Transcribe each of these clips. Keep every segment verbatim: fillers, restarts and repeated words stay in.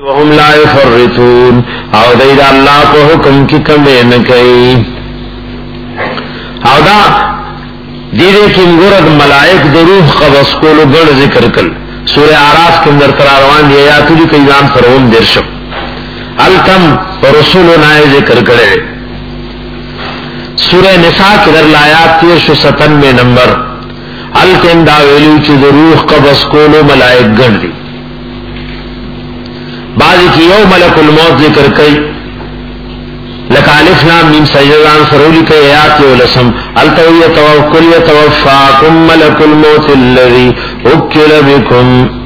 وهم لا يفرطون او دید اللہ کو حکم کی کمی نکئی او دا دیدے کی مگرد ملائک در روح قبض کولو گڑ ذکر کل سورہ آراف کے اندر تراروان دی آیاتو دی کئیان فرون درشم الکم رسولنا ذکر کرے سورہ نساء کے در لآیات تیرشو ستنوے نمبر الکم داویلو چی در روح قبض کولو ملائک گڑ دی بعضی کی یو ملک الموت ذکر کئی لکالف نام میم سجدان سرولی کئی آیات یو لسم التوی توکل یتوفاکم ملک الموت اللذی اکل بکم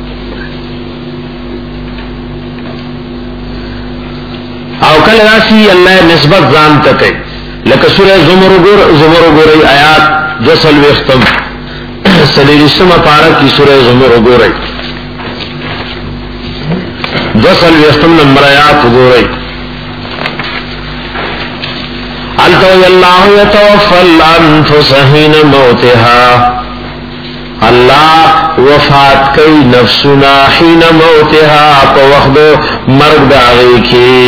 او کل راسی اللہ نسبت زان تکے لکہ سورہ زمر گوری آیات جو سلوی اختم سلیرسم پارا کی سورہ زمر گوری دسل ویستم نمبر آیات گوری التوی اللہ یتوفل انفس حین موتها اللہ وفات کئی نفسنا حین موتها پا وقت مرگ داغی کی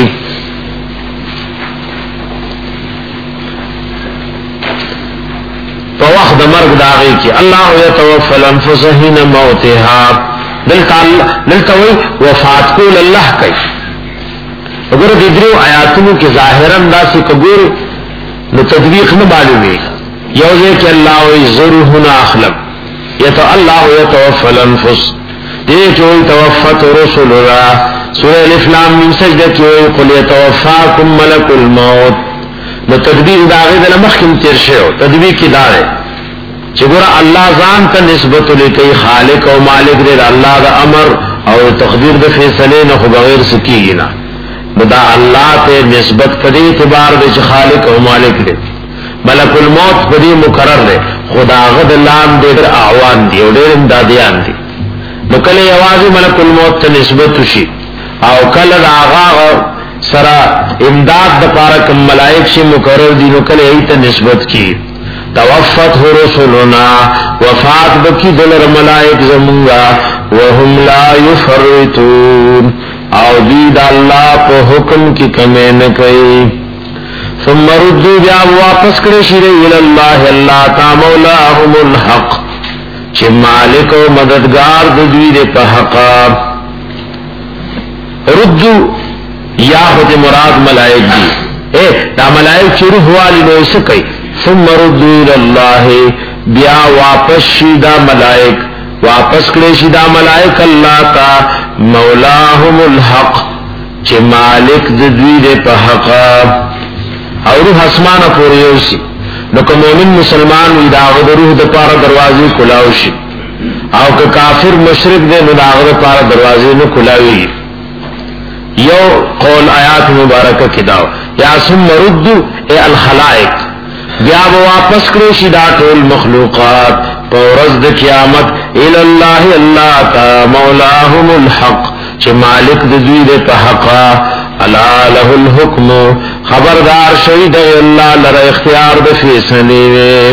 پا وقت مرگ داغی کی اللہ یتوفل انفس حین موتها دلتا وی وفات کو اللہ کئی اگر دیدرو آیاتنو کی ظاہران دا سی کبور نو تدویق نبالوی یوزے کہ اللہ وی ضروحنا اخلق یا تو اللہ یتوفى الانفس دیکھ وی توفت رسول اللہ سورہ الافلام من سجدہ کی وی قل یتوفاکم ملک الموت نو تدویق داغی دل مخیم ترشے ہو تدویق کی دارے چگورا اللہ ذان کا نسبت لکی خالق و مالک دے اللہ دا امر اور تقدیر دا فیصلے نہ خو بغیر سکی گی نا دا اللہ تے نسبت کدی اعتبار دے چ خالق و مالک دے ملک الموت کدی مقرر دے خدا غد لام دے در اعوان دی اور دیر امدادیان دی نو کل یوازی ملک الموت تے نسبت شی او کل دا آغا سرا امداد دا پارکم ملائک شی مقرر دی نو کل ایتا نسبت کی توفت رسولنا وفات بکی دلر ملائک زمونگا وهم لا یفرطون او دید اللہ پا حکم کی کمی نکئی ثم ردو بیاب واپس کرشی رئی الاللہ اللہ تا مولاہم الحق چی مالک و مددگار دوید پا حقا ردو یا خود مراد ملائک دی اے دا ملائک چی روح والی نو سکئی ثم ردو الاللہ بیا واپس شیدہ ملائک واپس کرے شیدہ ملائک اللہ تا مولاہم الحق چی مالک دوید پا حقا اور روح اسمان پوریوسی نکو مومن مسلمان وی داغد روح دا پارا دروازی کلاوشی او که کافر مشرک دے نو داغد پارا دروازی نو کلاوی یو قول آیات مبارکہ کداو یا ثم ردو اے الخلائق بیا واپس کرے شدا ټول مخلوقات پورز د قیامت الاللہ اللہ تا مولاہم الحق چھ مالک د دوی دے په حقا الا له الحکم خبردار شہید اللہ لرا اختیار د فیصلے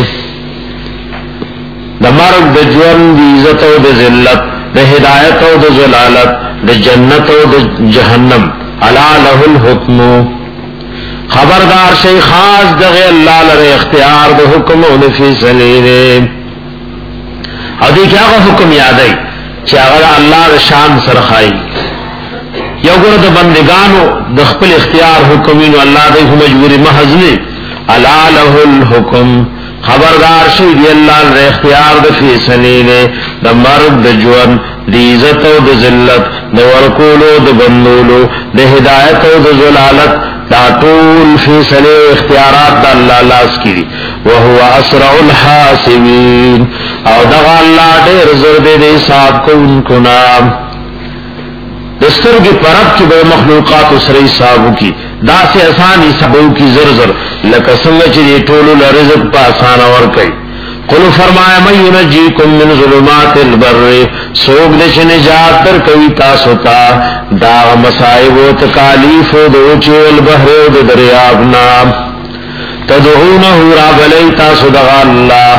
د مرگ د ژوند د عزت او د ذلت د ہدایت او د ضلالت د جنت او د جہنم الا له الحکم خبردار شئی خاص دغی اللہ لرے اختیار دے حکم و فیصلے دے او دی کیا گا حکم یاد ہے چی اگر اللہ دے شان سرخائی یو گر دے بندگانو دخپل اختیار حکمینو اللہ دے مجبوری محض نے الا لہ الحکم خبردار شئی دی اللہ لرے اختیار دے فیصلے دے دا مرد دا جون دی عزت و دا ذلت دا ورکولو دا بندولو دا ہدایت و دا ضلالت دا طول فیصلے و اختیارات دا اللہ لاس کی دی وہو اسرع الحاسبین او دا اللہ دیر زرد دے حساب کو ان کو نام دستر کی پرب کی بے مخلوقات اسر حسابو کی دا سے آسان حسابو کی زرزر لکسنگ چی طول لرزق پا آسان اور کئی قلو فرمایا من ینجیکم من ظلمات البر سوگ دچ نجات در کوي تاسو ته دا مصائب او تکالیف او دوچ البحر او دریاب نام تدعونه رب لئی تاسو د الله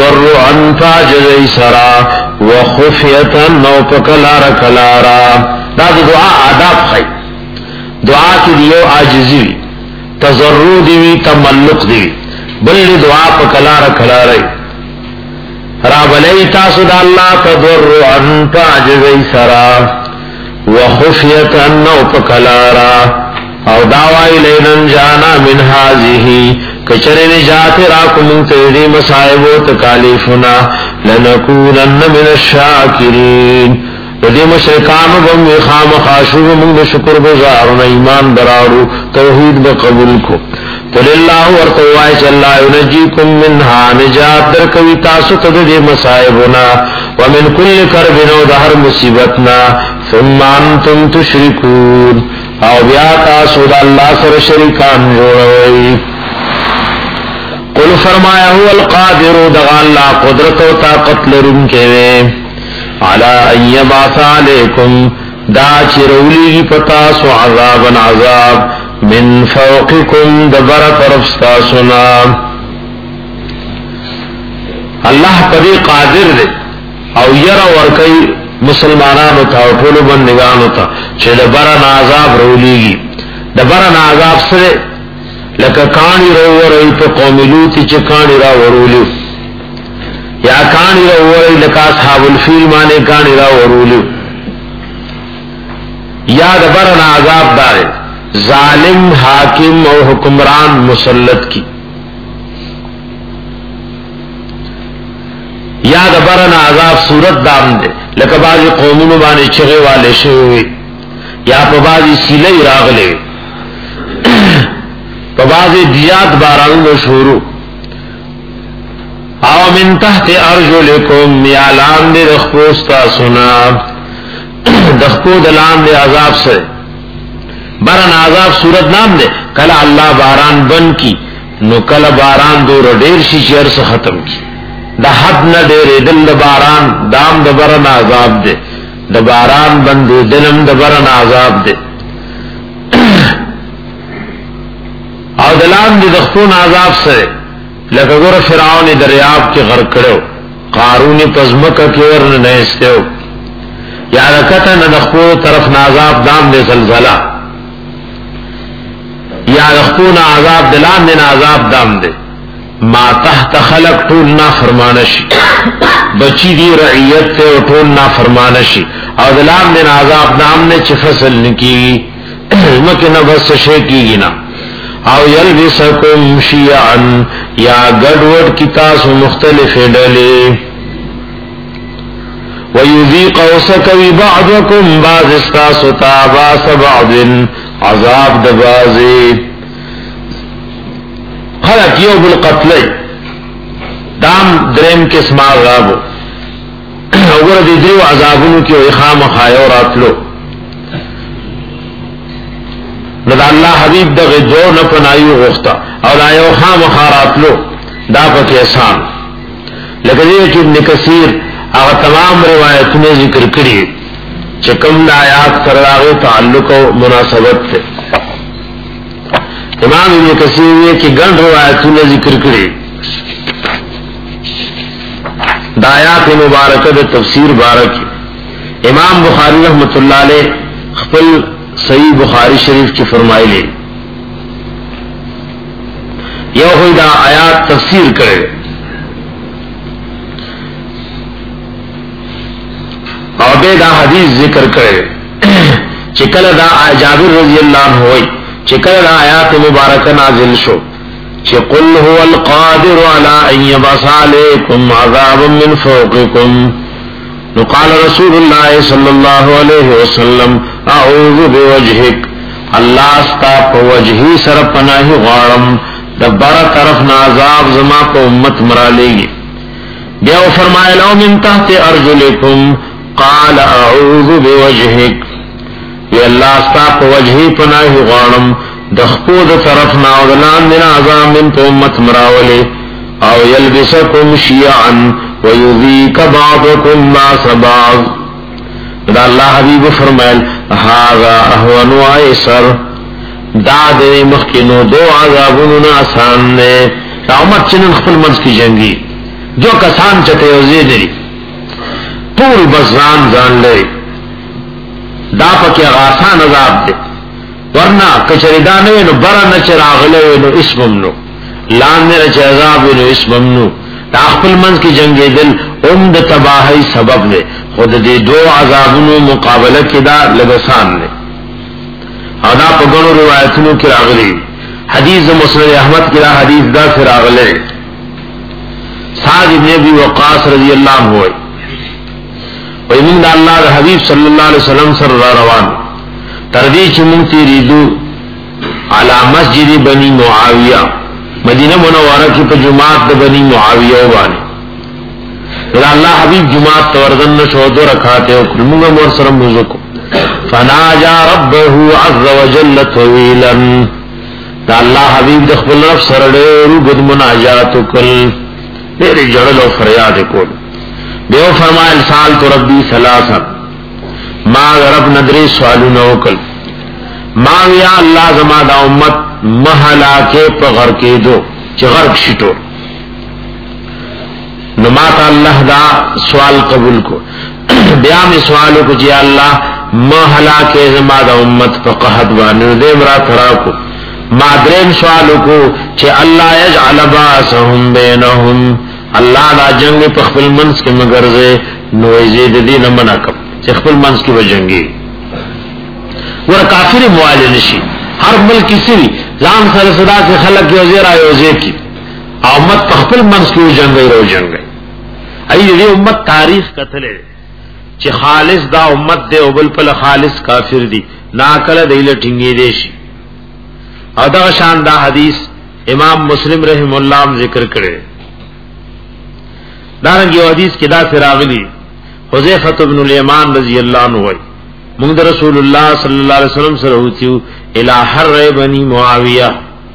تضرعا فاجزي سرا وخفيه نو پکلار کلارا دا دعا آداب خی دعا کی دیو عاجزی تضرع دیوی تملق دیوی بل دعا پا کلار کلاری رابلی تاسو دا اللہ تضرعن پا عجزی سرا وخفیتن نو پا کلارا او دعوائی لینن جانا من حاضی کچر نجات راکو من تیدی مسائب و تکالیفنا لنکونن من الشاکرین ودی مشرکانو بمی خام خاشو من شکر گزارن ایمان درارو توحید بقبول کو قل اللہ ورطوائی چا اللہ ینجیکم منها نجات در کوي تاسو تد دی مسائبنا ومن کل کربنو دہر مصیبتنا ثم انتم تشرکون او بیا تاسو دا اللہ سر شرکان جوڑوئی قل فرمایا هو القادر دغا اللہ قدرت و طاقت لرن کے وے علا ان یبعث علیکم دا چرولی پتاسو عذابا عذاب من فوقکم دبر طرف ستاسنا اللہ پدی قادر دے او یرا ورکی مسلمانانو تا او ټولو بندگانو تا چې دبر عذاب رولیږي دبر عذاب سره لکه کانی رو ورئی پا قوم لوتی چه کانی را ورولیو یا کانی رو ورئی لکه اصحاب الفیل مانے کانی را ورولیو یا دبرن عذاب دارے ظالم حاکم اور حکمران مسلط کی یا دبرن عذاب صورت دام دے لکه بعضی قومونو بانے چغے والے شوئے یا پا بعضی سیلئی راغلے فبازی دیات باران شروع او من تحت ارجلکم یا لام دے دخپوستا سنا دخپو دلام دے عذاب سے برن عذاب صورت نام دے کلا اللہ باران بن کی نو کلا باران دور دیر شی چیر سے ختم کی دا حد نہ دیر دل دا باران دام دا برن عذاب دے دا باران بندو دلم دا برن عذاب دے او دلان دی دخپون عذاب سرے لکه گور فرعون دریاب کی غرق کرو قارون پزمکا کی ورن نیستے ہو یا رکتا ندخپون طرف نعذاب دام دے زلزلہ یا دخپون عذاب دلان دے نعذاب دام دے ما تحت خلق طول نا فرمانشی بچی دی رعیت تے طول نا فرمانشی او دلان دے نعذاب دام نے چی فصل نکی مکہ نبس شیکی گی نا او یلبسکم شیعن یا گڑوڑ کی تاسو مختلف ڈلے ویذیق اوسکوی بعضکم بعض استاسو تاباس بعض عذاب دبازی خلق یو بالقتل دام درم کس ماغابو اگر دی دریو عذابونو کیو اخام خایو راتلو ندا اللہ حبیب دا غدو نپنائیو غفتا اور آیو خام خارات لو دا پک احسان لیکن یہ کہ ابن کثیر اگر تمام روایتوں نے ذکر کری چکم دا آیات سراغ تعلق و مناسبت تھے امام ابن کثیر یہ کہ گن روایتوں نے ذکر کری دا آیات مبارکہ دا تفسیر بارک امام بخاری رحمت اللہ علیہ خپل صحیح بخاری شریف کی فرمائی لے یو ہوئی دا آیات تفسیر کرے اور بے دا حدیث ذکر کرے چکل دا جابر رضی اللہ عنہ ہوئی چکل دا آیات مبارکہ نازل شو چقل هو القادر على ان يبعث عليكم عذابا من فوقكم قال رسول اللہ صلی اللہ علیہ وسلم اعوذ بوجہک اللہ استا پا وجہی سر پناہی غارم دبارہ طرف نازاب زما کو امت مرا لے گی بیاو فرمائے لو من تحت ارجلکم قال اعوذ بوجہک یہ اللہ استا پا وجہی پناہی غارم دخپود طرف ناودلان من عذاب من تو امت مرا ولے او یلبسکم شیعن ویذیک بعضکم باس بعض دا اللہ حبیب فرمائل هذا احوان و ایسر دا دے مخینو دو عذابون آسان نے امت چنن خپل منز کی جنگی جو کسان چتے وزی دری طول بس زان زان لے دا پکې غاسان عذاب دی ورنه کچریدا نه نو بر نه چراغله نو اسمم نو لان نه چ عذاب نو اسمم نو دا خپل منځ کې جنگې دل اوم د تباہی سبب دی خود دې دو عذابونو مقابله کې دا لبسان دی او دا په ګڼو روایتونو کې راغلي حدیث مسند احمد کې دا حدیث دا سره راغلی سعد ابن ابي وقاص رضی الله عنه وایي وایي موږ د الله د حبيب صلی الله علیه وسلم سره روان تر دې چې موږ تیریدو علی مسجد بني معاویه مدینه منوره کې په جمعات د بني معاویه باندې دا الله حبيب جمعات توردن شو دو رکعاته او موږ مور سره موږ کو فناجا ربه عز وجل طويلا دا الله حبيب د خپل رب سره ډېر غد مناجات وکړ ډېر جړل او فریاد وکړ به فرمایل سال تو ربي ثلاثه ما رب ندري سوالونه وکړ ما یا الله زما د امت محلا کې په غر کې دو چې غرق شټو نو ما ته الله دا سوال قبول کو بیا می سوالو کو چې الله محلا کې زما د امت په قحط باندې دې مرا ترا کو ما دریم سوالو کو چې الله یجعل باسهم بینهم الله دا جنگ په خپل منځ کې مګرځي نو یزيد دې نه منکم چې خپل منځ کې وجنګي ور کافر موالي نشي هر ملک سری ځان سره صدا کې خلق یو زیرا یو زی کی امت په خپل منځ کې وجنګي رو جنګي ای دې امت تاریخ کتلې چې خالص دا امت دې او بل په خالص کافر دي ناکله دیل ټینګي دي شي او دا شان دا حدیث امام مسلم رحم الله ذکر کړي دا رنګ یو حدیث کې دا فراغلی حذیفه ابن الیمان رضی الله عنه وای موږ رسول الله صلی الله علیه وسلم سره وتیو الی حر بنی معاویه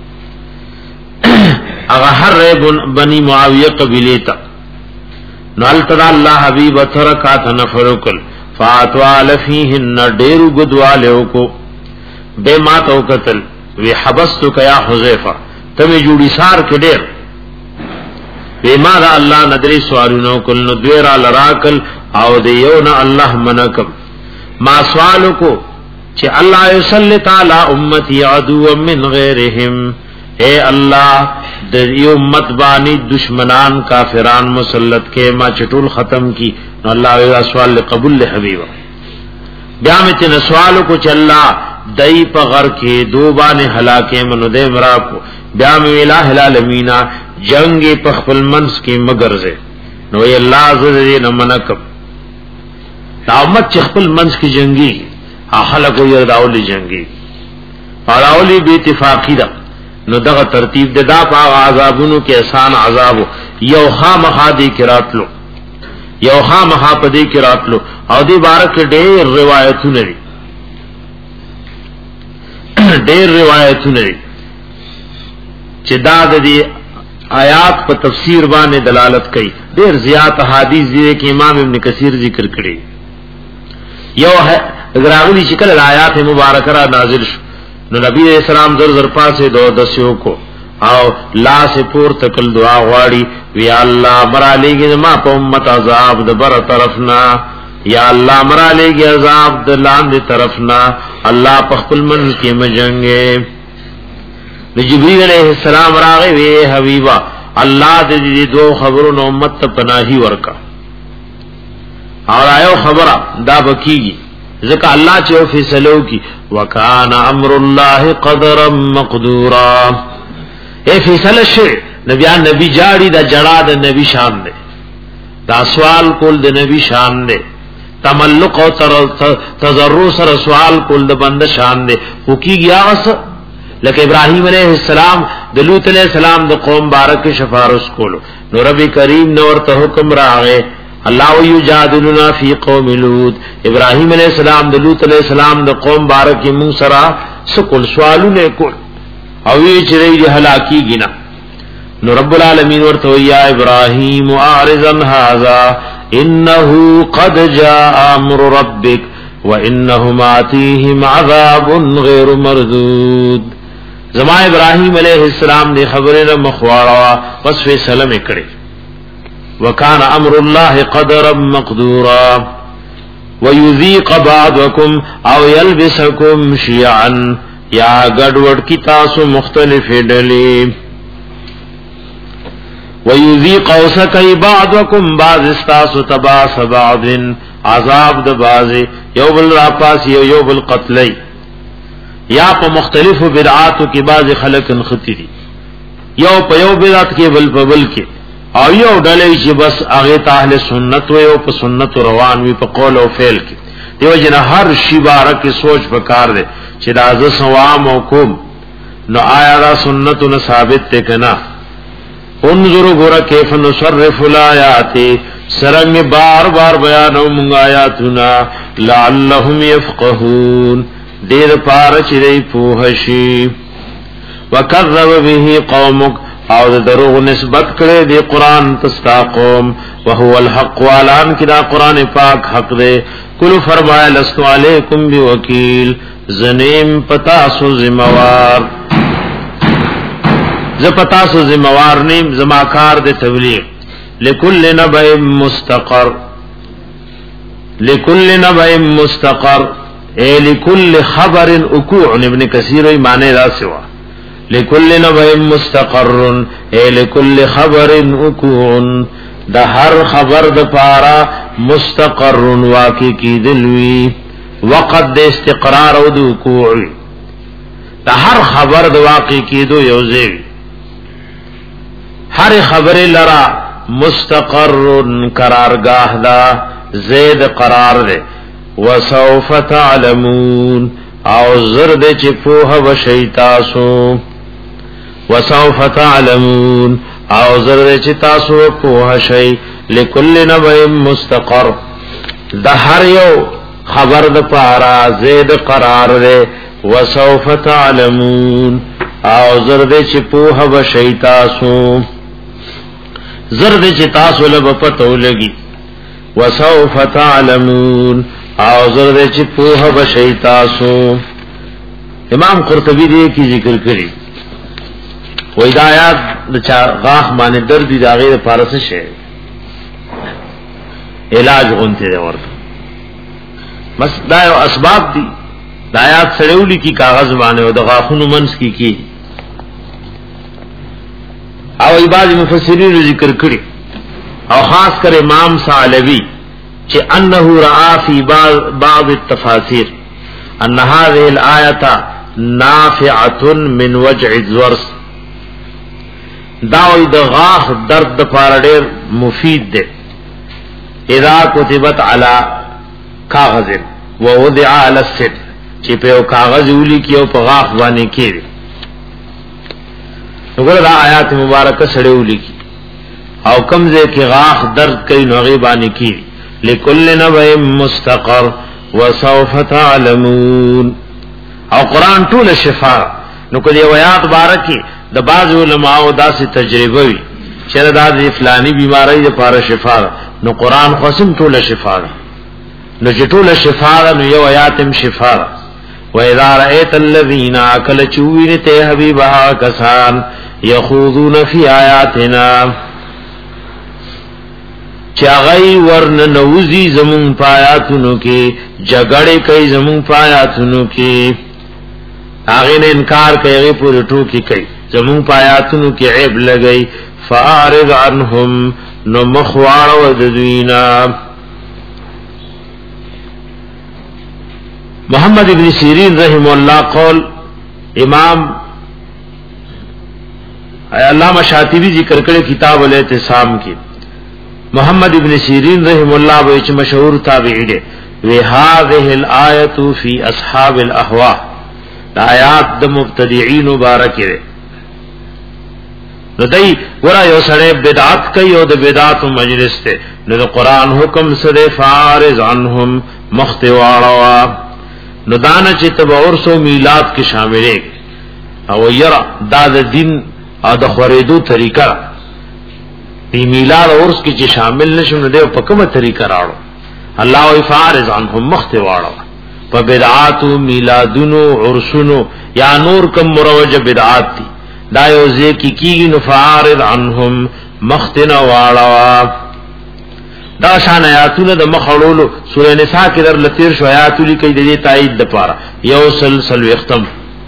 هغه حر بنی معاویه قبیله ته نال تدا الله حبیب ترکات نفرکل فاتوال فیهن ډیر غدوالو کو به ما تو قتل وی حبستک یا حذیفه تمه جوړی سار کې ډیر وی ما دا الله ندری سوالونو کل نو دویرا لراکل او دیونا الله منکم ما سوالو کو چې الله یسلط علی امتی عدو من غیرهم اے الله د یو امت باندې دشمنان کافران مسلط کې ما چټول ختم کی نو الله یو سوال قبول له حبیب بیا مې ته سوالو کو چې الله دای په غر کې دوبانه هلاکه منو دې مرا کو بیا مې الہ العالمین جنگ په خپل منس کې مگرځه نو ی الله عزوجل نه منکم دا امت چې خپل منس کې جنگي خلق یې داولي جنگي فراولي به اتفاقی دا نو دغه ترتیب د دا په عذابونو کې احسان عذاب یو خامخا دې کراتلو یو خامخا په دې کراتلو او دې بارک ډېر روایتونه دي ډېر روایتونه دي چې دا د دې آیات په تفسیر باندې دلالت کوي ډېر زیات احادیث دي چې امام ابن کثیر ذکر کړي یو ہے اگراغلی شکل آیات مبارکہ را نازل شو نو نبی علیہ السلام زر زر پاسے دو دسیو کو او لا سے پور تکل دعا غواړي وی الله مرا لېږي ما په امت عذاب د بر طرفنا یا الله مرا لېږي عذاب د لاندې طرفنا الله په خپل من کې مجنګې جبرئیل علیہ السلام راغی وی حبیبا الله دې دو خبرونو امت ته پناهي ورکا اور آیو خبره دا بکیږي ذکر الله چې فیصلو کی وکانا امر الله قدرا مقدورا اے فیصله شي نبی نبی جاړي دا جړه د نبی شان دی دا سوال کول د نبی شان دی تملق او تضرع سره سوال کول د بند شان دی حقیقی اوس لکه ابراهیم علیہ السلام د لوط علیہ السلام د قوم بارک شفارس کولو نو رب کریم نور ته حکم راغې الله یجادلنا فی قوم لوط ابراهیم علیہ السلام د لوط علیہ السلام د قوم بارک مون سرا سکول سوالونه کول او یې چې دی هلاکی گنا نو رب العالمین ورته یا ابراهیم اعرض عن هذا انه قد جاء امر ربک وانهم اتیهم عذاب غیر مردود زما ابراهیم علیہ السلام دی خبره مخوارا پس فیصله میکړي وکانه امر الله قدرا مقدورا ويذيق بعضكم او يلبسكم شيعا یا گڑوڑ کی تاسو مختلف ڈلی ويذيق اوسکی بعضکم بعض استاسو تباس بعض عذاب د باز یو بل را پاس یو یو بل قتلی یا په مختلف بدعاتو کې بعض خلق انختی دي یو په یو بدعت کې بل په بل کې او یو ډلې چې بس هغه ته اهل سنت و یو په سنت روان وي په قول او فعل کې دیو جن هر شی بارک کی سوچ پکار دے چې دا ز سوام او کوم نو آیا دا سنت نو ثابت ته کنا انظروا غرا کیف نصرف الایات سرنگ بار بار بیانو مونږ آیاتنا لعلهم يفقهون دیر پار چری پوهشی وکذب به قومک او دروغ نسبت کرے دی قرآن تستا قوم وهو الحق والان کدا قرآن پاک حق دے کلو فرمایا لستو علیکم بوکیل زنیم پتاسو زموار ز پتاسو زموار نیم زماکار دے تبلیغ لکل نبع مستقر لکل نبع مستقر اے لکل خبر اکوع ابن کثیر معنی را سوا لکل نبع مستقر اے لکل خبر اکوع دا ہر خبر دا پارا مستقر واقع کی دلوی وقت دا استقرار او دا وقوعی دا ہر خبر دا واقع کی دو یوزیوی ہر خبر لرا مستقر قرارگاہ دا زید قرار دے وسوف تعلمون او زرد چپوہ و شیطاسو وسوف تعلمون او زرد چتاسو پوہ شی لکل نبع مستقر دا ہر یو خبر دا پارا زید قرار دے وسوف تعلمون او زرد چپوہ و شیطاسو زرد چتاسو لب پتو لگی وسوف تعلمون او زرد چپوہ و شیطاسو امام قرطبی دے کی ذکر کری و ہدایات دچا غاخ مانے دردی دا غیر پارسش ہے علاج غنتے دے ورد بس دا یو اسباب دی دا آیات سڑولی کی کاغذ مانے و دا غاخون منس کی کی او عباد مفسرین ذکر کری او خاص کر امام ثعلبی چه انہو رعا فی بعض التفاسیر ان هذه الآیتا نافعت من وجع الزورس داوی د غاخ درد د پاره ډیر مفید ده اذا كتبت على کاغذ ووضع على السد چې په کاغذ ولي کیو په غاخ باندې کېږي وګوره دا آیات مبارکه سره ولي کی او کمزه کې غاخ درد کوي نو غي باندې کېږي لكل نبع مستقر وسوف تعلمون او قران ټول شفاء نو کله آیات بارکه د باز علماء داسې تجربه وي چې دا د فلانی بیماری لپاره شفا نو قران خصم ټول شفا نو چې ټول شفا نو یو آیاتم شفا و اذا رأيت الذين اكل چوینه حبیبها کسان یخوضون فی آیاتنا چاغی ورن نوزی زمون پایاتونو کې جګړه کوي زمون پایاتونو کې هغه نه انکار کوي پورې ټوکی کوي زمون پایاتونو کې عیب لګئی فارض عنهم نو مخوار و ددوینا محمد ابن سیرین رحم اللہ قول امام علامہ شاطبی ذکر کرے کتاب الاعتصام کی محمد ابن سیرین رحم اللہ وچ مشہور تابعی دے وهذه الآیت فی اصحاب الاهواء آیات د مبتدعين مبارک دے نو دای ورا یو سره بدعت کوي او د بدعت مجلس ته نو قرآن حکم سره فارض عنهم مختواړوا نو دانه چې تبور سو میلاد کې شاملې او یرا دا د دین او د خریدو طریقہ دی میلاد اورس کې چې شامل نشو نو د په کومه طریقہ راړو الله او فارض عنهم مختواړوا په بدعات میلادونو عرسونو یا نور کم مروج بدعات دي دا یوزه کی کی نفارض عنهم مختنا واړوا دا شان آیاتونه د مخړولو سورہ نساء کې در لتیر شو آیات لیکي د دې تایید د پاره یو سلسل ختم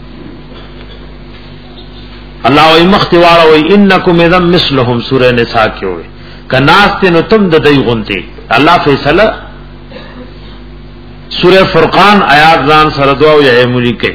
الله وی مختوار وی انکم اذا مثلهم سورہ نساء کې وي کناست نو تم د دای غونتی الله فیصله سورہ فرقان آیات ځان سره دعا یې ملي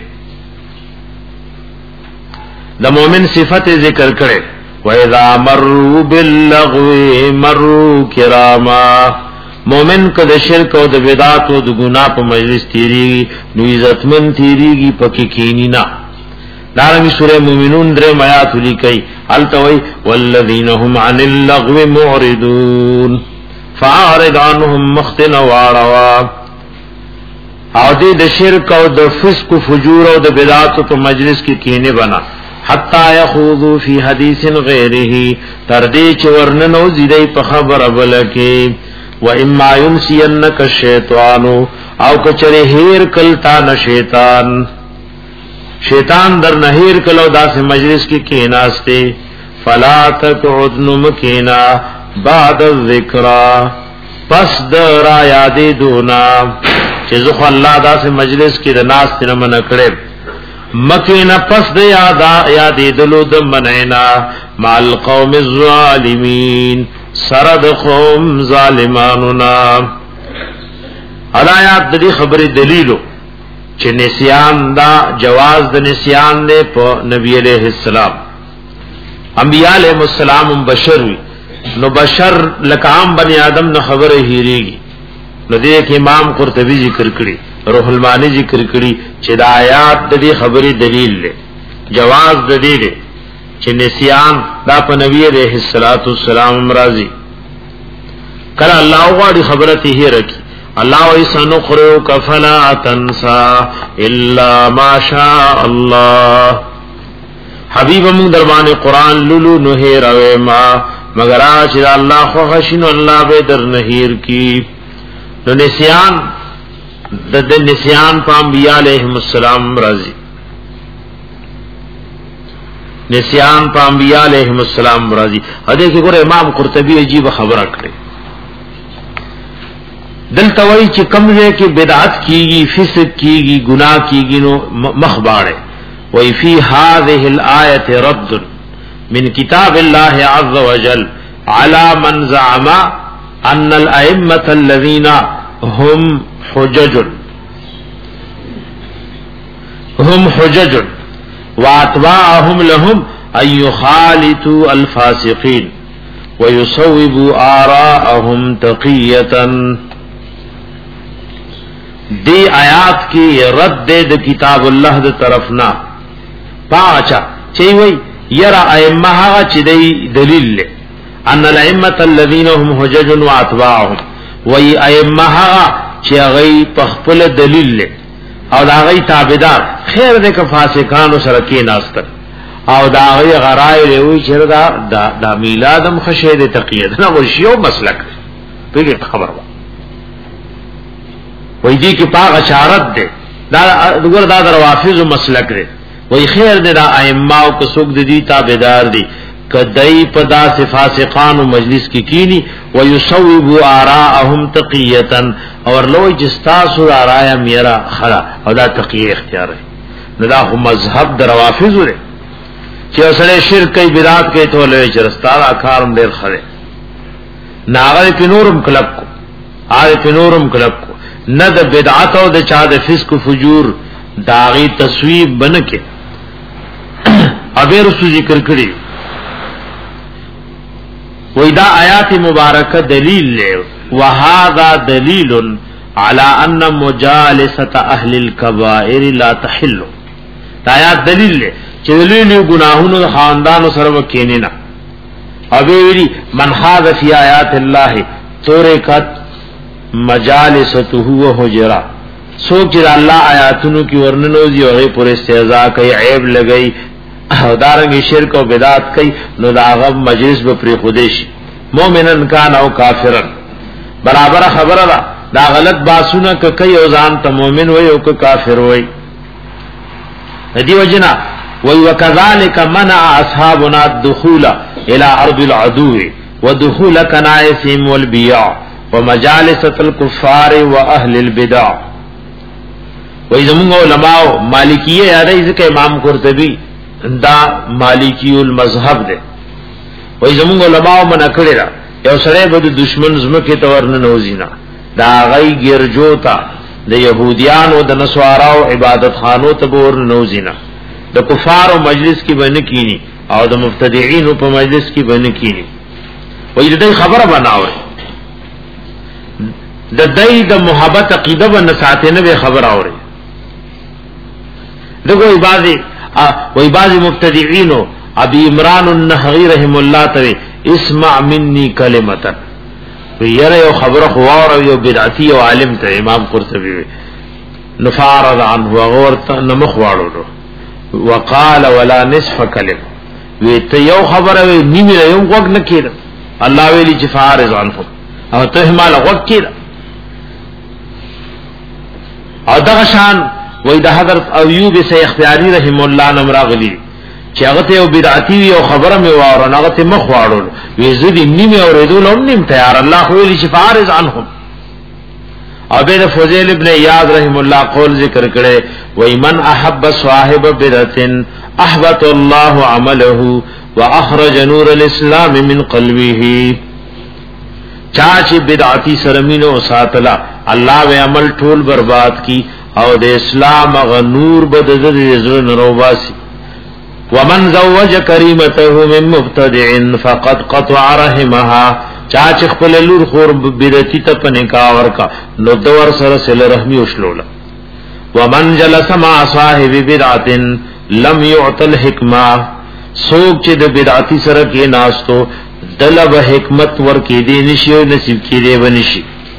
د مؤمن صفت ذکر کړي وَإِذَا مَرُّوا بِاللَّغْوِ مَرُّوا كِرَامًا مومن کو د شرک او د بدعت او د ګناه په مجلس تیری نو عزتمن تیریږي پکې کینینا دارمی سورہ مومنون درې آیات لیکي التوي والذین هم عن اللغو معرضون فاعرض عنهم مختن واروا او دې د شرک او د فسق او فجور او د بدعت په مجلس کې کینه بنا حتا یخوضوا فی حدیث غیره تردی چ ورننو زیدای په خبر بلکه و اما ینسینک الشیطان او کچره هیر کلتا ن شیطان شیطان در نهیر کلو داس مجلس کی کیناسته فلا تقعد مکینا بعد الذکر پس در یاد دونا چې ذو الله داس مجلس کی د ناس تر من کړه مکینا پس د یاد یاد دلو د منینا مال قوم الظالمین سرد قوم ظالماننا آیات د دې خبره دلیلو چې نسیان دا جواز د نسیان نه په نبی علیہ السلام انبیاء علیہ السلام بشر وی نو بشر لکام بنی آدم نو خبره هیریږي نو دې کې امام قرطبی ذکر کړی روح المانی ذکر کړی چې د آیات د دې خبره دلیل دی جواز د دې دی چې نسیان دا په نبی علیہ الصلوۃ والسلام راضی کله الله غواړي خبره ته رکی الله ويسنو قرو کفلا تنسا الا ما شاء الله حبیب من دربان قران لولو نه روي ما مگر چې الله خو خشن الله به در نهیر کی نو نسیان د د نسیان په انبیاء علیهم السلام راضی نسیان په انبیاء علیهم السلام راضی هدا کې ګور امام قرطبی عجیب خبره کړې دلته وایي چې کمزه کې بدعت کیږي فسق کیږي گناہ کیږي نو مخباره وای فی هذه الايه رد من کتاب الله عز وجل على من زعم ان الائمه الذين هم حجج هم حجج واتباعهم لهم ان يخالطوا الفاسقين ويصوبوا آراءهم تقية دی آیات کی رد دے د کتاب اللہ د طرفنا پاچا چی وی یرا ائمه هغه چې دی دلیل له ان الائمه الذين هم حجج واتباعهم وی ائمه هغه چې هغه په خپل دلیل له او دا غي تابعدار خیر دې که فاسقانو سره کې ناست او دا غي غرای له وی چې دا د میلادم خشه دې تقیه نه ورشيو مسلک په خبره وای دې کې پاغه اشارت ده دا وګور دا دروافض مسلک ده وای خیر دې دا ائمه او که څوک دې تابعدار دي کدی پدا فاسقان مجلس کی کینی ويصوب آراءهم تقیه اور لوی جستا سور آراء میرا خلا او دا تقیه اختیار ہے دا خو مذهب دروافض لري چې اصله شرک ای بدعت کې ته لوی چرستار اکارم ډیر خره ناغه پنورم کلب کو آل پنورم کلب کو نه د بدعت او د چا د فسق او فجور داغي تصویب بنکه ابیر سو ذکر کړي وېدا آیات مبارکه دلیل له وهذا دلیل على ان مجالسه اهل الكبائر لا تحل دا آیات دلیل له چې دلیل ګناهونو خاندانو سره وکینینا ابیری من حاذ فی آیات الله تورکت مجالسته وحجرا سوک چې الله آیاتونو کی ورننوزی او غي پر استهزاء کوي عیب لګئی او دارنګ شرک او بدعت کوي نو داغه مجلس به پری خودشي مؤمنن کان او کافرن برابر خبره دا, دا غلط باسونه کوي او ځان ته مؤمن وي او کافر وي دې وجنا وي وکذالک منع اصحابنا الدخول الى ارض العدو ودخول کنائسهم والبيع ومجالس الكفار واهل البدع. وای زمون علماء مالکیه یادای ځکه امام قرطبی دا مالکی المذهب ده. وای زمون علماء من کړی را یو سره به د دشمن زمکه تورن نوزینا دا غي ګرجو تا د يهوديانو د نسوارو عبادت خانو ته ور نوزینا د کفارو مجلس کې باندې کینی او د مبتدعين په مجلس کې باندې کینی. وای دې خبره بناوي د دای د محبت عقیده و نساته نه خبر اوري دغه عبادت او عبادت مبتدعين ابي عمران النحوي رحم الله تعالی اسمع مني کلمتا یره یو خبره خو او یو بدعتي او عالم ته امام قرطبي نفارض عنه وغورت نمخ واړو وقال ولا نصف كلمه وی ته یو خبره وی نیمه یو وګ نه کړ الله ویلی چې فارض عنه او ته مال وګ کړ او دغه شان وای د حضرت ایوب سے اختیاری رحم الله نمراغلی چې هغه ته یو بدعتي او خبره مې واره هغه ته مخ واړو وی زدي نیمه اوریدول هم نیم تیار الله ویلی چې فارض عنهم. ابن فضیل ابن یاد رحم الله قول ذکر کړي وای من احب صاحب بدعه احبط الله عمله واخرج نور الاسلام من قلبه. چاچ بدعتی سرمینو ساتلا الله و عمل ټول برباد کی او د اسلام غ نور بدد زړه نروباسي. ومن زوج کریمته من مبتدع فقد قطع رحمها. چاچ خپل لور خور بدعتی ته پنکا ورکا نو دور سره سل رحمی وشلولا. ومن جلس مع صاحب بدعه لم يعط الحکمه. سوک چې د بدعتی سره کې ناستو دلب حکمت ور کې دي نشي او نصیب کې دی ونشي.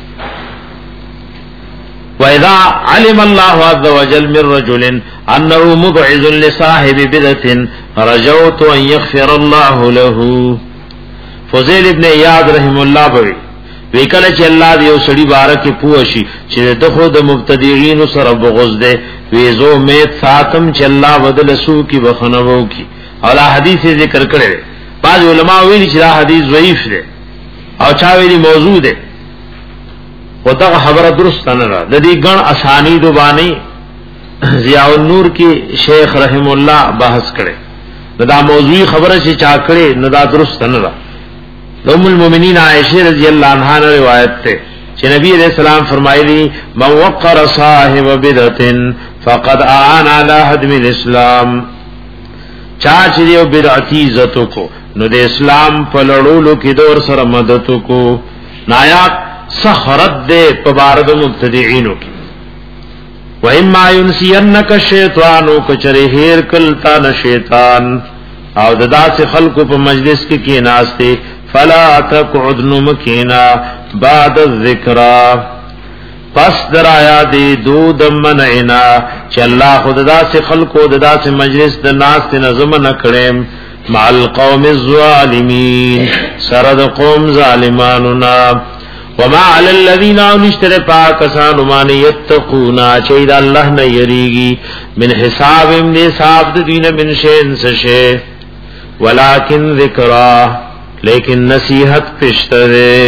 واذا علم الله عز وجل من رجل انه مبعز لصاحب بدعه رجوت ان يغفر الله له. فضیل ابن یاد رحم الله بوي وکړه چې الله دې یو سړي بارکه پوښي چې د خود مبتدعين سره بغض ده ویزو میت ساتم چې الله بدل سو کی بخنوو کی. اولا حدیث ذکر کړي بعض علماء ویلي چې دا حدیث ضعیف ده او چا ویلي موضوع ده. ودا خبره درست نه ده. د دې ګڼ اسانید باندې ضیاء النور کې شیخ رحم الله بحث کړي. دا موضوعی خبره چې چا کړي نه دا درست نه ده. ام المؤمنین عائشہ رضی اللہ عنہا نے روایت تے کہ نبی علیہ السلام فرمایلی من وقر صاحب بدعت فقد اعان علی هدم الاسلام. چاچ دیو بدعتی عزت کو نو د اسلام په لړولو کې دور سره مدد کو نایا سخرت دے پبارد مبتدعين کی. و اما ينسینک الشیطان کچره هیر کلتا ن شیطان او ددا سے خلق په مجلس کې کی ناسته فلا تقعد نمکینا بعد الذکرہ. پس درایا دی دو دمنعنا چه اللہ خود دا سے خلقو دا سے مجلس دا ناس تی نظم نکڑیم مع القوم الظالمین سرد قوم ظالماننا. وما علی الذین نشتر پاکسان مانی یتقونا چید اللہ نیریگی من حساب من حساب دین من شین سشے ولیکن ذکرہ لیکن نصیحت پشترے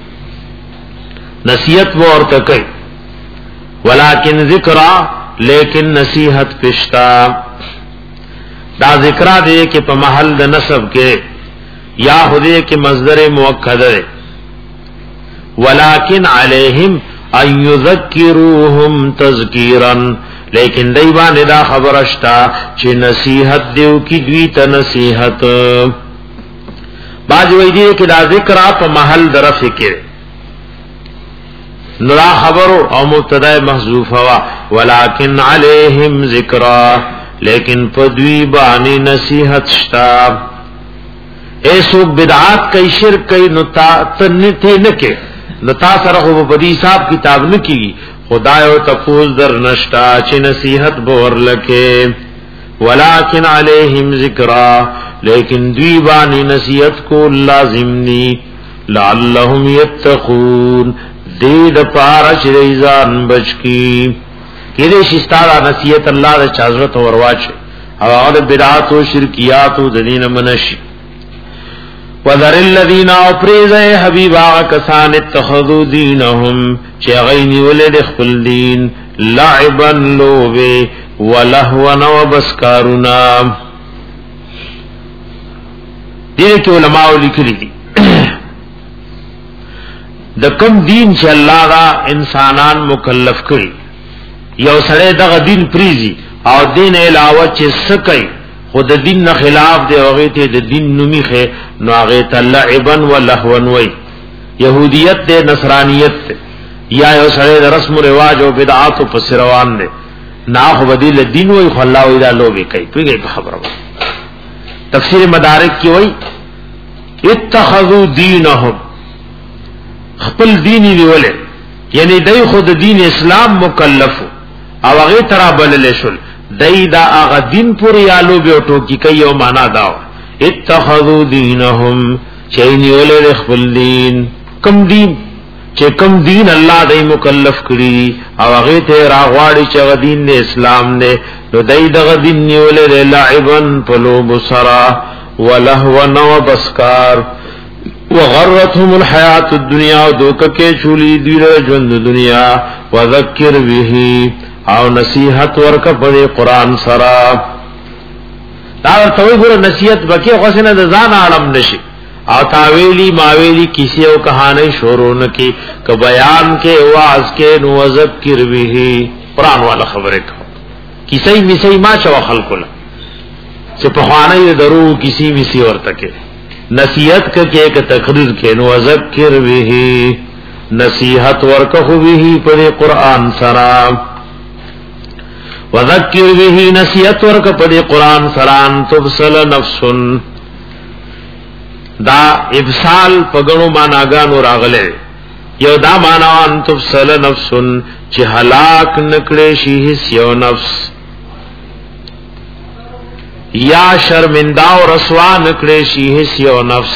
نصیحت وہ اور تکئی ولیکن ذکرہ لیکن نصیحت پشتا. دا ذکرہ دے کہ پا محل دا نصب کے یا خودے کہ مصدر موکد ہے ولیکن علیہم ان یذکروہم تذکیرا لیکن دیبان دا خبرشتا چی نصیحت دیو کی دویتا نصیحت. باج وی دی کہ دا ذکر په محل درف کې نورا خبرو او مبتدا محذوف ہوا ولکن علیہم ذکرا لیکن پدوی بانی نصیحت شتا. ایسو بدعات کئی شرک کئی نتا تنتی نکے نتا سرخو بدی صاحب کتاب نکی خدایو تفوز در نشتا چی نصیحت بور لکے. ولکن علیہم ذکرا لیکن دوی بانی نصیحت کو لازمنی لعلہم یتقون دید پارا چریزان بچ کی. کدے شستارا نصیحت اللہ دا چازرت ورواچے او آغد بدعات و شرکیات و دین منشی. وذر الذین اپریز حبیب آغا کسان اتخذو دینهم چه غینی ولد خپل دین لعبا لوبے ولہوان و بسکارونا. دین کی علماء لکلی دی د کم دین چې الله را انسانان مکلف کړي یو سره دغه دین پریزي او دین علاوه چې سکي خود دین نه خلاف دی او غیته د دین نومیخه نو هغه تلعبا ولهوا وای يهودیت دی نصرانیت دی یا یو سره د رسم او رواج او بدعات په سروان دی نا خو بدیل دین وای خو الله وی دا لوګي کوي پیږي خبره. تفسیر مدارک کی وای اتخذوا دینهم خپل دینی نیولې یعنی دای خود دین اسلام مکلف او هغه ترا بلل شل دای دا هغه دین پوری یالو به ټوکی کوي او معنا دا اتخذوا دینهم چې نیولې خپل دین کم دین چې کم دین الله دای مکلف کړی او هغه ته راغواړي چې دین د اسلام نه نو دای دغه دین نیولې لعبن پلو بصرا ولهوا و بسکار وغرتهم الحیات الدنیا دوک کے چولی دیر جند دنیا وذکر به او نصیحت ورک پڑے قرآن سرا دا توی ګور نصیحت بکی غسنه د ځان عالم نشي او تاویلی ماویلی کسی او کہانی شورون کی ک بیان کے واعظ کے نو ذکر به قرآن والا خبره کو کسی میسی ما چو خلق له چې په خوانه درو کسی میسی ورته کې نصیحت کا کہ ایک تقریر کے نو ذکر به نصیحت ورکه به پر قرآن سرا وذکر به نصیحت ورکه پر قرآن سران تبصل نفس دا ابصال پګړو معناګانو راغله یو دا معنا ان تبصل نفس چې هلاک نکړي شي یو نفس یا شرمنده او رسوا نکړي شي هیڅ یو نفس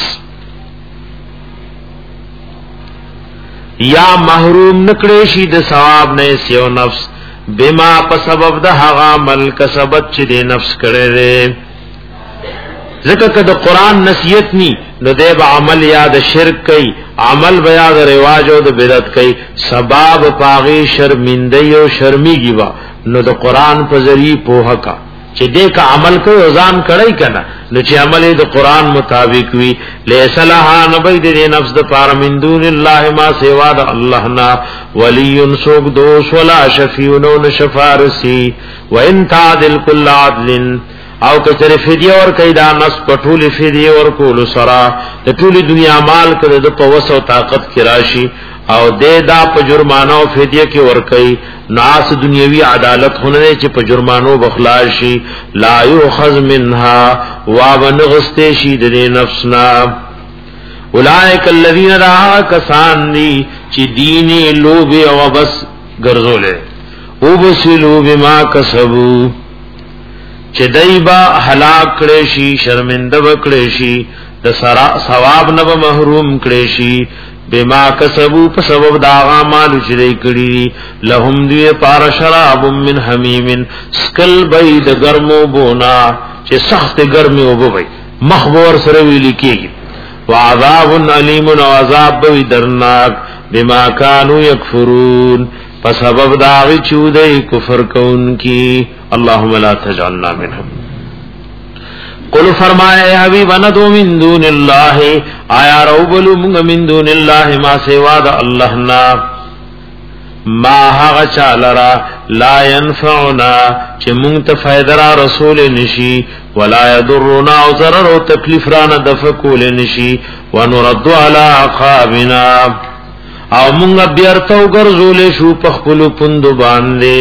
یا محروم نکړي شي د ثواب نه یو نفس بما په سبب د هغه عمل کسبت چې د نفس کړي دي ځکه که د قران نصیحت ني نو د عمل یا د شرک کوي عمل بیا د رواج او د بدعت کوي سبب پاغي شرمنده او شرمېږي وا نو د قران په ذریعہ پوهه کا چې دې کا عمل کوي ځان کړی کنه نو چې عمل د قران مطابق وي لیسلها نبی دې نفس د پار من دون الله ما سوا د الله نا ولی سوق دوش ولا شفیعون شفارسی وان تعدل كل عدل او کچره فدیه ور کیدا نس پټول فدیه ور کول سرا د ټولي دنیا مال کړه د پوس او طاقت کی راشي او دې دا په جرمانه او فدیه کې ور کوي ناس دنیوی عدالت خونه چې په جرمانو بخلاص شي لا یؤخذ منها وا ونغسته شي د نفسنا اولئک الذین را کسان دی چې دین لوب او بس ګرځولې او بسلو بما کسبوا چې دایبا هلاک کړي شي شرمنده وکړي شي د ثواب نه محروم کړي شي بما کسبو په سبب دا اعمال چې کړي لهم دی پار شراب من حمیم سکل بيد ګرمو بونا چې سخت ګرمي وبوي مخبور سره ویل کیږي وعذاب علیم و عذاب بوي درناک بما كانوا يكفرون په سبب دا غي چودای کفر کون کی اللهم لا تجعلنا منهم قل فرمائے حبیب ندو من دون اللہ آیا رو بلو منگ من دون اللہ ما سوا دا اللہ نا ما حق چالرا لا ينفعنا چه منگ تفیدرا رسول نشی ولا يدرنا او ضرر و تکلیف رانا دفکول نشی ونرد على عقابنا او منگ بیرتو گرزول شو پخپلو پندو باندے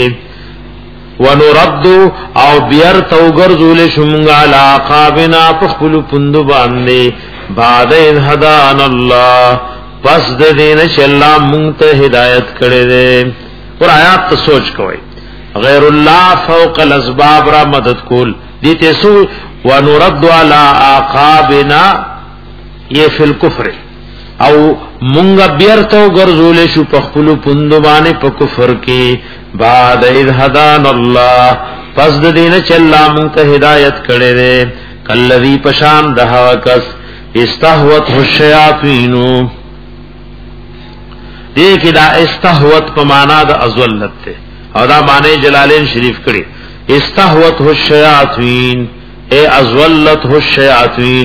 ونرد او بیر تو گرزول شمغا علاقابنا پخپلو پندو باندے بعد اذ هدان اللہ پس د دین چې الله مونږ ته هدایت کړي دي اور آیات ته سوچ کوئ غیر الله فوق الاسباب را مدد کول دي ته سو ونرد على عقابنا یہ فی الكفر او مونږ بیرته ګرځول شو په خپل پوند باندې په کفر کې بعد اذ هدان الله پس د دین چې الله مونږ ته هدایت کړي دي کلذي پشان دها کس استهوته الشیاطین دې کې دا استهوت په معنا د ازلت ته او دا معنی جلالین شریف کړي استهوته الشیاطین اے ازلته الشیاطین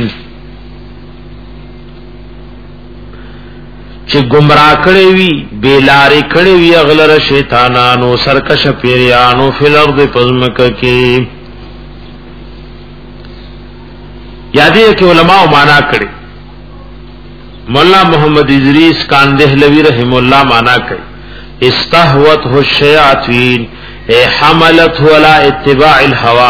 چې گمراه کړي وي بیلاری کړي وي اغلر شیطانانو سرکش پیریانو فل ارض پزمک کې یادې کې علماء معنا کړي مولا محمد ادریس کاندهلوی رحم الله معنا کوي استهوته الشیاطین اے حملته على اتباع الهوى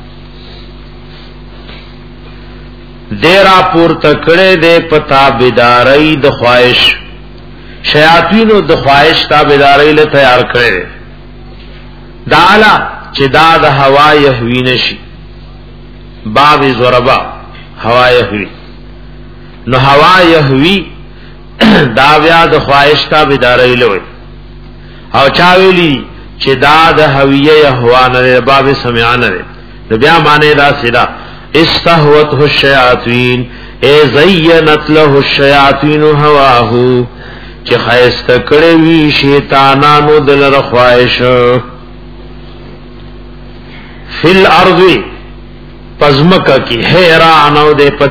دیرا پور تکڑے دے پتا بیداری د خواہش شیاطین د خواہش تا بیداری له تیار کړي دالا چې دا د هوا یهوی نشي باب زربا هوا یهوی نو هوا یهوی دا بیا د خواہش تا بیداری له او چا ویلی چې دا د هویه یهوان له باب سمعان له بیا معنی دا سیدا استهوته الشیاطین اے زینت له الشیاطین هواه چې خیست کړي وی شیطانانو دلر خواہش فل ارض پزمک کی حیران او دے پت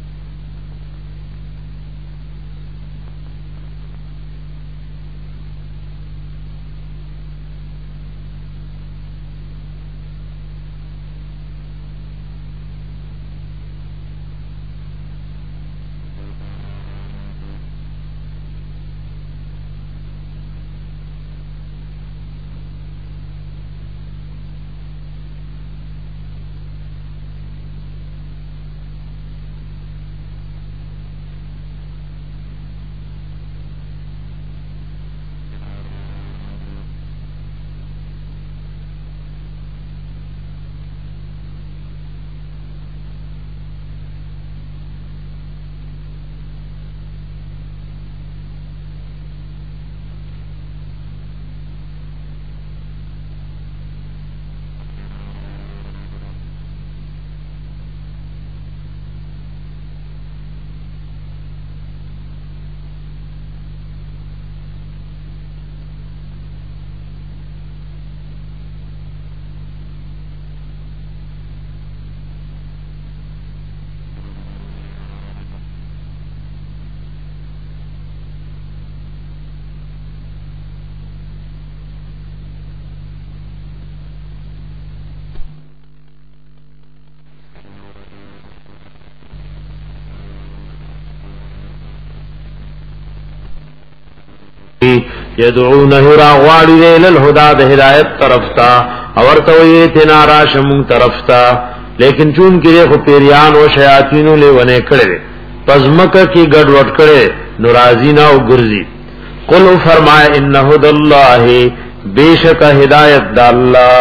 یدعونه راغواړي ال الهدى د هدایت طرف تا اور تو یې تنا راشم طرف تا لیکن چون کې خو پیریان او شیاطین له ونه کړي پزمک کی ګډ وډ کړي ناراضی نه او ګرځي قل فرمای ان هدى الله بیشک هدایت د الله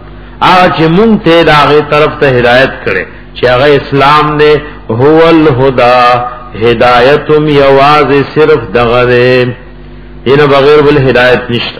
اج مونږ ته داغه طرف ته هدایت کړي چې هغه اسلام نه هو الهدى هدایتم یواز صرف دغه ان بغیر بل ہدایت نشتا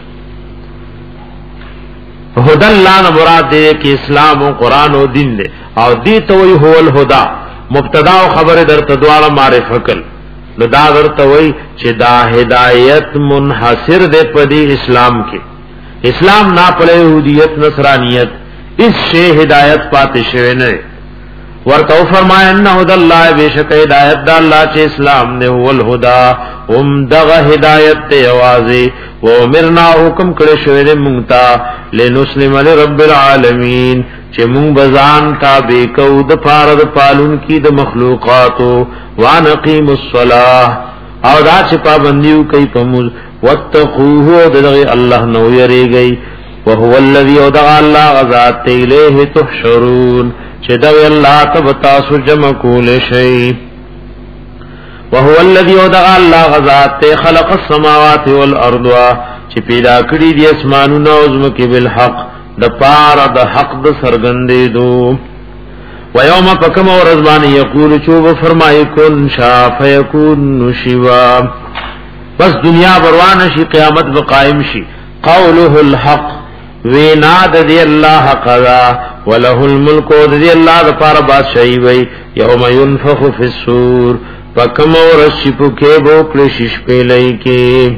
هدى الله نه مراد دې کې اسلام او قران او دین دې او دې ته وی هو الهدى مبتدا او خبر درته دواړه معرفه کړ نو دا درته وی چې دا هدایت منحصر دې په دې اسلام کې اسلام نه په يهوديت نصرانيت اس شی هدایت پاتې شوی نه ورته فرمایا ان هدى الله بیشک هدایت د الله چې اسلام نه هو الهدى هم دغه هدایت ته اوازه و امرنا حکم کړی شوی د مونږ ته لنسلم لرب العالمین چې مونږ بزان تابع کو د فارض پالون کی د مخلوقاتو وانقیم الصلاه او دا چې پابندیو کوي په موږ واتقوه دغه الله نو یریږي وهو الذي ودع الله غذات الیه تحشرون چې دا الله تبتاسو جمع کول شي وهو الذي ودع الله غذات خلق السماوات والارض چې پیدا کړی دي اسمانونه او زمکه بالحق د پاره د حق د سرګندې دو ويوم فكم ورزبان يقول چوب فرمای کن شا فیکون شوا بس دنیا بروان شي قیامت به قائم شي قوله الحق وینا د دی الله قضا وله الملك د دی الله د پاره بادشاہي وي یوم ينفخ فی الصور پکم ورشپ کې بو کلشش په لای کې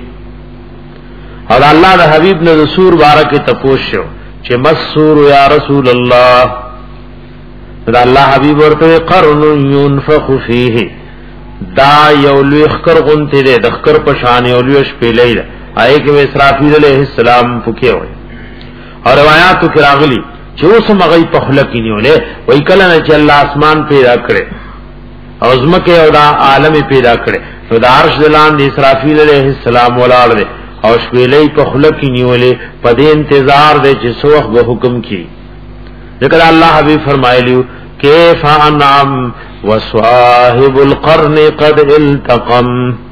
اور الله د حبیب نه رسول بارک تپوشو چې مسور یا رسول الله دا الله حبیب ورته قرن ينفخ فيه دا یو لوی خکر غونته ده د خکر په شان یو لوی شپې لای ده آی کې اسرافیل علیہ السلام پکې وي اور روایتو کې راغلي چې اوس مغی په خلق کې نیولې وای کله نه چې الله اسمان پیدا کړي او زمکه او دا عالم پیدا کړي نو د عرش دلان د اسرافیل علیہ السلام ولاړ دي او شپېلې په خلق کې نیولې په دې انتظار دي چې سوخ به حکم کی ذکر الله حبیب فرمایلیو کیف انعم وصاحب القرن قد التقم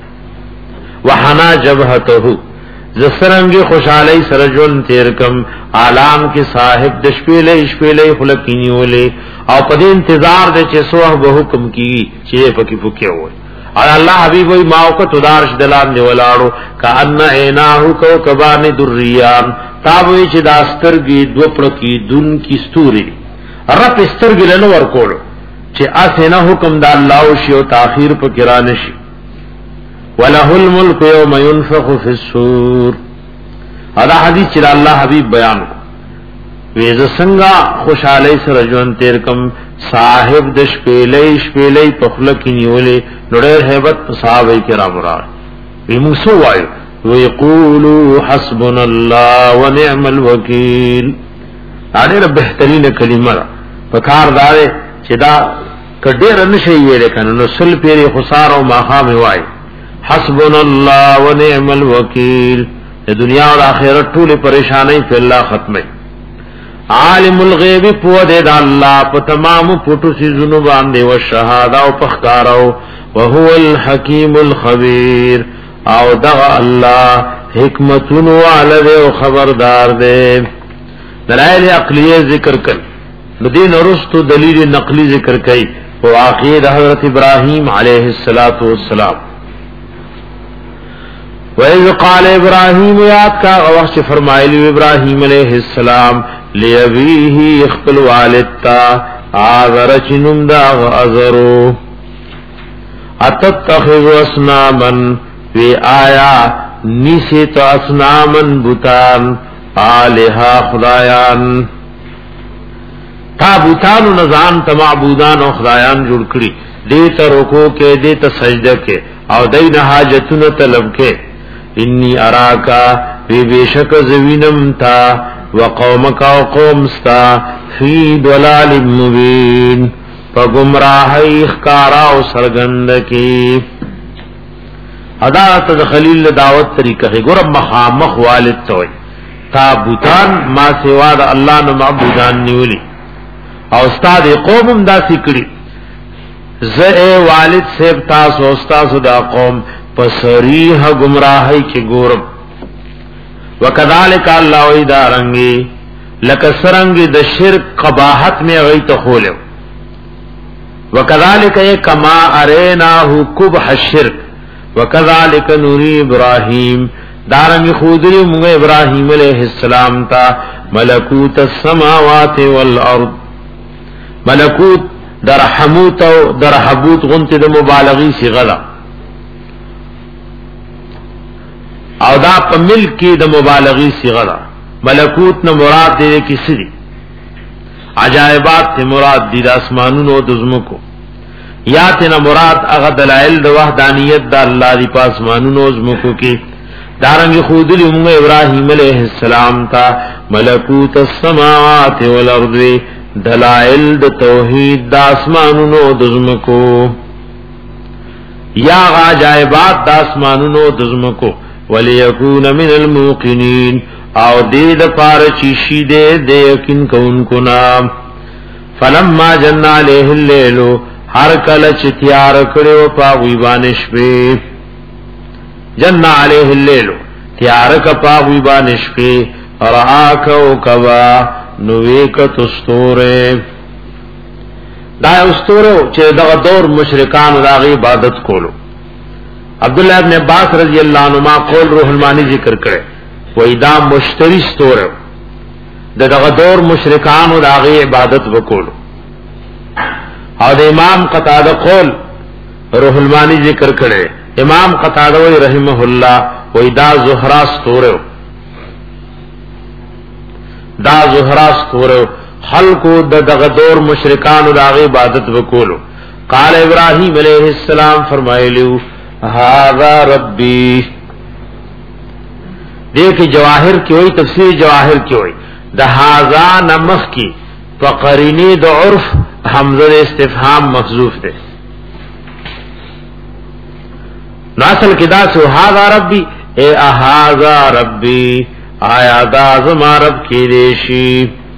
وحنا جبهته زسرنگی خوشحالی سرجون تیرکم عالم کی صاحب دشپیلے شپیلے خلقینی والے او پدے انتظار دے چے سوح بحکم کی چے پکی پکے ہوئے اور اللہ حبیب وی ماوکت ادارش دلان دے ولارو کا انا ایناہو کوکبان دریان تابوی چے دا استرگی دوپڑکی دن کی ستوری رب استرگی لنور کولو چے اسینا حکم دا اللہ شیو تاخیر پکرانشی وَلَهُ الْمُلْكُ يَوْمَ يُنْفَخُ فِي الصُّورِ ادا حدیث چې الله حبیب بیان کو ویز څنګه خوشاله سره ژوند تیر کم صاحب د شپېلې شپېلې په خپل کې نیولې نړۍ hebat صحابه کرام را وی موږ سو وایو ويقولوا حسبنا الله ونعم الوکیل اړه بهترین کلمه په کار دار چې دا کډیر نشي ویل کنه نو سل پیری خسار او ماخام وای حسبنا الله ونعم الوکیل د دنیا او آخرت ټول پریشانی په الله ختمه عالم الغیب په دې د الله په تمام پټو سيزونو باندې او شهادت او پخکارو وهو الحکیم الخبیر او دغه الله حکمتونو والے او خبردار دی دلائل عقلیه ذکر کړ نو دین ورستو دلیل نقلی ذکر کړي او واقع حضرت ابراهیم علیه الصلاۃ والسلام وَإِذْ قَالَ إِبْرَاهِيمُ یاد کا وقت فرمایلی ابراہیم علیہ السلام لِأَبِيهِ اخبل والدتا آذر چنم دا غازرو اتتخذ اسنامن وی آیا نیسیت اسنامن بوتان آلہا خدایان تا بوتانو نزان تا معبودان و خدایان جوڑ کری دیتا رکو کے دیتا سجدہ کے او دین حاجتون طلب کے انی اراکا وی بیشک زوینم تا وقومکا وقومستا فی دلال مبین پا گمراہی اخکارا و سرگندکی ادارت دا خلیل دعوت طریقہ ہے گورم مخامخ والد توئی تابوتان ما سوا دا اللہ نو معبودان نیولی او استاد قومم دا سکڑی زئے والد سیب تاسو استاسو دا قوم پسریح گمراہی کی گورم وکذالک اللہ ویدارنگی لکسرنگی دا شرک قباحت میں غیت خولو وکذالک کما اریناہو قبح الشرک وکذالک نوری ابراہیم دارنگی خودری مونگ ابراہیم علیہ السلام تا ملکوت السماوات والارض ملکوت در حموت و در حبوت غنت دا مبالغی سی غلا او دا پا ملک کی دا مبالغی سی غلا ملکوت نا مراد دے کسی دی عجائبات تے مراد دی دا اسمانون و دزمکو یا تے نا مراد اغا دلائل دا وحدانیت دا اللہ دی پا اسمانون و دزمکو کی دارنگی خودلی امونگ ابراہیم علیہ السلام تا ملکوت السماوات والارض دلائل د توحید د اسمانونو دزمکو یا غاجائبات د اسمانونو دزمکو وليكون من الموقنين او دې د پار چی شي دې د یقین کوونکو نام فلما جن عليه الليل هر کله چې تیار کړو پاوی بانش په جن عليه الليل تیار ک پاوی بانش په راکو کوا نویکت استوره دا استورو چې دا دور مشرکان دا غي عبادت کولو عبداللہ ابن عباس رضی اللہ عنہما قول روح المانی ذکر کرے وای دا مشتری استوره دغه دور مشرکانو داغه عبادت وکولو. او د امام قتاده قول روح المانی ذکر کړي. امام قتاده وی رحمه الله وی دا زهرا ستوره دا زهرا ستوره خلقو د دغه دور مشرکانو داغه عبادت وکولو. قال ابراهیم علیہ السلام فرمایلیو هذا ربی. دیکھ جواہر کی ہوئی تفسیر جواہر کی ہوئی د هذا نمخ کی فقرینی د عرف حمزه استفهام محذوف ده. ناصل کدا سو هذا ربی اے هذا ربی آیا دا زما رب کی دیشی.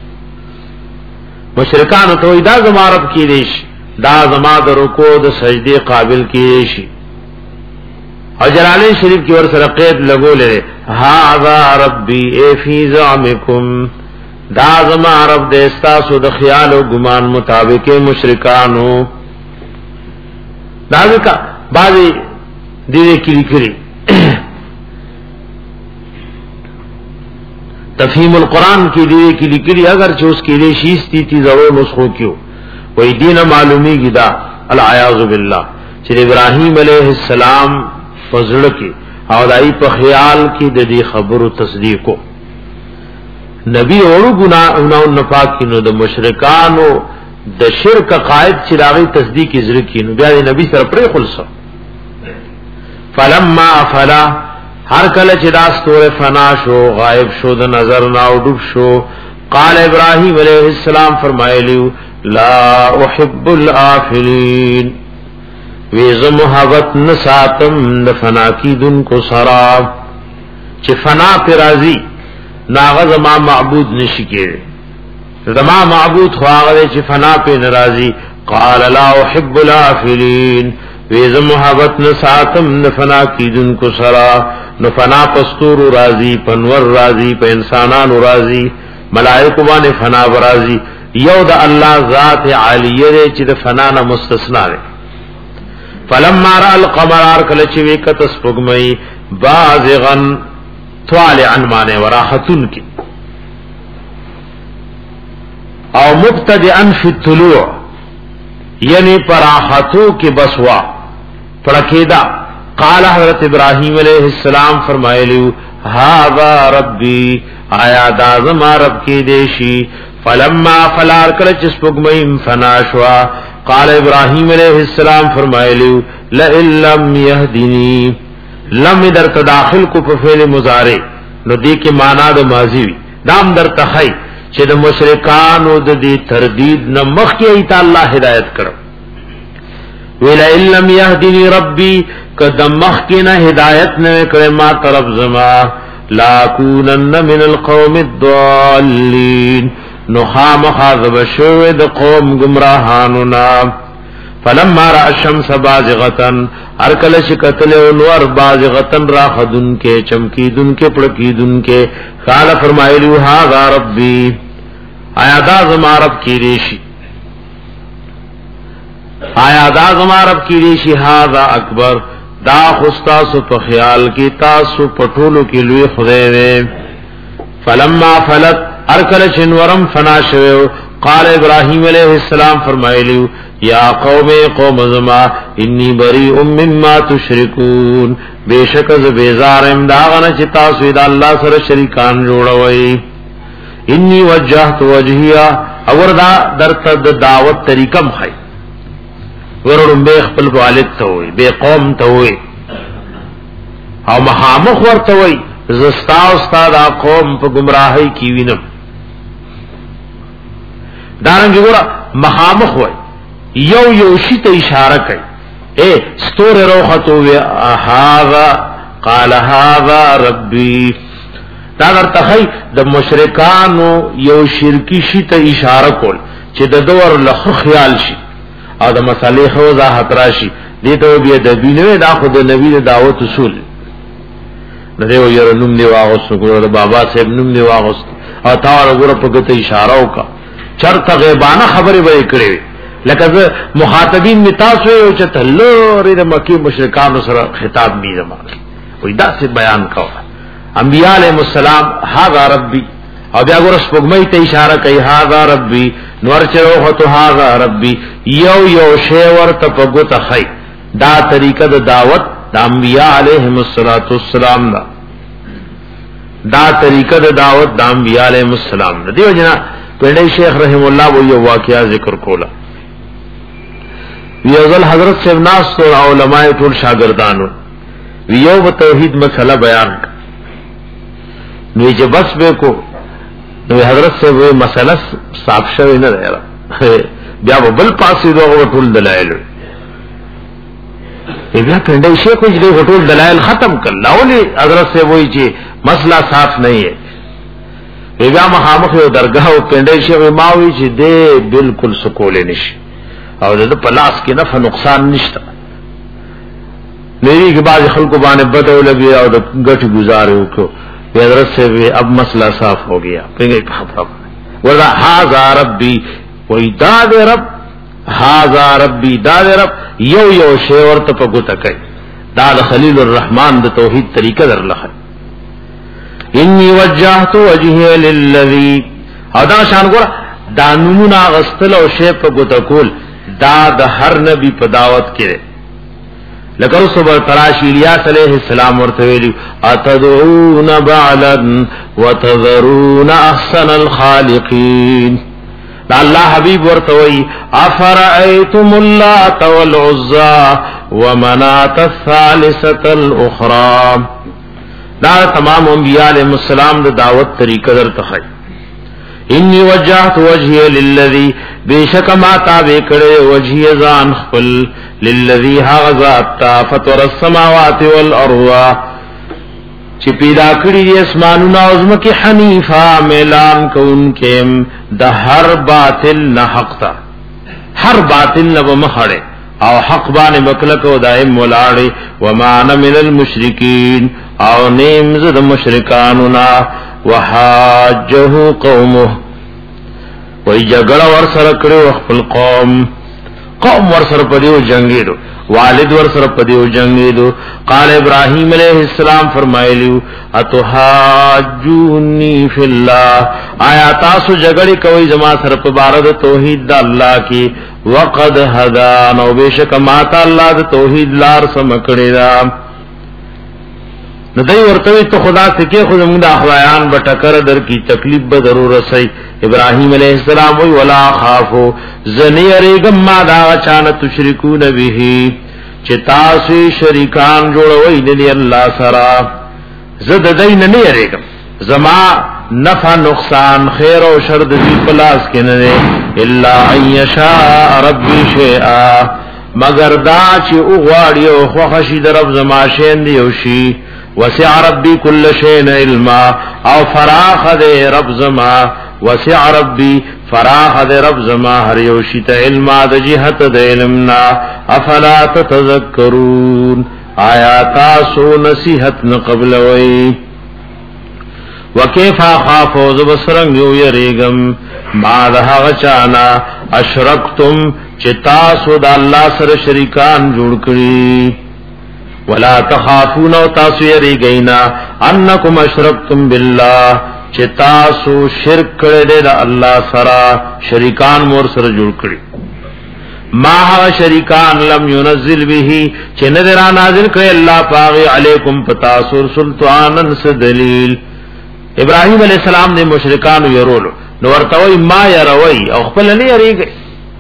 مشرکان تو دا زما رب کی دیشی دا زما د رکوع د سجدے قابل کی دیشی. اور جلالین شریف کی اور سره قید لگو لے هذا ربی اے فی زعمکم دا زما رب دیستا سو د خیال و گمان مطابق مشرکانو. دا ذکا بعضی دیده کلی کلی تفہیم القرآن کی دیده کلی کلی اگر چه اس کی شیستی تی ضرور نسخو کیو وی دین معلومی کی دا العیاذ باللہ چه ابراہیم علیہ السلام فضل کی او دائی پا خیال کی دی خبر و تصدیقو نبی اورو گناہ نفاق کی نو دا مشرکانو دا شرک قائد چراغی تصدیق ازر کی نو بیا نبی سر پری خلصا فلما فلا ہر کل چداستور فنا شو غائب شو دا نظر ناو ڈب شو قال ابراہیم علیہ السلام فرمائے لیو لا احب الآفلین ویز محبت نساتم نفنا کی دن کو سراب چه فنا پی رازی ناغذ ما معبود نشکے زما معبود خواغذ چه فنا پی نرازی قال لا احب الآفلین ویز محبت نساتم نفنا کی دن کو سراب نفنا پستور رازی پنور رازی پا انسانان رازی ملائکو بان فنا برازی یو دا اللہ ذات عالیه دے چی دا فنانا مستثنا دے. فلما را القمر آرکل چوی کتس پگمئی بازغن طالعن مانے وراحتن کی او مبتدئن فی الطلوع یعنی پراحتو کی بسوا پڑکیدہ. قال حضرت ابراہیم علیہ السلام فرمائے لیو هذا ربی آیا دازم رب کی دیشی. فلما فلار کل چس پگمئیم فناشوا قال ابراہیم علیہ السلام فرمائے لیو لئن لم یهدنی لم در تداخل کو فعل مضارع نو دی کی معنی د ماضی وی دام در تخی چې د مشرکانو د دې تردید نه مخ کې ایت الله هدایت کړو. ولئن لم یهدنی ربی کد مخ کې نه هدایت نه کړې ما طرف زما لا کونن من القوم الضالین نو خامخاذب شوه د قوم گمراهانو نا. فلما را الشمس بازغتن هر کله شکتل انور بازغتن راخدن کے چمکیدن کے پڑکیدن کے قال فرمایلیو هذا ربی آیا دا زما رب کی ریشی آیا دا زما رب کی ریشی هذا اکبر دا خستاسو په خیال کی تاسو پټولو کی لوی خدای دے. فلما فلت ارکل چنورم فنا شویو قال ابراہیم علیہ السلام فرمائلیو یا قوم قوم زما انی بریء مما تشرکون بے شک ز بیزار امداغنا چی تاسو دا اللہ سر شریکان جوڑوئی. انی وجہت وجہیا اور دا در تد دعوت طریقم خی ورڑم بے خپل والد تاوئی بے قوم تاوئی او محامخ ورتوئی زستا استاد قوم پا گمراہی کی وینم دارنگی گورا مخامخ ہوئی یو یو شی تا اشارہ کئی اے ستور روحتو وی هذا قال هذا ربی داگر تخی دا مشرکانو یو شرکی شی تا اشارہ کول چی دا دور لخ خیال شی او دا مسئلے خوزا حتراشی دیتا بی دبینوی دا خود نبی دا دعوت اصول ندیو یر نم دی واغست نکلو دا بابا صاحب نم دی واغست او تاوارا گورا پکتا اشارہو کا چرتا غیبانہ خبری بے کرے لکه مخاطبین می تاسو یو چې تلوري د مکی مشرکانو سره خطاب می زما وای دا څه بیان کاوه انبیاء علیهم السلام هاذا ربی او بیا ګور سپوږمۍ ته اشاره کوي هاذا ربي نور چروه تو هاذا ربي یو یو شی ورته په ګوته خي دا طریقه د دعوت د انبیاء علیهم الصلوۃ والسلام دا دا طریقه د دعوت د انبیاء علیهم السلام دیو جنا پندای شیخ رحم الله و یو واقعا ذکر کولا ویوزل حضرت سے ناس اور علماء ټول شاگردانو ویو توحید مسئلہ بیان نو چې بس به کو نو حضرت سے وہ مسئلہ صاف شوی نه راځي بیا بل پاسې دوه ټول دلایل بیا پندای شیخ دې ټول دلایل ختم کړل اولی حضرت سے وایي چې مسئلہ صاف نہیں ہے بیا مخامخ یو درگاہ او پندای شیخ ماوي چې دې بالکل سکول نشي او د پلاس کې نفع نقصان نشته میری کے بعد خلق باندې بدو لگی او د غټ گزارو کو حضرت سے اب مسئلہ صاف ہو گیا وردا ھذا ربی وای داد رب ھذا ربی داد رب یو یو شی ورته په ګوته کوي دا خلیل الرحمن د توحید طریقه درلخه انی وجهت وجهي للذي ادا شان ګور دا نمونه غستل او شی په ګوته کول دا د هر نبی په دعوت کې لکه رسول تراش الیاس علیہ السلام ورته ویلو اتدعون بعلا وتذرون احسن الخالقین دا الله حبیب ورته وی افرایتم اللات والعزى ومنات الثالثه الاخرى دا تمام انبیاء علیہ السلام د دعوت طریقہ درته خای انی وجهت وجهي للذي بیشک ما تابع کړه وجهي ځان خپل للذي حغزات فطر السماوات والارض چې پیدا کړی دي اسمانونه او زمکه حنیفا ميلان کوونکې د هر باطل نه حق تا هر باطل نه مخړه او حق باندې مکلک او دائم ولاړې وما انا من المشرکین او نیم زد مشرکانو نا وحاجه قومه وی جګړه ور سره کړو خپل قوم قوم ور سره پدیو جنگیدو والد ور سره پدیو جنگیدو قال ابراهیم علیہ السلام فرمایلیو اتحاجونی فی الله آیا تاسو جګړه کوي زما سره په بار د توحید د الله کې وقد هدان او بشک ما ته الله د توحید لار سم کړی دا ندای ورته ته خدا سکه خو موږ د احوایان بټکر در کی تکلیف به ضرور رسي ابراهیم علیہ السلام وی ولا خافو زنی ریګم ما دا چانه تشریکون به چې تاسو شریکان جوړوي د الله سره زد دین نه ریګم زما نفع نقصان خیر او شر د دې پلاس کې نه الا ایشاء ربی شیئا مگر دا چې او غواړي او خو خشي در رب زما شین دی او شی وسع ربی کل شیء علما او فراخ دے رب زما وسع ربی فراخ دے رب زما ہر یوشی تا علما دا جہت دا علمنا افلا تتذکرون آیا تاسو نصیحت نقبل وی وکیفا خافو زبسرنگ یو یریگم ما دہا غچانا اشرکتم چتاسو دا اللہ سر شریکان جوڑ کری ولا تخافون تاسو یریگینا انکم اشرکتم بالله چې تاسو شرک کړی دی د الله سره شریکان مور سره جوړ کړی ما هغه شریکان لم ينزل به چې نظر نازل کړی الله پاک علیکم پتاسو سلطانن س دلیل ابراهیم علیہ السلام نے مشرکان یرولو نو ورتوی ما یروي او خپل نه یریږي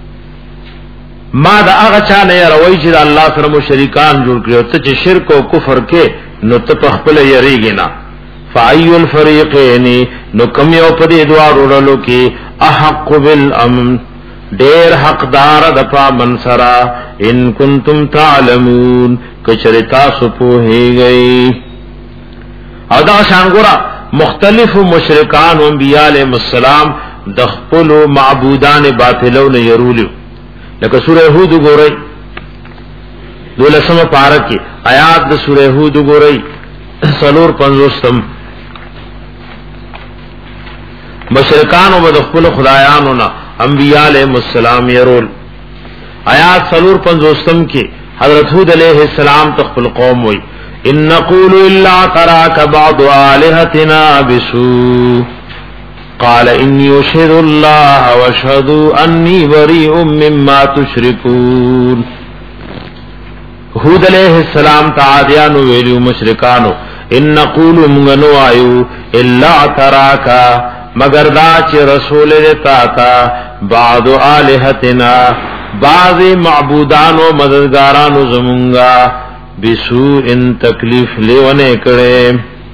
ما دا هغه چا نه یروي چې الله سره مشرکان جوړ کړو ته چې شرک او کفر کې نو ته خپل یریږي نه فای الفریقین نو کم یو په دې دوه ورولو کې احق بالامن ډیر حقدار د پا منصرا ان کنتم تعلمون کچرتا سپو هیږي او دا شانګورا مختلف مشرکان او انبیاء علیهم السلام د خپل معبودان باطلو نه يرولو لکه سورہ ہود وګورئ دولسمه پارہ کې آیات د سورہ ہود وګورئ سلور پنځوستم مشرکان او د خپل خدایانو نه انبیاء علیهم السلام يرول آیات سلور پنځوستم کې حضرت ہود علیہ السلام تخپل قوم وی ان نقول الا تراك بعض الهتنا بسوء قال انی اشهد الله واشهد انی بریء مما تشركون. هود علیہ السلام تعادیانو ویلیو مشرکانو ان نقول منگنو آیو الا تراکا مگر دا چی رسول دیتا تا بعض آلہتنا بعض معبودانو مددگارانو زمونگا بسوء ان تکلیف لیونے کرے.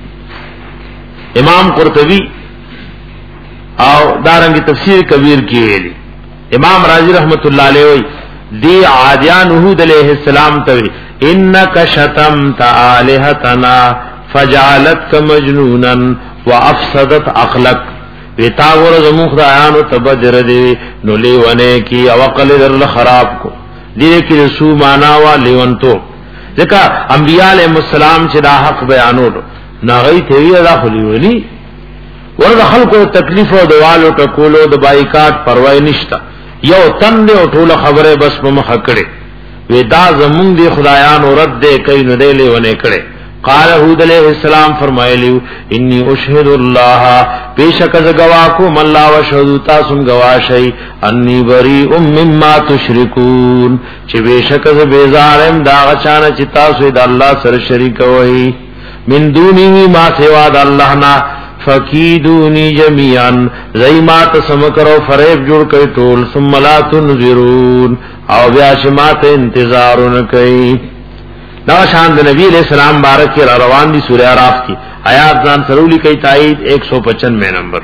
امام قرطبی او دارنگی تفسیر کبیر کی ویلی امام راضی رحمت اللہ علیہ وی دی عادیان ہود علیہ السلام توی انک شتمت آلہتنا فجعلتک مجنونا وافسدت عقلک ویتاغور زمون خدایانو تبدر دی نو لیونے کی اوقل در لخراب کو دیئے کی رسو ماناوا لیونتو ذکر انبیاء علیہ السلام چی دا حق بیانو ناغی تیوی دا خلیونی ورد خلقو تکلیف و دوالو تکولو د بایکاٹ پروائی نشتا یو تن دے او ټول خبره بس په مخ کړي وی دا زمون دی خدایانو رد دے کای نو دے لیونه کړي. قال هود علیہ السلام فرمایلیو انی اشهد الله بیشک ز گواکو مل الله وشهد تاسم گواشی انی بریء مما تشركون چې بیشک ز بیزارم دا غچانه چې تاسو د الله سره شریک وای من دونی ما سوا د الله نا فکیدونی جمیعا زیمات سمکرو فریب جوڑ کئی ٹول ثم لا تنظرون او بیاشمات انتظارون کئی. نا شاند نبی علیہ السلام بارک کی روان دی سورہ اعراف کی آیات زان سرولی کئی تائید ایک سو پچنوے نمبر.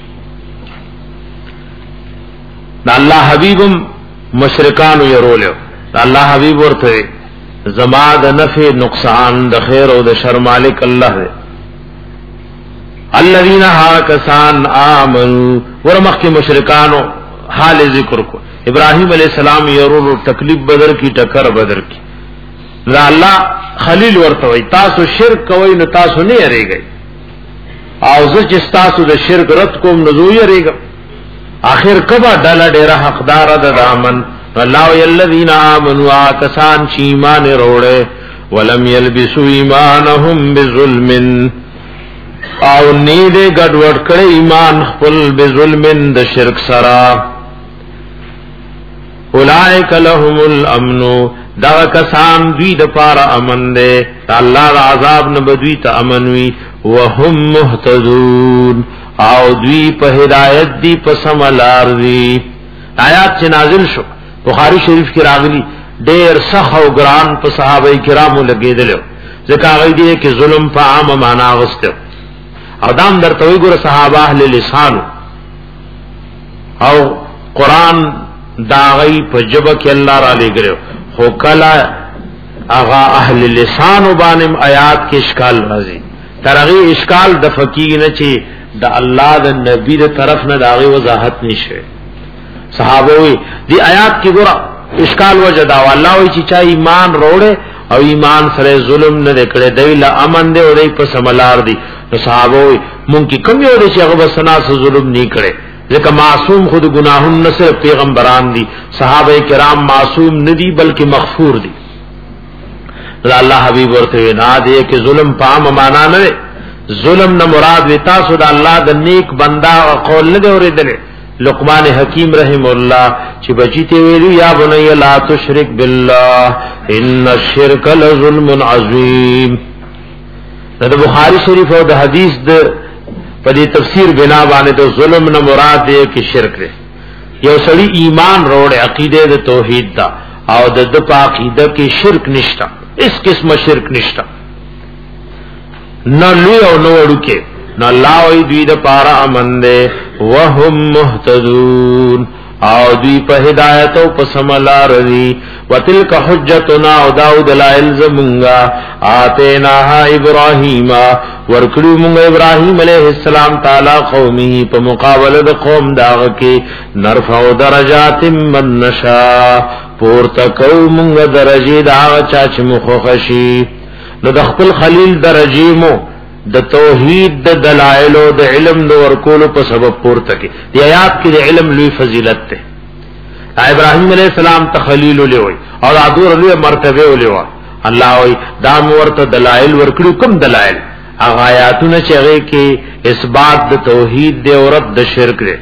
نا اللہ حبیبم مشرکانو یرولیو نا اللہ حبیب ورطے زماد نفع نقصان د خیر او د شر مالک اللہ دے. الذين هاكسان آمنوا ورمخ کے مشرکانو حال ذکر کو ابراہیم علیہ السلام یرو تکلیف بدر کی ٹکر بدر کی لا اللہ خلیل ورتوی تاسو شرک کوي نو تاسو نه یریږئ او زه چې تاسو د شرک رد کوم نو یریږم. اخر کبا ډاله ډیره حقدار د دامن الله الذين آمنوا کسان چې ایمان وروړي ولم يلبسوا ایمانهم بظلم او نیده گڑوڑ کڑی ایمان خپل بظلمن د شرک سرا اولائک لهم الامنو دا کسان دوی د پارا امن دے اللہ دا عذاب نبدوی تا امنوی وهم محتدون او دوی په ہدایت دی پسملار دی. آیات چه نازل شو بخاری شریف کی راغلی دیر سخ او گران په صحابه کرامو لگی دلیو ذکا غی دی کہ ظلم پا عام مانا غستو او دام در توی ګور صحابه اهل لسان او قران داغی په جبه کې الله را لګره خو کلا اغا اهل لسان باندې آیات کې اشکال راځي ترغی اشکال د فقيه نه چی د الله د نبی د طرف نه داغی وضاحت نشه. صحابه وی دی آیات کې ګور اشکال وجدا والله وی چې چا ایمان روړې او ایمان سره ظلم نه کړي دی لا امن دی او دی په سملار دی. صحابه وی مونږ کی کم یو دی چې هغه بسنا سره ظلم نه کړي ځکه معصوم خود گناهون نه صرف پیغمبران دي صحابه کرام معصوم نه دي بلکې مغفور دي. الله حبیب ورته نه دی چې ظلم پام معنا نه ظلم نه مراد وتا سو د الله د نیک بندا قول نه اوریدل. لقمان حکیم رحم الله چې بچی ته ویلو یا بنی لا تشرک بالله ان الشرک لظلم عظیم. د بخاری شریف او د حدیث د په دې تفسیر بنا باندې د ظلم نه مراد دی کې شرک دی. یو سړی ایمان روړ عقیده د توحید دا او د د عقیده کې شرک نشتا اس قسم شرک نشتا نه لوی او نو وړو کې نو الله وی دوی د پارا امن ده وهم مهتدون او دوی په هدایت او په سملار دي. وتلک حجتنا او داود دلائل زمونگا آتینا ابراهیم ورکړو مونږ ابراهیم علیہ السلام تعالی قومه په مقابله د قوم داغه کې نرفع درجات من نشا پورته کو مونږ درجه دا چا چې مخخشي نو د خپل خلیل درجه مو د توحید د دلائل او د علم د ورکولو په سبب پورته کې دی. آیات کې د علم لوی فضیلت ده. ابراهیم علیہ السلام تخلیل لوی او د ادور لوی مرتبه ولوا الله وی دا ورته دلائل ورکړو کوم دلائل هغه آیاتونه چې هغه کې اثبات د توحید دی او رد د شرک دی.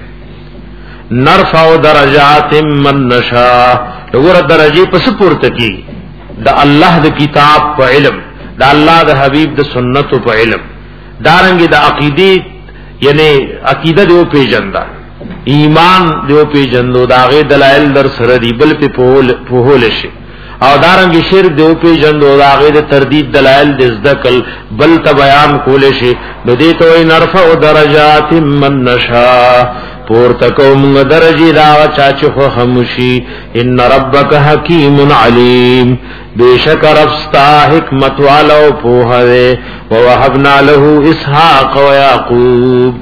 نرفع درجات من نشاء وګوره درجه پس پورته کی د الله د کتاب په علم، د الله د حبیب د سنت په علم، دارنګ د عقیده یعنی عقیده دیو پیجندا ایمان دیو پیجندو داغه دلائل در سره دی بل په پوهول شي او دارنګ شرک دیو پیجندو داغه د تردید دلائل د ذکل بل ته بیان کول شي. نو دې ته نرفع درجات من نشاء پور تکوم درجی دا چاچ خو خموشی. ان ربک حکیم علیم بیشک ربستا حکمت والا و پوہوے ووہبنا له اسحاق و یعقوب.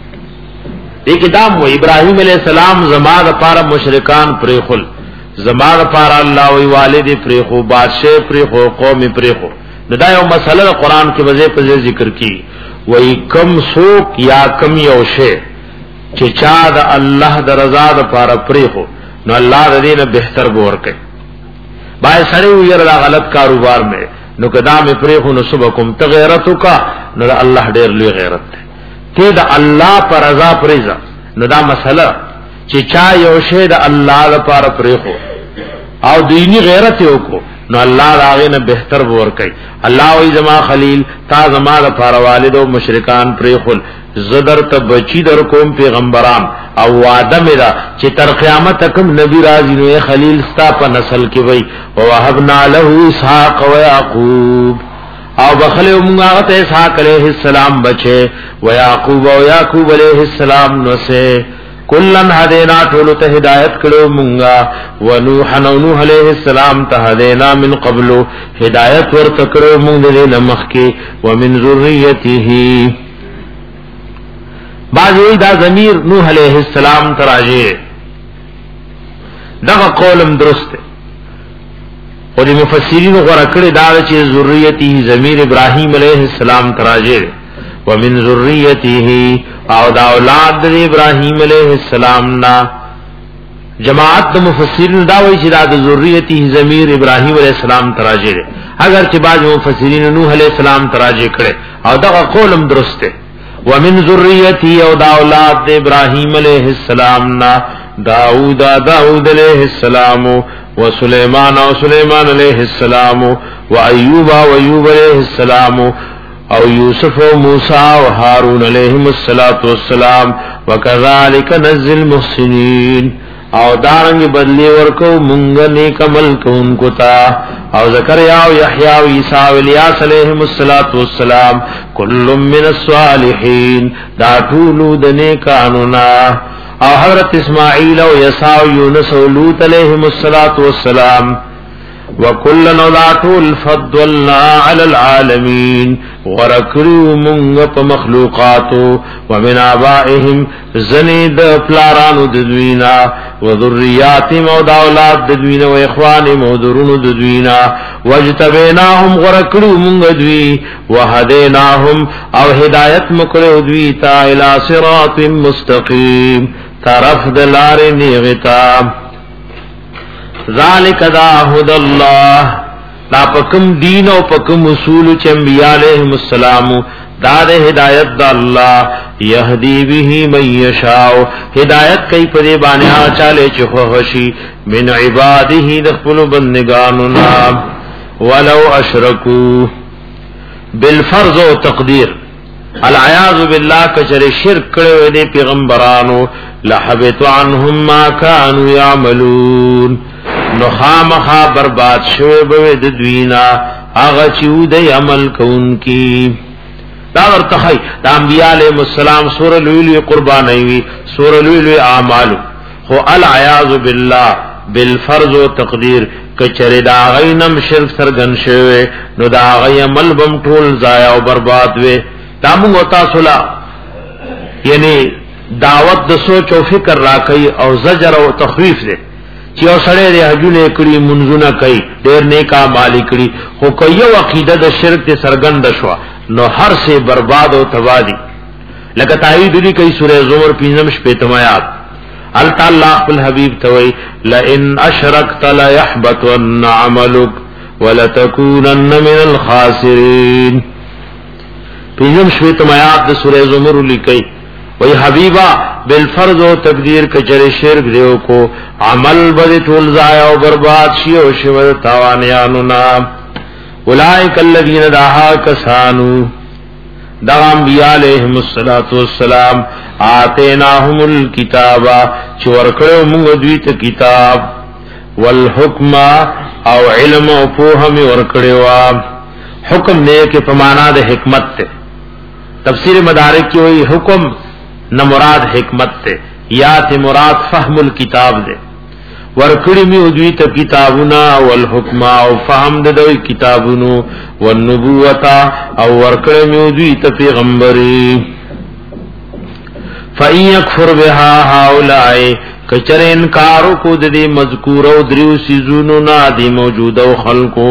ایک دام و ابراہیم علیہ السلام زمان پارا مشرکان پریخل زمان پارا اللہ و والد پریخو بادشاہ پریخو قوم پریخو. ندا یو مسئلہ قرآن کے وزے پزے ذکر کی وی کم سوک یا کم یوشے چې چا د الله د رضا د پاره پریخو نو الله د دې نه بهتر ګور کوي. بای سره ویره دا غلط کاروبار مې نو کدا مې پریخو نو سبکم تغیرتو کا نو الله ډېر لوی غیرت ده ته د الله پر رضا پریزا. نو دا مسله چې چا یو شی د الله لپاره پریخو او دینی غیرت یو کو نو الله راغې نه بهتر ور کوي. الله وی زما خلیل تا زما لپاره والد او مشرکان پریخل زدر ته بچی در کوم پیغمبران او وعده مې دا چې تر قیامت تکم نبی راځي نو خلیل ستا په نسل کې وای او وهبنا له اسحاق و یعقوب او بخله موږ ته اسحاق علیہ السلام بچي و یعقوب او یعقوب علیہ السلام نو سه کلن هدینا ټول ته هدایت کړو مونږه و نوح نوح علیہ السلام ته هدینا من قبل هدایت ورته کړو مونږ دې نمخ کې و من ذریته بعضی دا ضمیر نوح علیہ السلام تراجه دغه قولم درست او د مفسرین غره کړي دا چې ذریته ضمیر ابراهیم علیہ السلام تراجه ومن ذریته او دا اولاد د ابراهیم علیہ السلام نا. جماعت د مفسرین دا وایي چې دا د ذریته ضمیر ابراهیم علیہ السلام تراجه اگر چې بعض مفسرین نوح علیہ السلام تراجه کړي او دغه قولم درست دی. ومن ذریتی او دا اولاد د ابراهیم علیہ السلام نا داؤد داؤد علیہ السلام و سلیمان او سلیمان علیہ السلام و ایوب او ایوب علیہ السلام او یوسف و موسی و هارون علیہم السلام وکذالک نزل المحسنین او دارنګ بدلی ورکو مونږ نیک عمل کوونکو تا او زکریا او یحیی او عیسی او الیاس علیہم السلام کل من الصالحین دا ټول د نیکانو نا او حضرت اسماعیل او یسع او یونس او لوط علیہم السلام وکلن اولاتول فضلنا علی العالمین ورکرو منگ پا مخلوقاتو ومن آبائهم زنید پلارانو ددوینا وذریاتهم او دا اولاد ددوینا و اخوانهم او درون ددوینا واجتبیناهم ورکرو منگ دوی وحدیناهم او هدایت مکرو دوی تا الى صراط مستقیم طرف دلار نیغتا. ذالک دا هدى الله دا پکم دین او پکم اصول چې انبیاء علیهم السلام دا د هدایت د الله یهدی به من یشاء هدایت کوي په دې باندې چاله چې خوشي من عباده د خپل بندگانو نام ولو اشرکو بالفرض او تقدیر العیاذ بالله کچر شرک کړو دې پیغمبرانو لحبط عنهم ما كانوا يعملون نو خامخا برباد شوه به د دوینا هغه چې د عمل کوونکی. دا ورته د انبیاء علیهم السلام سورہ لوی قربانی وی سورہ لوی اعمال خو العیاذ بالله بالفرض و تقدیر کچره دا غینم شرک سرګن شوه نو دا غی عمل بم ټول ضایع او برباد وی. تامو تاسو لا یعنی دعوت د سوچ او فکر راکې او زجر او تخویف دے چې اوسړې د حجونه کړي منځونه کوي ډېر نیک اعمال کړي خو کوي عقیده د شرک ته سرګند شو نو هر څه برباد او تبادی. لکه تایید دي کوي سورہ زمر پنځم شپږم آیات ال تعالی خپل حبیب توي لئن اشرکت لا يحبطن عملك ولتكونن من الخاسرين. پینم شویتم آیات دا سورہ زمر لکی وی حبیبا بالفرض و تقدیر کچر شرک دیو کو عمل بد طول ضائع و برباد شی و شود تاوانیانونا اولائک الذین داہا کسانو دا انبیاء علیہم السلام آتیناہم الکتابا چورکڑو منگو دویت کتاب والحکم او علم او پوہم ورکڑوا حکم دے کے پمانا دے حکمت تے تفسیر مدارک کی ہوئی حکم نہ مراد حکمت تے یا تے مراد فهم الکتاب دے ورکڑی می ادویت کتابنا والحکم او فهم دے دوی کتابنو والنبوتا او ورکڑی می ادویت پیغمبری فَإِن يَكْفُرْ بِهَا هَؤُلَاءِ کچر انکارو کو دے مذکور او دریو سیزونو نا دی موجود او خلقو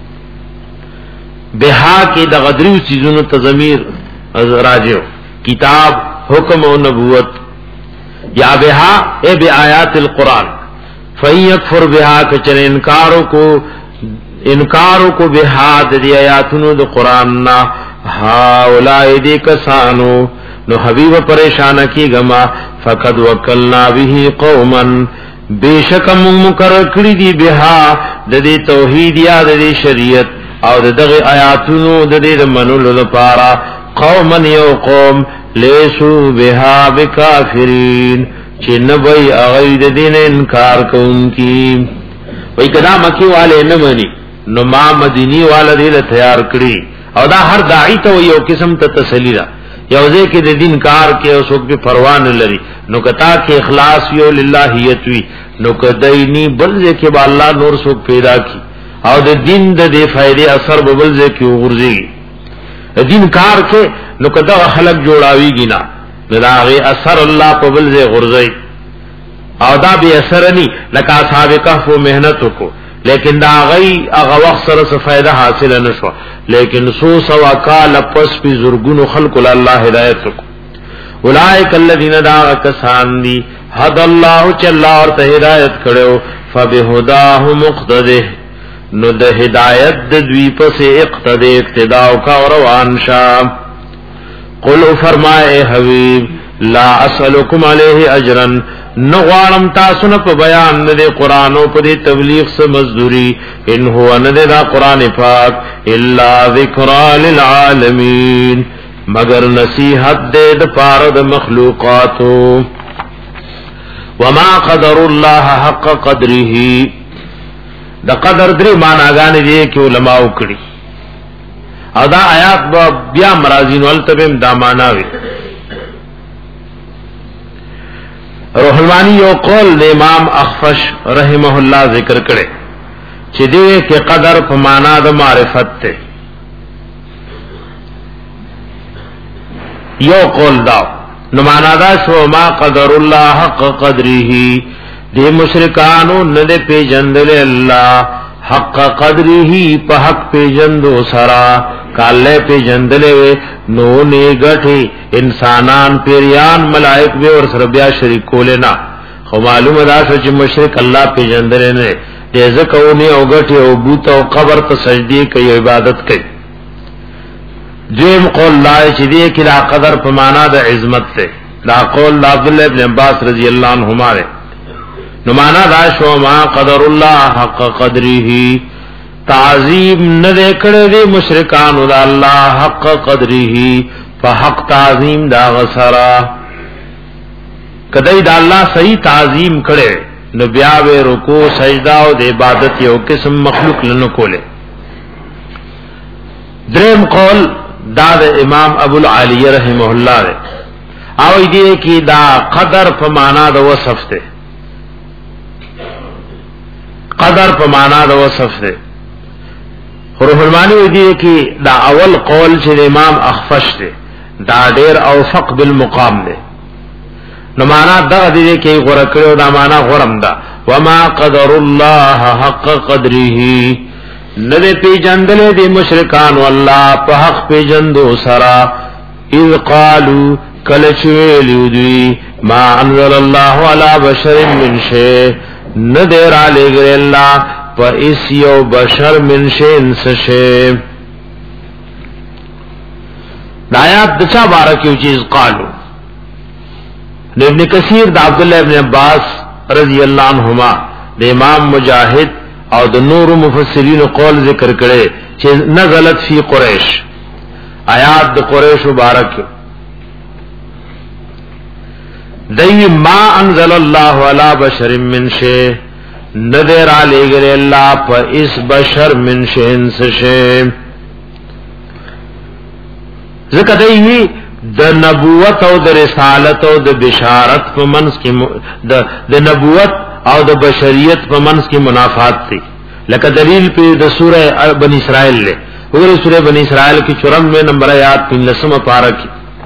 بہا کی دا غدریو سیزونو تضمیر راجعو کتاب حکم و نبوت یا بہا اے بے آیات القرآن فَإِن يَكْفُرْ بِهَا کچر انکارو کو انکارو کو بہا دی آیاتنو دا قرآن نا هَؤُلَاءِ دی کسانو نو حبیب پریشان کی گما فقد وکلنا به قوما بیشک من مقرر کړی دی بها د دې توحید یا د دې شریعت او دغه آیاتونو د دې منلو لپاره قوما یو قوم لیسو بها بکافرین چې نه وای هغه د دین انکار کوونکی وای کدا مکی والے نه مني نو ما مدینی والے دې تیار کړی او دا هر داعی ته یو قسم ته تسلی ده یوزے کې د دین کار کې او څوک به پروا نه لري نو کتا کې اخلاص یو للہیت وی نو کداینی بلځه کې با الله نور څوک پیدا کی او د دین د دې فائدې اثر به بلځه کې وګرځي د دین کار کې نو کدا خلق جوړاویږي نه دغه اثر الله په بلځه غرزي او دا به اثر ني لکه اصحاب کهف مهنت کو لیکن دا غي هغه وخت سره څه فائدہ حاصل نشو لیکن سو سوا کال پس پی زرگونو خلق اللہ ہدایت کو اولائک الذین دا کسان دی حد اللہ چ اللہ اور ته ہدایت کړو فبهداه مقتده نو د ہدایت د دوی پس اقتدا اقتدا کا روان شا قل فرمائے حبیب لا اسلکم علیہ اجرا نغوارم تاسو نه په بیان نه قرآن او په تبلیغ سے مزدوری ان هو نه دا قرآن پاک الا ذکر للعالمین مگر نصیحت دې د پاره د مخلوقاتو وما قدر الله حق قدره د قدر درې معناګانې دي چې علما وکړي او دا آیات بیا مرازین ولتبم دا معناوي روح المانی یو قول د امام اخفش رحمه الله ذکر کړي چې دې کې قدر په معنا د معرفت ته یو قول دا نو معنا دا شو ما قدر الله حق قدره دې مشرکانو نه پیژندل الله حق قدره په حق پیژندو سرا کاله پیژندلې نو نه غټي انسانان پیریان ملائک به ور سره بیا شریک کول نه خو معلومه ده چې مشرک الله پیژندل نه دې ځکهونه او غټي او بوت او قبر ته سجدي کوي عبادت کوي دیم قول لا چې دې کې لا قدر په معنا د عظمت ته دا قول عبد الله ابن عباس رضی الله عنهما نو معنا دا شو ما قدر الله حق قدره تعظیم نه کړه دې مشرکان او الله حق قدره فحق تعظیم دا غسرا کدی دا الله صحیح تعظیم کړي نو بیا به رکوع سجدا او د عبادت یو قسم مخلوق لنه کوله دریم قول دا د امام ابو العالی رحمه الله او دې کې دا قدر په معنا د وصف ته قدر په معنا د وصف ته روح المانی دې کې دا اول قول چې امام اخفش ته دا ډیر اوفق بالمقام ده نو معنا دا دې کې غره کړو دا معنا غرم ده وما قدر الله حق قدره نه پیجندل دي مشرکان والله په حق پیجندو سرا اذ قالوا کله چې ویلو ما انزل الله على بشر من شيء ندر علی الله فاس یو بشر من شین سشه دا آیات دچا بارکیو چیز قالو ابن کثیر دا عبداللہ ابن عباس رضی اللہ عنہما دا امام مجاہد او دا نور مفسرین قول ذکر کرے چیز نزلت فی قریش آیات دا قریش بارکیو دی ما انزل اللہ علی بشر من شے ندر علی گرے اللہ پا اس بشر من شے انس شے ذکر دی د نبوت او د رسالت او د بشارت په منځ کې د نبوت او د بشریت په منځ کې منافات دي لکه دلیل په د سوره بنی اسرائیل له وګوره سوره بنی اسرائیل کې چورانوے نمبر آیات پنځمه پارا کې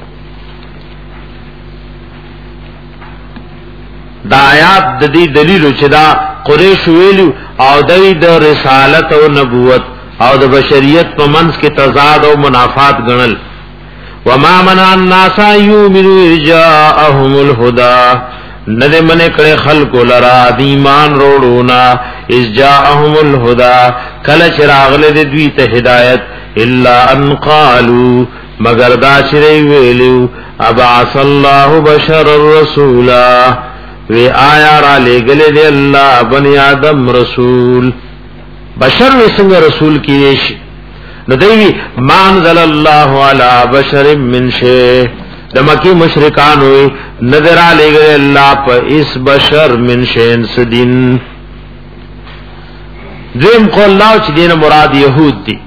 دا آیات د دې دلیل چې دا قریش ویلو او د رسالت او نبوت او د بشریت په منځ کې تضاد او منافات غنل وما منع الناس يؤمنوا جاءهم الهدى ندے منے کڑے خلق لرا ایمان روڑونا اس جاءهم الهدى کل چراغ لے دوی ته ہدایت الا ان قالوا مگر دا چرے ویلو ابعث الله بشر الرسول وی آیا را لے گلے دے اللہ بنی آدم رسول بشر وسنگ رسول کیش نو دیوی ما انزل اللہ علی بشر من شے دمکی مشرکان ہوئی نظر آلے گئے اللہ پا اس بشر من شین سدین دویم قول اللہ چی دین مراد یہود دی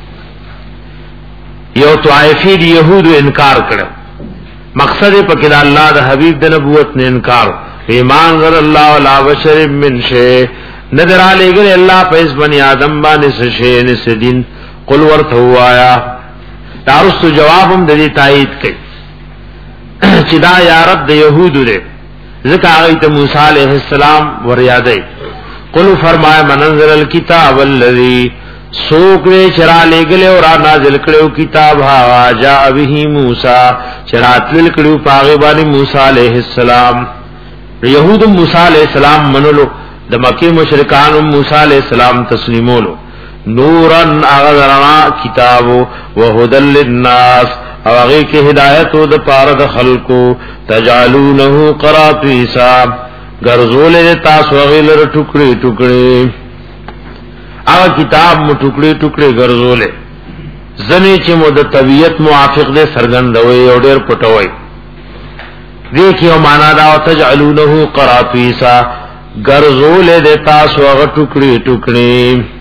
یو طائفی دی یہود انکار کرو مقصد پا کدا اللہ دا حبیب دا نبوت نے انکار ایمان انزل اللہ علی بشر من شے نظر آلے گئے اللہ پا اس بنی آدم بانے سشین سدین قل ورته وایا دارستو جوابم د دې تایید کړي چې دا یا رب د يهودو دې ځکه هغه ته موسی عليه السلام ور یادای قل فرمایا منزل الكتاب الذي سوق چرا لګله او را نازل کړو کتاب ها جاء به موسی چرات لکړو پاغه باندې موسی عليه السلام يهود موسی عليه السلام منلو د مکه مشرکان موسی عليه السلام تسلیمولو نورن اغذرنا کتابو وهدل للناس او اغی کی ہدایت و دا پارد خلقو تجعلونہو قراطیسا گرزول تاسو اغیلر ٹکڑی ٹکڑی اغا کتاب مو ٹکڑی ٹکڑی گرزول زنی چی مو دا طبیعت موافق دے سرگندوئی او دیر پٹوئی دیکھی او مانا دا تجعلونہو قراطیسا گرزول دے تاسو اغا ٹکڑی ٹکڑی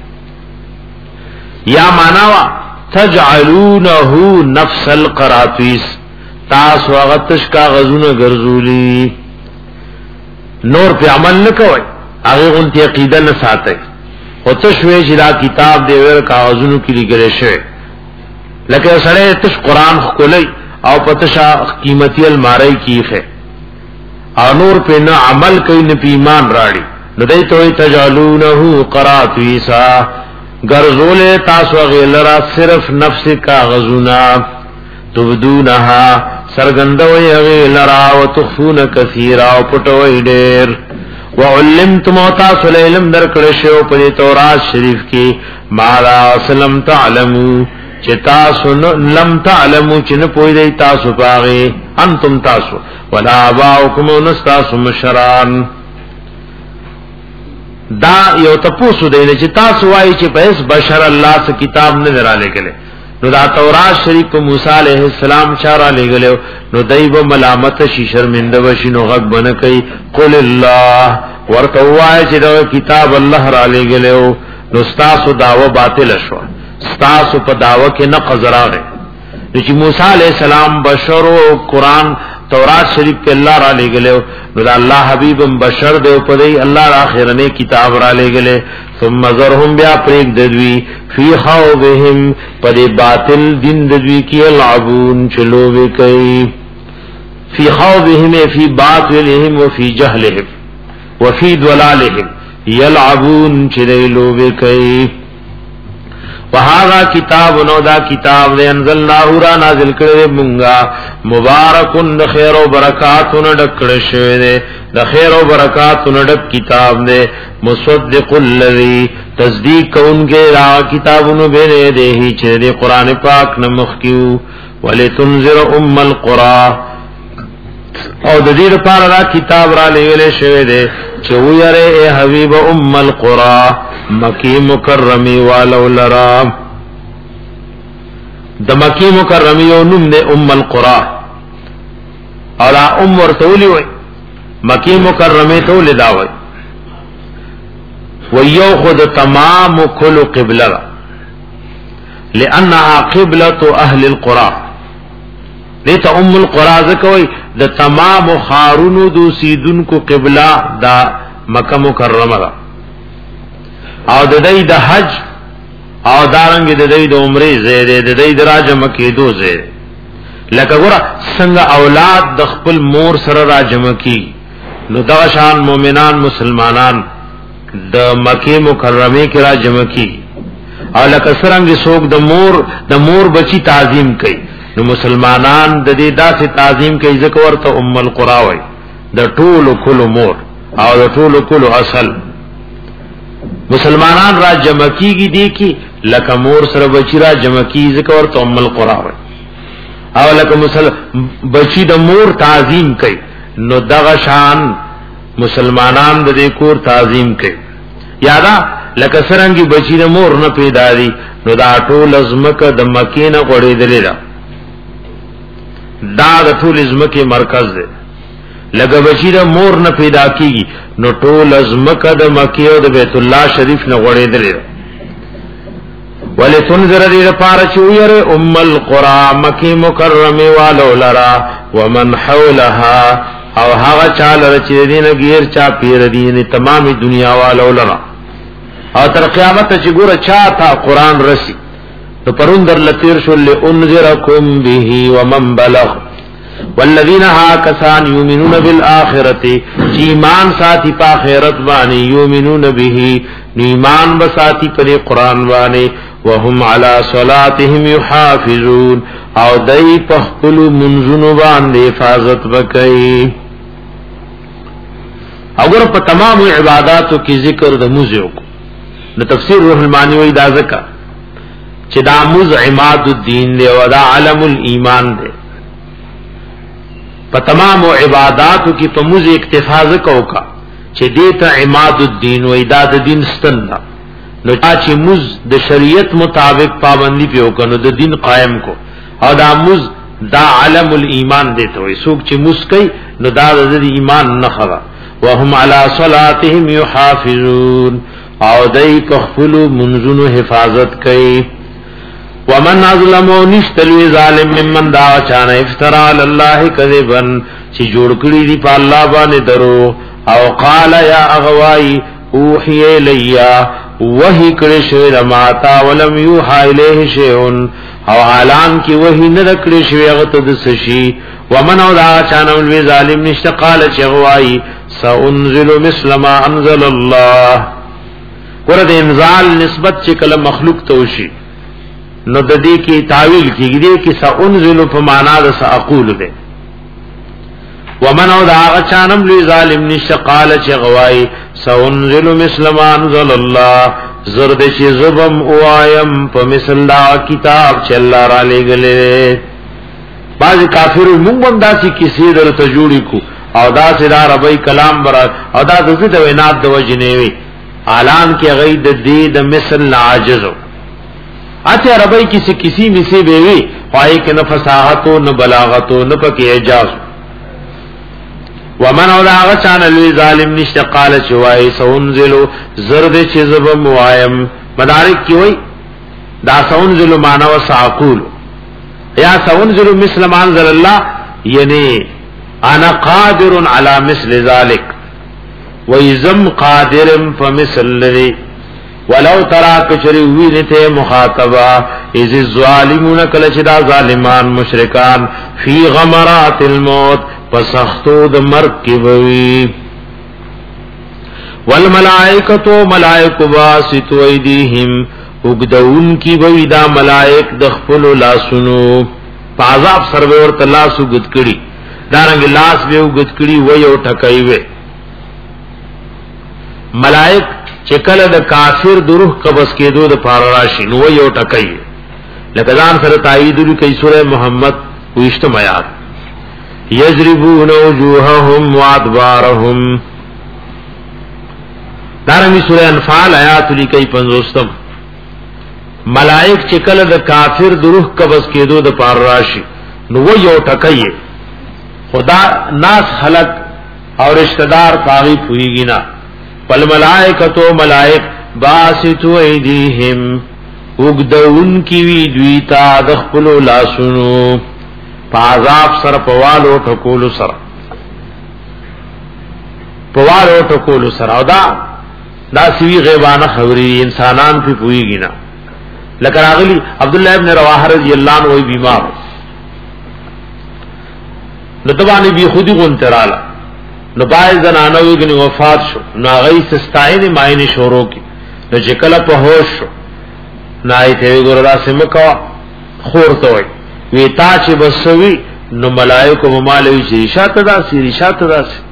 یا ماناوا تجعلونه نفس القراطیس تاسو غتش کا غزونه ګرځولي نور په عمل نکوي هغه اونتی عقیده نه ساتي او تشوي چې دا کتاب دی ور کاغذونو کې لګل شوی لکه سره تش قران خولي او پتشا قیمتي الماری کیخه او نور په نه عمل کوي نه ایمان راړي نو دای ته تجعلونه قراطیسا گرزول تاسو غیلرا صرف نفس کا غزونا تبدونها سرگندوی غیلرا و تخفون کثیرا و پٹوی دیر وعلمتم و تاسو لعلم در کرشو پدی تورات شریف کی مالا سلم تعلمو چه تاسو لم تعلمو چه نپوی دی تاسو پاغی انتم تاسو ولا آباؤکم و نستاسو مشران دا یو تپوسو دینه چې تاسو وایي چې پس بشر الله سے کتاب نه دراله کله نو دا تورات شریف په موسی علیہ السلام چارا لګلو نو دایو ملامت شي شرمنده وشي نو غږ بنه کوي قل الله ورته وایي چې دا کتاب الله را لګلو نو تاسو داوا باطل شو تاسو په داوا کې نه قزراغه چې موسی علیہ السلام بشر او قران تورات شریف کے اللہ را لے گلے نو دا اللہ حبیبم بشر دے پدی اللہ را خیرنے کتاب را لے گلے ثم ذرهم بیا پریک ددوی فی خوضهم پدی باطل دین ددوی کی العبون چلو بے کئی فی خوضهم فی باطلهم وفی جہلهم وفی دلالهم یلعبون چلو بے کئی وہذا کتاب نو دا کتاب دے انزلناہ را نازل کرے منگا مبارکن دا خیر و برکاتن ڈکڑ شوے دے دا خیر و برکاتن ڈک کتاب دے مصدق اللذی تصدیق کون کے را کتابن بینے دے ہی چھے دے قرآن پاک نمخ کیو ولتنذر ام القرى او د دې لپاره را کتاب را لېږل شوی دی چې ويره اے حبیب ام القرى مکی مکرمی والو لرا د مکی مکرمی او نوم دی ام القرى او دا ام ورتولی وي مکی مکرمه تولی دا وي ويو خود تمام كل قبلة لأنها قبلة أهل القرى دیتا ام القرى ذکوئی دا تمام خارونو دو سیدن کو قبلہ دا مکہ مکرمہ دا او دا دی دا حج او دارنگ دا دی دا عمری زیده دا دی دا راجم کی دو زیده لکه گورا سنگ اولاد د خپل مور سره راجم کی نو دا شان مومنان مسلمانان د مکه مکرمه کې راجم کی او لکه سرنګ سوق د مور د مور بچی تعظیم کوي نو مسلمانان د دې داسې تعظیم کوي ځکه ورته ام القرى وای د ټولو کلو مور او د ټولو کلو اصل مسلمانان راجم کیږي دي کی لکه مور سره بچی راجم کی ځکه ورته ام القرى وای او لکه مسل بچی د مور تعظیم کوي نو دغه شان مسلمانان د دې کور تعظیم کوي یادا لکه سرنګي بچی د مور نه پیدا دي نو دا ټول ازمکه د مکې نه غړېدلې ده دا د ټول ازمکه مرکز ده لکه بچی د مور نه پیدا کیږي نو ټول ازمکه د مکې او د بیت الله شریف نه غړېدلې ده ولتنذر دې لپاره چې ويره ام القرى مکه مکرمه والو لرا ومن حولها او هغه چاله چې دینه غیر چا پیر دین تمامي دنیا والو لرا او تر قیامت چې ګوره چا تا قران رسی تو پروندر لتیر شل انذرکم به ومن بلغ والذین هاکسان یؤمنون بالآخرة ایمان ساتي په آخرت باندې یؤمنون به ایمان بساتی پر قران باندې وهم على صلاتهم يحافظون او دای په خپل منځونو باندې حفاظت وکړي اگر په تمام عبادتو کې ذکر د موزیو نو تفسیر روح المانی وی دا ذکر چې دا موز عماد الدین دی او دا علم الایمان دی په تمام عبادتو کې په موز اکتفا وکړه چې دیتا عماد الدین وی دا د دین ستن دا نو چې موز د شریعت مطابق پابندی په وکړو د دین قائم کو او دا موز دا علم الایمان دی ته وي څوک چې موز کوي نو دا د ایمان نه خبره وهم على صلاتهم يحافظون او دای په خپل منځونو حفاظت کوي ومن ظلم نشتلوی ظالم ممن دا چانه افترا علی الله کذبا چې جوړ کړی دی په الله باندې درو او قال یا اغوای اوحی الیا وحی کړی شوی رماتا ولم یوحى الیه شیء او اعلان کی وحی نه کړی شوی هغه ته د سشي ومن او دا چانه ولوی ظالم نشته قال چغوای سانزل مثل ما انزل الله ورته انزال نسبت چې کله مخلوق ته وشي نو د دې کې تعویل کیږي چې سانزل په معنا د ساقول ده ومن او دا چانم لوی ظالم نشته قال چغوای سانزل مثل ما انزل الله زرد چې زبم اوایم په مثل دا کتاب چې الله را لګلې بعض کافر موږ هم داسې کیسې درته جوړی کو او دا سره عربی کلام برا او دا د دې د وینات د وجنې وی اعلان کې غي د دې د مثل عاجز اته عربی کسی کسی مسی به وی پای کې نه فصاحت او نه بلاغت او نه پکې اعجاز ومن او دا غچان لوی ظالم نشته قال چوای سونزلو زرد چې زب موایم مدارک کی وی دا سونزلو معنا وساقول یا سونزلو مثل ما انزل الله یعنی انا قادر على مثل ذلك ويزم قادر فمثل الذي ولو ترى کچری وینته مخاطبا اذ الظالمون کل چدا ظالمان مشرکان فی غمرات الموت فسختو د مرگ کی وی والملائکۃ ملائکۃ واسطو ایدیهم وګدون کی وی دا ملائک د خپل لاسونو پازاب سرور تلاسو گد کړي دارنګ لاس به وګد کړي وای او ټکای وی ملائک چې کله د کافر د روح قبض کېدو د پار راشي نو یو ټکای لکه ځان سره تایید کوي سورہ محمد وشتم آیات یضربون وجوههم وادبارهم دارمی سورہ انفال آیات لیکي پنځوستم ملائک چې کله د کافر د روح قبض کېدو د پار راشي نو و یو ټکایي خدا ناس خلق او رشتہ دار پاغي پويږي نا پل ملائکتو ملائک باسطو ایدیهم وګدون کی وی دوی تا د خپل لاسونو پازاب سر پوالو ټکول سر پوالو ټکول سر او دا دا سی غیبانه خبري انسانان په پويږي نا لکه راغلی عبد الله ابن رواحه رضی الله عنه وی بیمار نو تبانی بی خودی غون ترالا نو پای زنانه ویګنی وفات شو نو غي سستاینه ماینه شورو کی نو چې کله په هوش شو نای ته ګوردا سمکا خورته وي وی تا چې بسوي نو ملائکه ممالوی چې اشاعت دا سی اشاعت دا سی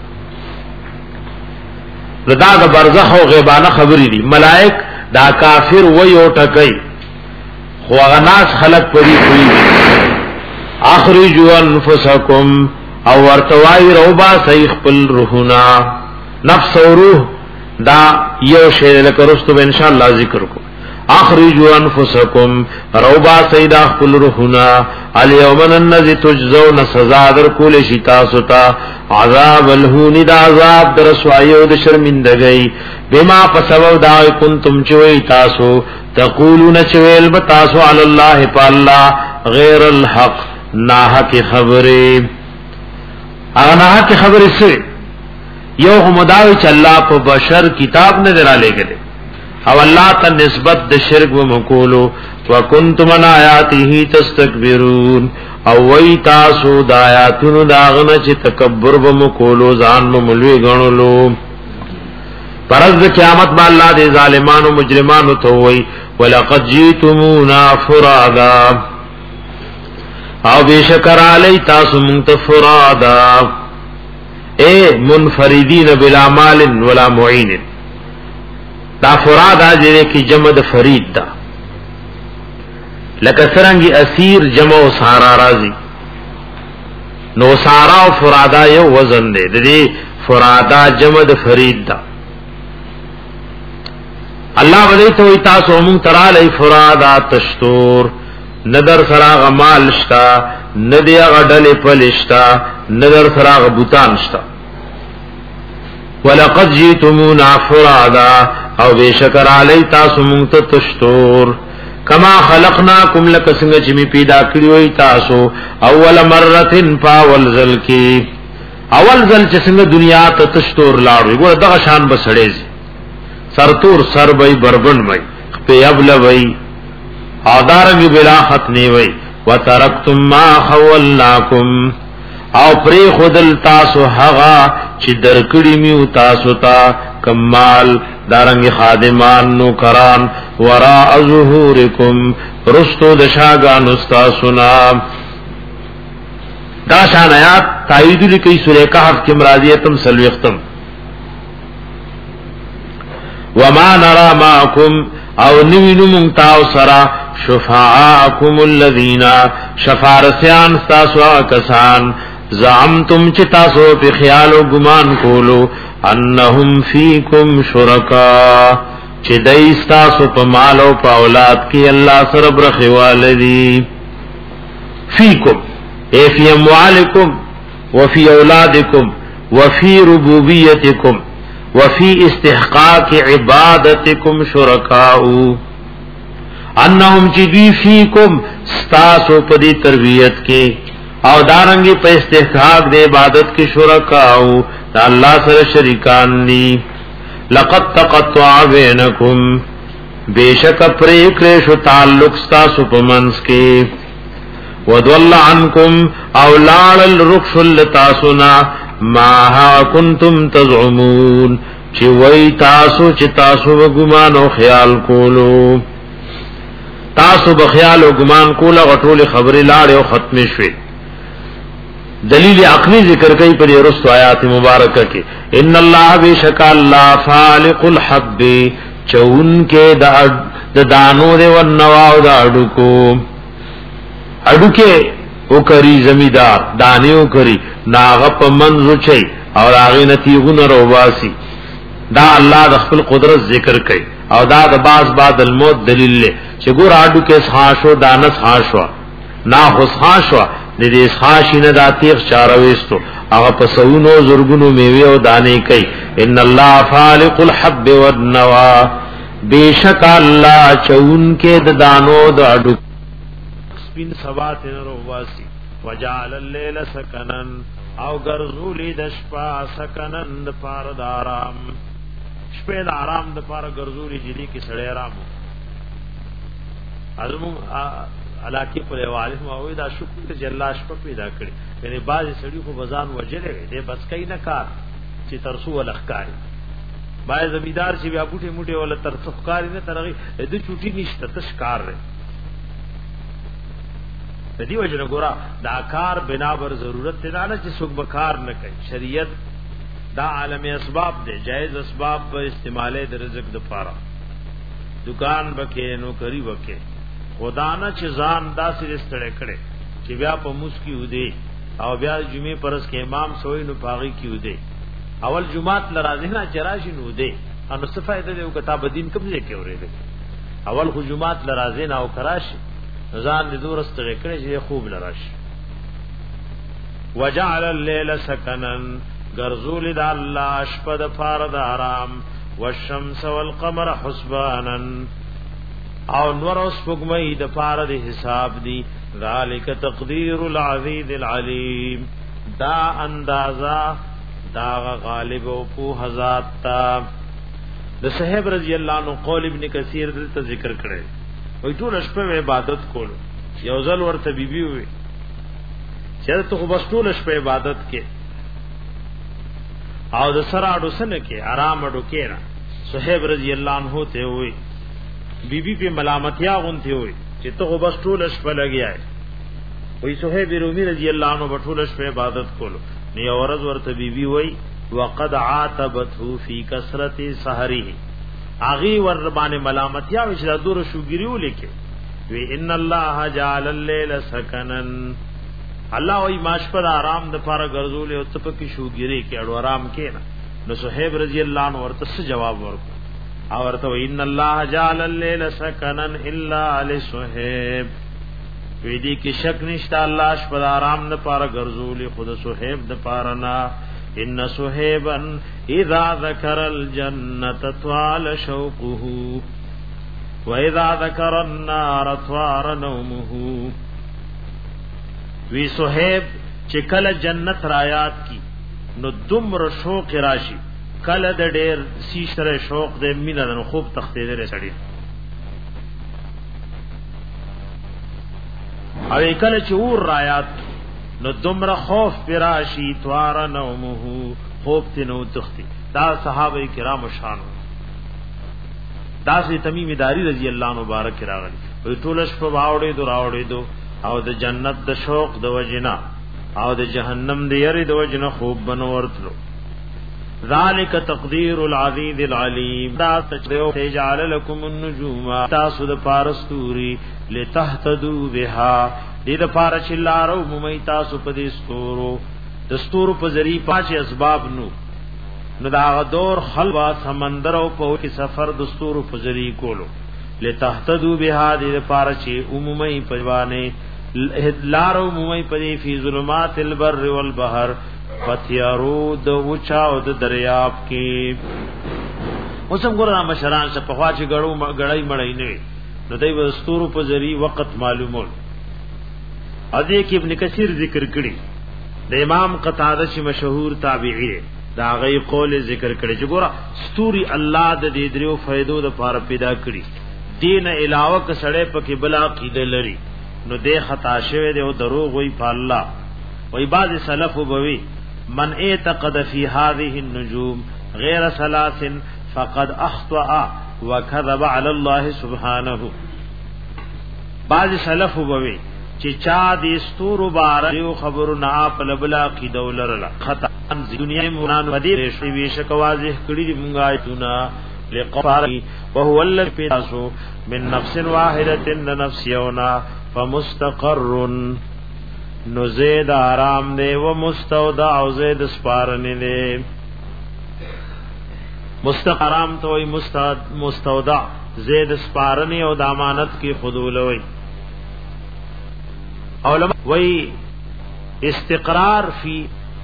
ردا د برزخ او غیبانه خبرې دي ملائک دا کافر وای او ټکای خو غناس خلق پری کوي اخرجوا انفسکم او ورتوای روبا سیخ پل روحنا نفس او روح دا یو شی لکه رستو ان شاء الله ذکر کو اخرجوا انفسکم روبا سیدا خپل روحنا الیوم الذی تجزون سزا در کول شتا ستا عذاب الهون دا عذاب در سوایو د شرمندگی بما فسبب دا کنتم چوي تاسو تقولون چویل بتاسو علی الله پالله غیر الحق ناحق خبره اغه ناحق خبره سي یو همداوی چې الله په بشر کتاب نه دراله کړي او الله ته نسبت د شرک و مقولو وکنتم من آیاته تستكبرون او وی تاسو د آیاتونو داغنه چې تکبر و مقولو ځان نو ملوي غنولو پرز د قیامت با الله د ظالمانو مجرمانو ته وی ولقد جئتمونا فرادا او بیشکر علی تاسو منتفرادا اے منفردین بلا مال ولا معین دا فرادا جره کی جمع د فرید دا لکه سرنګي اسیر جمع او سارا راضی نو سارا او فرادا یو وزن دی د دې فرادا جمع د فرید دا الله ولې ته وي تاسو مون تراله فرادا تشتور ندر سراغ مال شتا ندی غډل پلشتا ندر سراغ بوتان شتا ولقد جئتمونا فرادا او بیشکر علی تاسو مون ته تشتور کما خلقناکم لکسنگ چمی پیدا کریوئی تاسو اول مرتن پاول زل کی اول زل چسنگ دنیا تا تشتور لاڑوی گوڑا دغا شان بسڑیزی سرطور سر بی بربن بی پی ابل بی آدارنگی بلا ختنی بی و ترکتم ما خولناکم او پری خودل تاسو حغا چی درکڑی میو تاسو تا کمال دارنگی خادمان نوکران وراء ظهورکم رستو دشاگان استاسنا دا شان آیات تایید لکی سورہ کہف کم راضیتم سلویختم وما نرى معكم او نوینو منتاو سرا شفاعاکم الذین شفارسیان ستاسو آکسان زعمتم چتاسو پی خیال و گمان کولو انہم فیکم شرکا چی دیستاسو پا مال و پا اولاد کی اللہ سرب رخوالدی فیکم اے فی اموالکم وفی اولادکم وفی ربوبیتکم وفی استحقاق عبادتکم شرکاؤ انہم چی دی فیکم ستاسو پا دی تربیت کے او دارنگی پا استحقاق دے عبادت کی شرکاؤ دا اللہ سر شریکان دی لقد تقطع بینکم بیشک پریکریشو تعلق ستاسو پا منس کے ودول عنکم او لال الرخش اللتاسونا ماها کنتم تزعمون چی وی تاسو چی تاسو بگمان و خیال کولو تاسو بخیال و گمان کولا غطول خبری لار و ختم شوی دلیل عقلی ذکر کئی پر رست آیات مبارکہ کے ان اللہ بیشک اللہ فالق الحب چون کے دا دانو دے والنواو دا اڈکو اډوکه او کری زمیدار دانیو کری ناغه په منځو چي او هغه نتیغونه رواسي دا الله د خپل قدرت ذکر کوي او دا د باز بعد الموت دلیل له چې ګور اډو کې خاصو دانس خاصو نا خاصو د دې خاصینه د تیغ چارويستو هغه په سونو زرګونو میوه او دانې کوي ان الله خالق الحب والنوا بیشک الله چون کې د دانو د اډو سپین سبات رواسي وجعل الليل سكنا او غرزولی د شپه سکنن د پار د آرام شپه د آرام د پار غرزولی جدي کې سړی آرام ازمو علاقه پر والد موي دا شکر چې الله شپه پیدا کړی یعنی باز سړی خو بزان وجلې دې بس کای نه کار چې ترسو ولخکاری باز زمیدار چې بیا بوټي موټي ولا ترسخکاری نه ترغي دې چوټي نشته تشکار رې دی وجنه ګورا دا کار بنا بر ضرورت نه نه چې څوک بکار نه کوي شریعت دا عالم اسباب دے جائز اسباب په استعماله د رزق د پاره دکان بکې نو کری وکې خدا نه چې ځان داسې استړې کړي چې بیا په مسکی ودی او بیا جمعې پرس کې امام سوې نو پاغي کې ودی اول جمعات لرازه نه چراشي نو ودی انو څه فائدہ دی او کتاب دین کوم ځای کې اورېده اول خو جمعات لرازه نه او کراشي ځان دې دورست کړي چې خوب لراش وجعل الليل سكنا غرزول د الله شپه د فارد آرام والشمس والقمر حسبانا او نور اوس پګمې د فارد حساب دي ذالک تقدیر العزیز العلیم دا اندازا دا غالب او په حضرت تا د صاحب رضی الله عنه قول ابن کثیر دلته ذکر کړي وای ټول شپه عبادت کول یو ځل ورته بیبي وي چې ته خو بس ټول شپه عبادت کې او د سره اډو سن کې آرام اډو کې را صہیب رضی الله عنه ته وي بیبي په ملامتیا غونته وي چې ته خو بس ټول شپه لګیای وای صہیب رومي رضی الله عنه په ټول شپه عبادت کول نو ورځ ورته بیبي وي وقد عاتبته فی کثرت سحره اغي ور باندې ملامتیا وش دا دور شوګریو لیکي وی ان الله جعل الليل سكنا الله وی ماش پر آرام د پاره ګرځول او تپکی شوګری کې اړو آرام کې نه نو صہیب رضی الله عنه ورته جواب ورکړ او ورته ان الله جعل الليل سكنا الا لصہیب وی دې کې شک نشته الله ش پر آرام د پاره ګرځول خود صہیب د پاره نه ان صہیبا اذا ذکر الجنه طال شوقه واذا ذکر النار طار نومه وی صہیب چې کله جنت رایات کی نو دمر شوق راشي کله د ډېر سیشره شوق د مینه نو خوب تختې لري سړی او کله چې ور رایات نو دمر خوف پراشی توار نومه خوب تنو تختی دا صحابه کرام شان دا سی تمیم داری رضی اللہ مبارک راغلی وی ټولش په باوړې دو راوړې دو او د جنت د شوق د وجنا او د جهنم د یری د وجنا خوب بنو ورتلو ذالک تقدیر العزیز العلیم دا تجرو تجعل لكم النجوم تاسو د پارستوري لتهتدوا بها دې د پار چلارو ممي تاسو په دې ستورو د ستورو په ذریعہ پاش اسباب نو نو دا دور خلوا سمندر او په کې سفر د ستورو په ذریعہ کولو لتهتدوا بها دې د پار چې عمومي پروانه لارو ممي په دې فی ظلمات البر والبحر فتیارو د وچا او د دریاب کې اوسم ګورم مشران څخه په خواچ غړو غړای مړای نه نو دوی د ستورو په ذریعہ وخت معلومول ادي کې ابن کثیر ذکر کړي د امام قتاده چې مشهور تابعی دا غي قول ذکر کړي چې ګوره ستوري الله د دې درو فائدو د پاره پیدا کړي دین علاوه ک سړې پکې بلا قیده لري نو دې خطا شوه دې او دروغ وي په الله وای بعض سلف وبوي من اعتقد في هذه النجوم غير ثلاث فقد اخطأ وكذب على الله سبحانه بعض سلف وبوي چې چا دې ستورو بار یو خبرو نه په لبلا کی دولرلا خطا دنیا مونان ودی شي ویشک واضح کړي مونږه ایتونه لقفار وهو الذي پیداسو من نفس واحده نفس یونا فمستقر نو زید آرام دے و مستودع او زید سپارن دے مستقر آرام تو وی مستودع زید سپارن او دامانت کی خدولوی علماء وی استقرار فی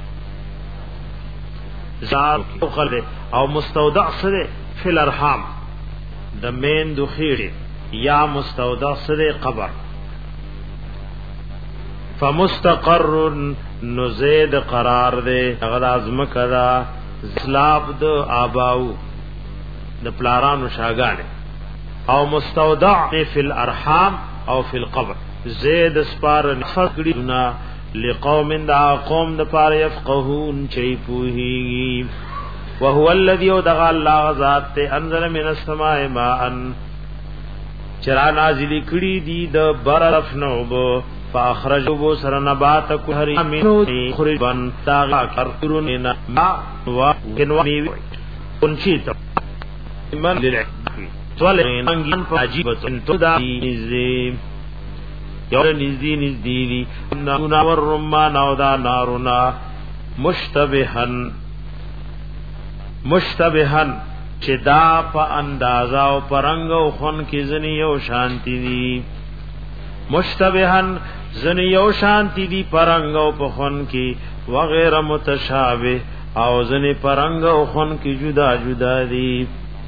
زار او مستودع سره فی الارحام د مین دو خیره یا مستودع سره قبر فمستقر نزید قرار دے اغد ازمک دا اسلاب د آباو د پلارانو شاگانے او مستودع فی الارحام او فی القبر زید سپار نفقڑینا لقوم دا قوم دا پار یفقهون چی پوہی وهو الذی ودغا اللہ غزات تے انزل من السماء ماءن چرا نازلی کڑی دی دا برف نوبو فاخرجوا بو سر نبات کهری من خربن تاغا کرترون ما وکنوانی کنچیتا من للعبی طولین انگین فاجیبت انتو دا نزدیم یور نزدی نزدی دی نانا والرمان او دا نارنا مشتبہن مشتبہن چه دا پا اندازا و پرنگ و خون کی زنی و شانتی دی مشتبہن زنی یو شانتی دی پرنگ او پخون کی وغیر متشابه او زنی پرنگ او خون کی جدا جدا دی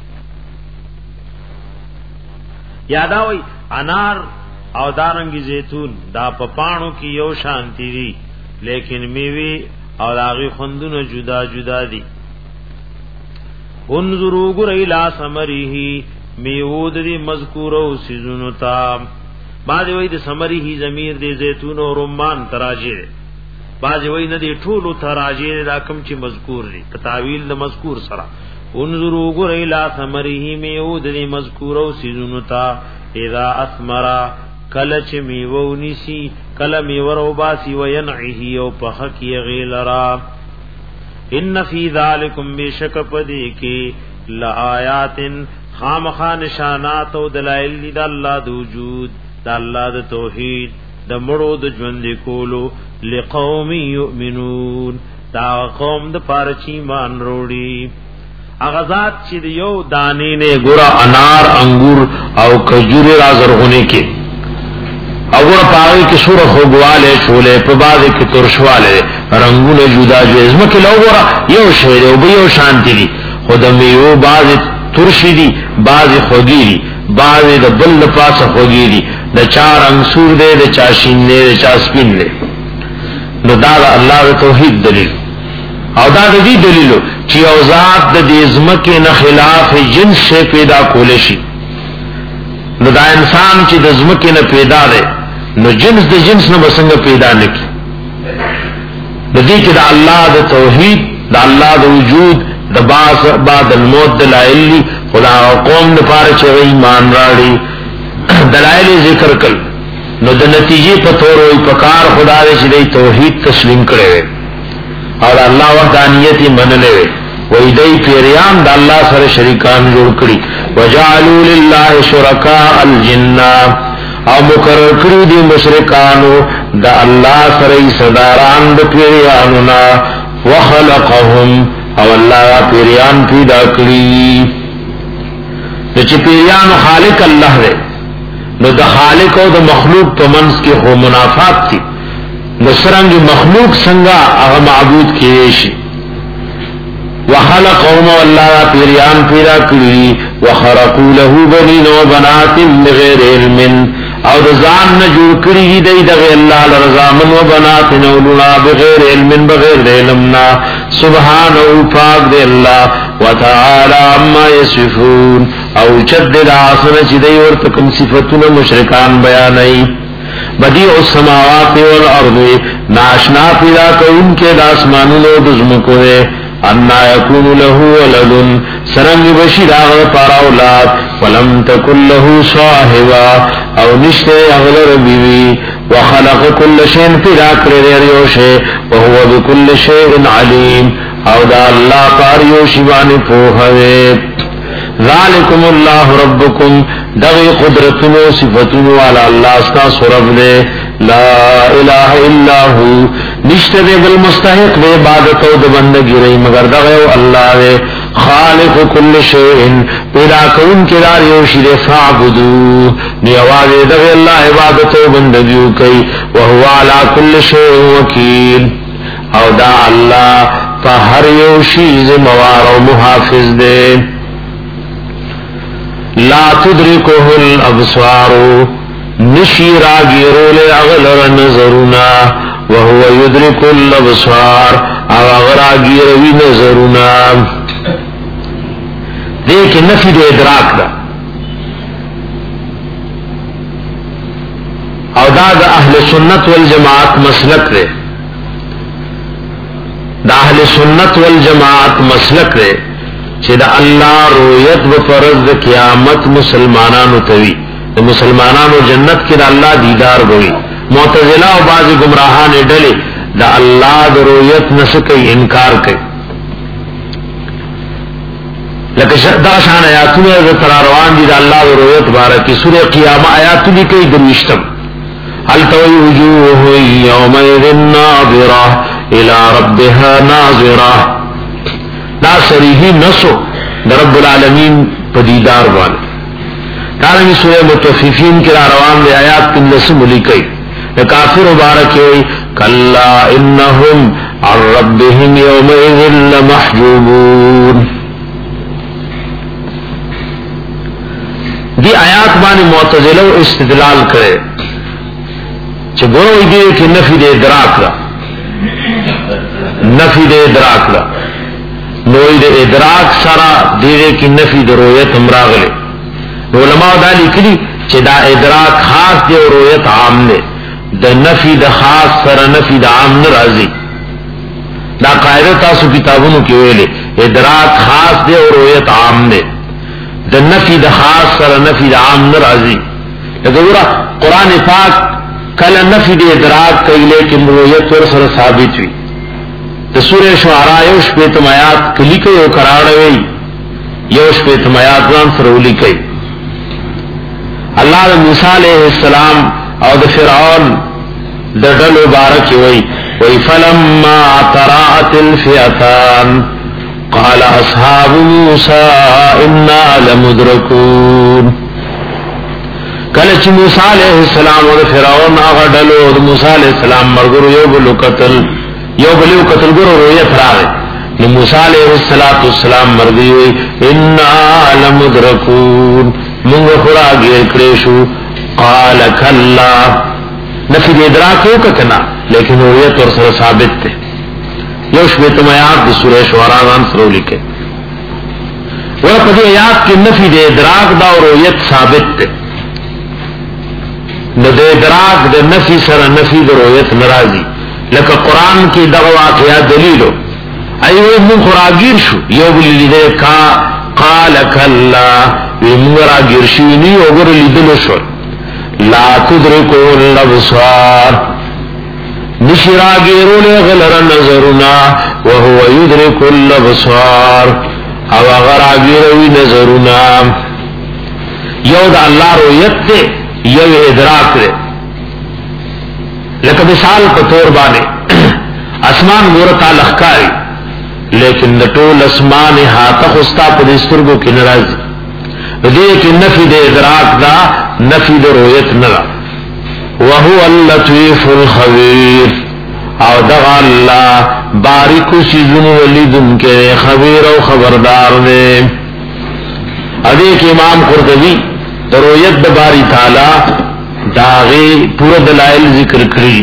یاداوی انار او دارنگی زیتون دا پپانو کی یو شانتی دی لیکن میوی او داغی خوندون جدا جدا دی انظرو گر الى سمریه میود دی مذکورو سیزونو تا بعض وی د سمری ہی ضمیر دے زیتون و رمان تراجی دے بعض وی ندی ټولو تراجی دے دا کم چی مذکور دی تاویل د مذکور سرا انظرو گر الى سمری میود دی مذکورو سیزونو تا اذا اثمرا کل چ میوو نیسی کل میورو باسی و ینعیه او پخکی غیلرا ان فی ذالکم بشک پدی کی لآیات خامخا نشانات و دلائل دا اللہ دو وجود دا اللہ دا توحید دا مڑو دا جوند کولو لقوم یؤمنون دا قوم دا پارچی مان روڑی اغزات چی دیو دانی نے گورا انار انگور او کجور رازرغنے کے او گورا پاگی کی سور خوگوالے چولے پبازے کی ترشوالے رنگون جدا جو ازمکی لو گورا یو شہر او بیو شانتی دی خودمیو بازی ترشی دی بازی خوگی دی بازی دا بل پاس خوگی دی دا چار انسور دے دا چا شین دے دا چا سپین دے نو دا دا اللہ دا توحید دلیل او دا دا دی دلیلو چی اوزاد دا دی ازمکی نخلاف جنس سے پیدا کولشی نو دا انسان چی دا ازمکی نا پیدا دے نو جنس دا جنس نا بسنگ پیدا نکی نو دی چی دا اللہ دا توحید دا اللہ دا وجود دا باس بعد الموت دلائلی خدا قوم دا پارا چی ایمان راڑی دلائل ذکر کل نو دا نتیجے پتور ہوئی پکار خدا دے چی دی توحید تسلیم کرے وے اور اللہ وحدانیتی من لے وے وی دی پیریان دا اللہ سر شریکان جوڑ کری وجعلوا للہ شرکاء الجنہ او مقرر کری دی مشرکانو دا اللہ سر صداران دا پیریانونا وخلقهم او اللہ پیریان پیدا کری دا چی پیریان خالق اللہ دے نو دا خالق او دا مخلوق پا منس کی خو منافات تھی نو سرنگ مخلوق سنگا اغا معبود کیشی وخلقهم اللہ پیریان پیدا کری وخرقو له بنین و بنات بغیر علم او دا زان نجور کری دی دغی اللہ لرزامن و بنات نولنا بغیر علم بغیر علمنا سبحانه پاک دے اللہ وتعالی اما یصفون او چد دعاسن چی دی ورتکم صفتون مشرکان بیانائی بدیع السماوات والارض ناشنا پیدا کون کے داسمانون و دزمکو دے انا یکون له ولد سرنگ بشیر آغا پارا اولاد ولم تکن له صاحبا او نشتے اغلر بیوی وخلق کل شین پیدا کرے ریوشے وهو بكل شيء علیم او دا اللہ پاریوشی بانی پوہوے ذالکم اللہ ربکم دغی قدرتنو صفتنو علی اللہ استاس رب دے لا الہ الا ہو نشتر بالمستحق دے عبادت و دے بندگی رہی مگر دغیو اللہ دے خالق کل شیئن پیدا کون کرار یوشی دے فعبدو نیواز دغی اللہ عبادت و بندگیو کئی وہو علا کل شیئن وکیل او دا اللہ پا ہر یوشیز موار و محافظ دے لا تدرکه الابصار نشیرا گیرول اغلر نظرنا وهو يدرك الابصار اغرا گیروی نظرنا دیکھ نفی دے ادراک دا او دا دا اہل سنت والجماعت مسلک دے دا اہل سنت والجماعت مسلک دے چې دا الله رؤیت و فرض قیامت مسلمانانو توی د مسلمانانو جنت کې دا الله دیدار وي معتزله او بعض گمراهان ډلې دا الله د رؤیت نسکې انکار کوي لکه دا شان آیاتونه د تر روان دي دا الله د رؤیت بارکه سوره قیامت آیاتونه کوي دروشتم هل توي وجوه يومئذ ناظره الى ربها ناظره دا صریحی نسو دا رب العالمین پدیدار والا دارنگی سورہ متوفیفین کی روان دے آیات کن نسم لکئی دا کافر مبارکی ہوئی کلا انہم عن ربهم یومئذ لمحجوبون دی آیات بانی معتزلہ استدلال کرے چھ گروہ ایدے کہ نفی دے ادراک دا نفی دے ادراک دا نوئی دے ادراک سرا دیرے کی نفی دے رویت امراغلے علماء دا لکلی چھ دا ادراک خاص دے و رویت عام دے دا نفی دا خاص سرا نفی دا عام نرازی دا قائدہ تاسو کتابونو کی ویلے ادراک خاص دے و رویت عام دے دا نفی دا خاص سرا نفی دا عام نرازی لیکن قرآن پاک کل نفی دے ادراک کئی لیکن رویت ور سر ثابت ہوئی دا سورہ شعراء یوش پیتم آیات کلی کئی او کراڑوئی یوش پیتم آیات وان سرولی کئی اللہ دا موسیٰ علیہ السلام او دا فرعون دا ڈلو بارکی وئی وی فلما تراعت الفئتان قال اصحاب موسیٰ انا لمدرکون کلچ موسیٰ علیہ السلام او دا فرعون آغا ڈلو دا موسیٰ علیہ السلام مرگرو یو بلو قتل یو بلیو قتل گرو رویت راگے نو موسیٰ علیہ السلام مرگی ہوئی انا لمدرکون منگ خورا گیر کریشو قال کلا نفی دے ادراکو ککنا لیکن رویت اور سر ثابت تے یوش بیتم آیات دی سورہ شعراء سرو لکے ورقا دی آیات کی نفی دے ادراک دا اور رویت ثابت تے نو دے ادراک دے نفی سر نفی دے رویت نرازی لکه قرآن کی دغه واقعات دلیلو ایوه من خراگیر شو یو بلی لیده کا قال کلا وی من خراگیر شوینی اوگر لیدلو شو لا تدرکو الابصار نشراگیرو لغلر نظرنا وهو یدرکو الابصار او غراگیروی نظرنا یو دا اللہ رویت تے یو ادراک تے لکه مثال په تور باندې اسمان ګورتا لخکاری لیکن د ټول اسمان هاته خوستا په دسترګو کې ناراضي دې کې نفي د ادراک دا نفي د رؤیت نه وهو اللطيف الخبير او دغه الله باریکو سيزونو ولیدن کې خبير او خبردار دی ادي کې امام قرطبي د رؤیت د باری تعالی داغی پورا دلائل ذکر کری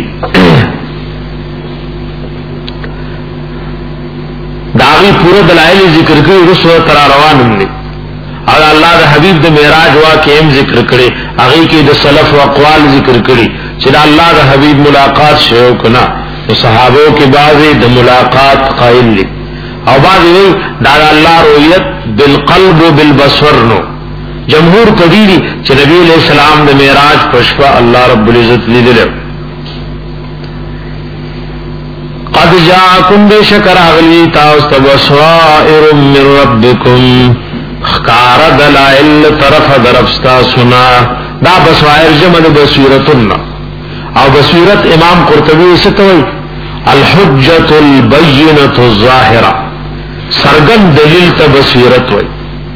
داغی پورا دلائل ذکر کری رسول ترا روان ہم نے اور اللہ دا حبیب دا معراج واقعیم ذکر کرے اگئی کی دا سلف و اقوال ذکر کری چلا اللہ دا حبیب ملاقات شیعو کنا تو صحابوں کے بعضی دا ملاقات قائل لی اور بعضی دا اللہ رویت بالقلب و بالبصر نو جمہور قدیری چھ نبی علیہ السلام نے معراج پشپا اللہ رب العزت لی دلے قد جاءکم بے شکر اغلی تاست بصائر من ربکم خکار دلائل طرف درفستا سنا دا بصائر جمع بصیرتن او بصیرت امام قرطبی ستوئی الحجت البینت الظاہرہ سرگن دلیل تا بصیرت وئی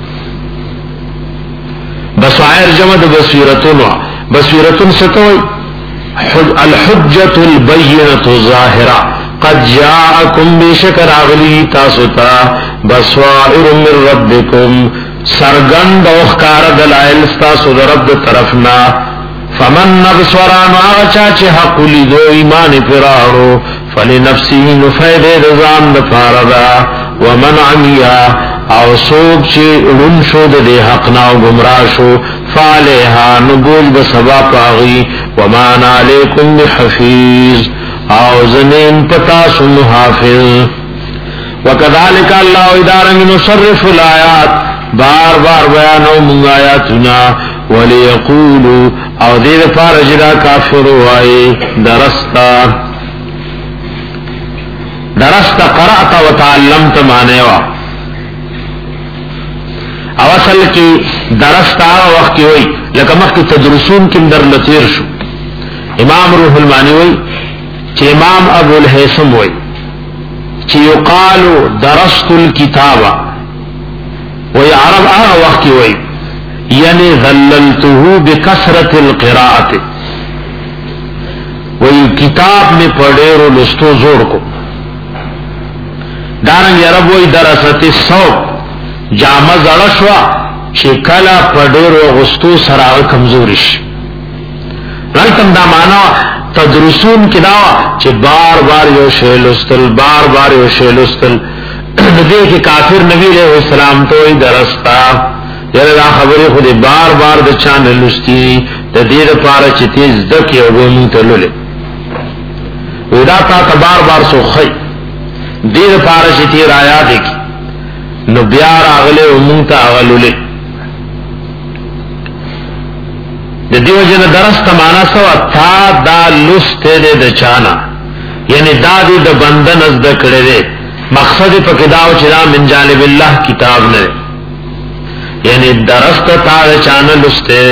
بصائر جمع بصیرتن بصیرتن ستوئی الحجت البینت الظاہرہ قد جاءکم بشکر اغلی تاستا بصائر من ربکم سرگند اوخکار دلائل ستاسو درب طرفنا فمن نبصران آغچا چه حق لیدو ایمان پرارو فلنفسی نفید رضان دفاردا ومن عمیا او سوک چه رن شد دے حقنا و گمراہ شو فعلیہا نبول بسبا پاغی ومان علیکم بحفیظ او زنین پتاس محافظ وکذالک اللہ ادارنگ نصرف الآیات بار بار بیانو منگ آیاتنا ولیقولو او دیر پارجدہ کافرو آئی درستا درستا قرأتا و تعلمتا مانیوا او اصل کی درستا آغا وقت کی ہوئی لکمخ کی تدرسون کم در لطیر شو امام روح المانی ہوئی چی امام ابو الحیسم ہوئی چی یقالو درست الكتابہ وی عرب آغا وقت کی ہوئی یعنی ذللتہو بکثرت القراءت وی کتاب میں پڑھے رو لستو زور کو دارنگ عرب وی درست الصوب جامز ارشوا چکلا پڑھے رو غستو سراغ کمزورش رلتم دا مانا تدرسون کی دعوی چی بار بار یو شیلستل بار بار یو شیلستل دیکھ کافر نبی علیہ السلام تو ہی درستا یعنی دا خبری خود بار بار دا چاند لستی دا دیر پارا چی تیز دکی او گونو تلولے ویدا تا تا بار بار سو خی دیر پارا چی تیر آیا دیکی نو بیار آغلے و مونتا آغلولے دا دیو جن درست مانا سوا تا دا لستے دے دا چانا یعنی دا دی دا بندن از دا کڑے دے مقصد پکداو چدا من جانب اللہ کتاب نے یعنی درست تا دا چانا لستے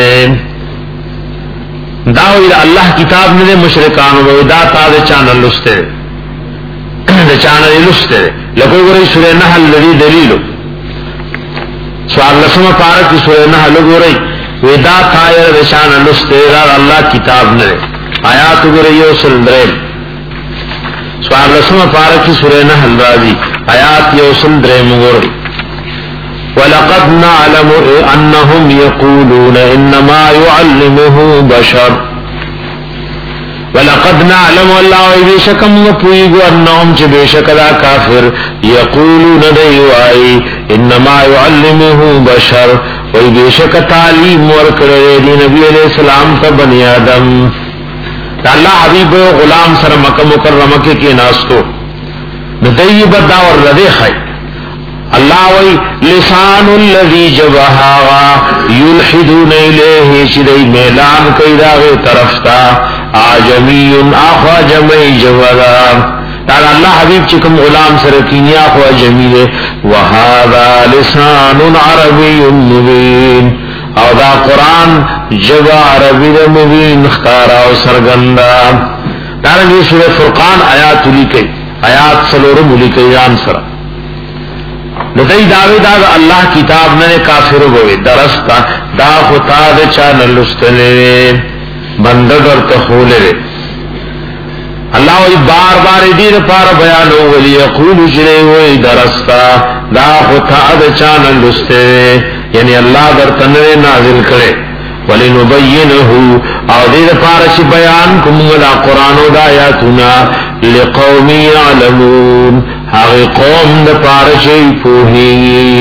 داوی دا اللہ کتاب نے مشرکانو دا تا دا چانا لستے دا چانا لستے لکو گرئی سورہ نحل لدی دلیلو سوال لسم پارک سورہ نحل گرئی ودا تایر رشان لستے دا اللہ کتاب نے آیات گرئی یوسل درین سوال لسم پارکی سورہ نحل راضی آیات یوسل درین گرئی وَلَقَدْ نَعْلَمُ أَنَّهُمْ يَقُولُونَ إِنَّمَا يُعَلِّمُهُ بَشَرٌ وَلَقَدْ نَعْلَمُ اللَّهُ بِشَكَمْ وَپُوِيگُ أَنَّهُمْ چِ بِشَكَلَا كَافِرْ يَقُولُونَ دَيْوَائِ إِنَّمَا يُعَلِّمُهُ بَشَرٌ وَي بِشَكَ تعلیم ورکڑے دی نبی علیہ السلام تا بنی آدم تا اللہ حبیب غلام سر مکہ مکرمہ کے کی ناستو ندئی بدا اور ردے خی اللہ وی لسان الذی جبہاوا یلحدون الیہ چدئی میلان کئی داغے طرفتا آجمی آخوا جمعی جودا تعالی اللہ حبیب چکم غلام سرکینی آخوا جمی دے وہذا لسان عربی مبین او دا قرآن جبا عربی دا مبین خکارا و سرگندا تعالی سورہ فرقان آیات لکئی آیات سلورم لکئی جان سر ندئی داوی دا اللہ کتاب نے کافر ہوئے درستا دا خطا دا چانا لستلے بندگر تخولے اللہ وی بار بار دیر پار بیانو ولی یقول جرے ہوئی درستا دا خطا دا چانا لستلے یعنی اللہ در تنرے نازل کرے ولی نبینہو او دیر پارش بیان کمگلا قرآن و دایاتنا لقومی یعلمون حقی قوم دا پارشی پوہی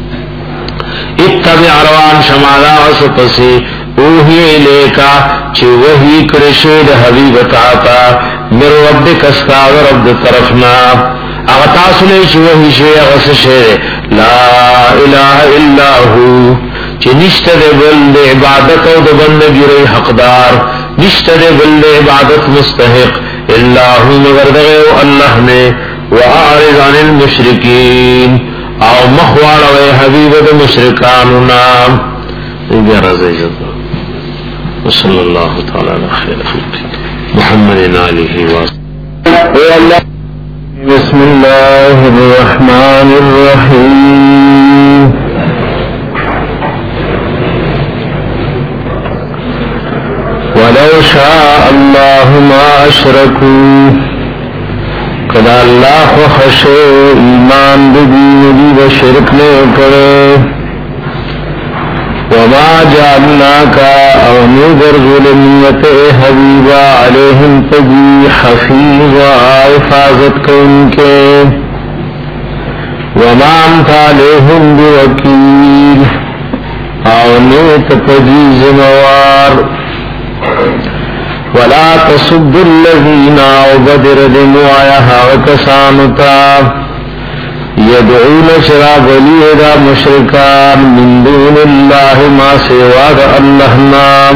اتبع روان شمالا وسپسی اوہی لیکا چی وحی کرشید حبیبتاتا مر رب کستا و رب طرفنا اغتاسلے چی وحی شی اغس شیر لا الہ الا ہو چی نشت دے بل دے عبادت و دے بندگی رئی حقدار نشت دے بل دے عبادت مستحق اللہ مگر دغیو اللہ نے وَأَعْرِضْ عَنِ الْمُشْرِكِينَ او مخواړه حبیب د مشرکانو نام بیا راځي صلی الله تعالی علی خیر محمد علیه و بسم الله الرحمن الرحیم ولو شاء الله ما اشركوا کدا اللہ خشو ایمان دی نبی و شرک نے کرے وما جعلناك او نذر ظلمیت حبیبا علیہم تجی حفیظا حفاظت کو ان کے وما انت علیہم بوکیل او نیت تجی زموار ولا تصب الذين عبدر دموعها وكسانتا يدعون شراب ليدا مشركان من دون الله ما سوى الله نام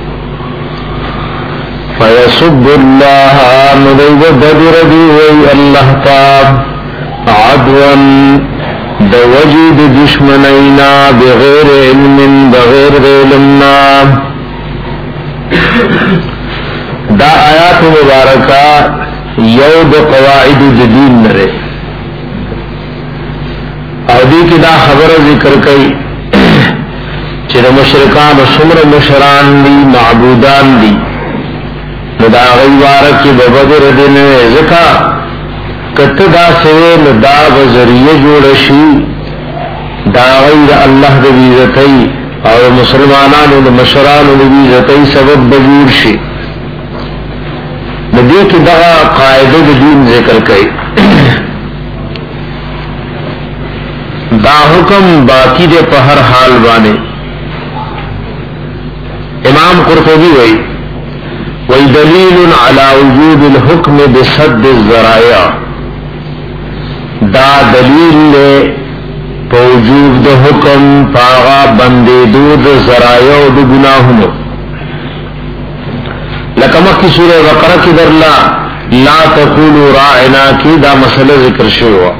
فيسب الله مذيب بدر دي الله تاب عدوا دوجد دشمنينا بغير علم بغير علمنا دا آیات مبارکہ یو د قواعد جدید نرے او دی کی دا خبر ذکر کئی چر مشرکان و سمر مشران دی معبودان دی ندا غیوارک ببدر دن ذکا کت دا سوے ندا بذریع جوڑشی دا غیر اللہ دی بیزتی اور مسلمانان و مشران دی بیزتی سبب بجور شی ندی کی دغا قاعدہ دین ذکر کئی دا حکم باقی دے پہر حال بانے امام قرطبی وئی وئی دلیل علی وجود الحکم بسد الذرائع دا دلیل لے پوجود دا حکم پاغا بندے دود ذرائع و دا گناہنو لکمک کی سورہ بقرہ کی در لا لا تقولوا راعنا کی دا مسئلہ ذکر شروع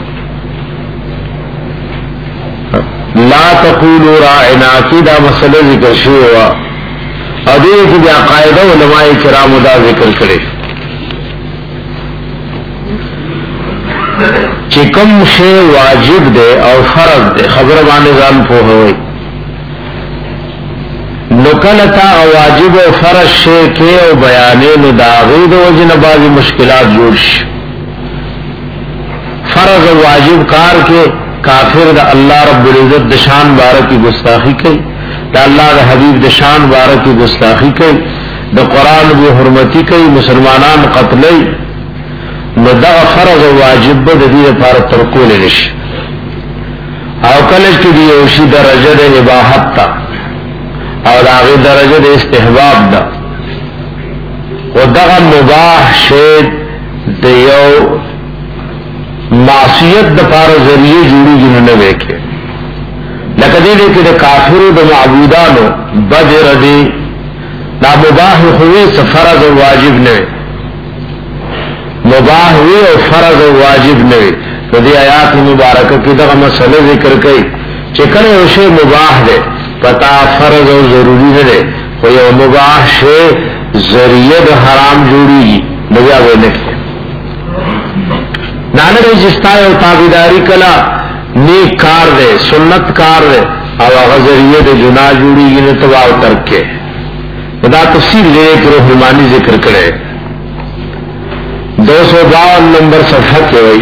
لا تقولوا راعنا کی دا مسئلہ ذکر شروع اور دیئے کی دا قائدہ علماء کرام دا ذکر کرے چکم شے واجب دے اور فرض دے خبر بانظام پو ہوئی نکلتا واجب و فرض شے کے او بیانے نداغید و جنباز مشکلات جوڑش فرض و واجب کار کے کافر دا اللہ رب العزت دشان بارہ کی گستاخی کئی دا اللہ دا حبیب دشان بارہ کی گستاخی کئی دا قرآن بے حرمتی کئی مسلمانان قتلی ندغ فرض و واجب دا دید پارا ترکول نش او کلش کی دیوشی درجہ دا اباحت تا اور آغی درجہ دے استحباب دا و دغا مباح شید دیو معصیت دا پار ذریعے جوڑی جنہوں نے بیکے لکہ دے کہ دا کافر دا معبودانو بدر دی دا مباح ہوئی سے فرض و واجب نوے مباح ہوئی اور فرض و واجب نوے تو دی آیات مبارکہ کی دغا مسئلہ ذکر کئی چکنے اسے مباح دے پتا فرض اور ضروری ہے کوئی مباح سے ذریعہ حرام جوڑی گی نبیا وہ لکھتے نانے جستائے اور تابیداری کلا نیک کار دے سنت کار دے اور ذریعہ دے جناح جوڑی گی نے تباہ کر کے خدا تفصیل لے کہ روحانی ذکر کرے دو سو باون نمبر صفحہ کے وئی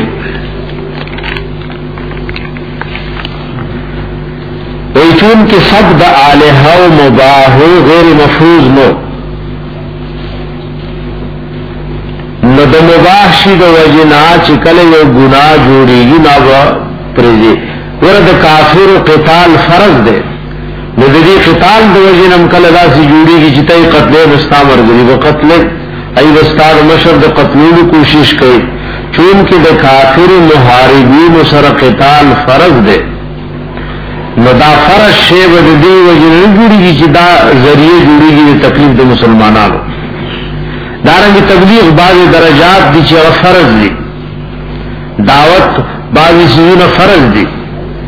چون کے سب دا آلہہ و مباح غیر مفروض نو نو دا مباح شی دا وجنا چکل یو گناہ جوڑی گی نا با پریزی ورد کافر و قتال فرض دے نو دی قتال دا وجنم کل دا سی جوڑی گی جتائی قتلے نستا مرگلی و قتلے ای وستاد مشر دا قتلون کوشش کئی چون کے دا کافر محاربین و سر قتال فرض دے نو دا فرض شے بدی وجنن جوڑی گی چی دا ذریعے جوڑی گی تکلیف دے مسلمانانو دارنگی تبلیغ بعض درجات دی چی فرض دی دعوت بعض چیزوں فرض دی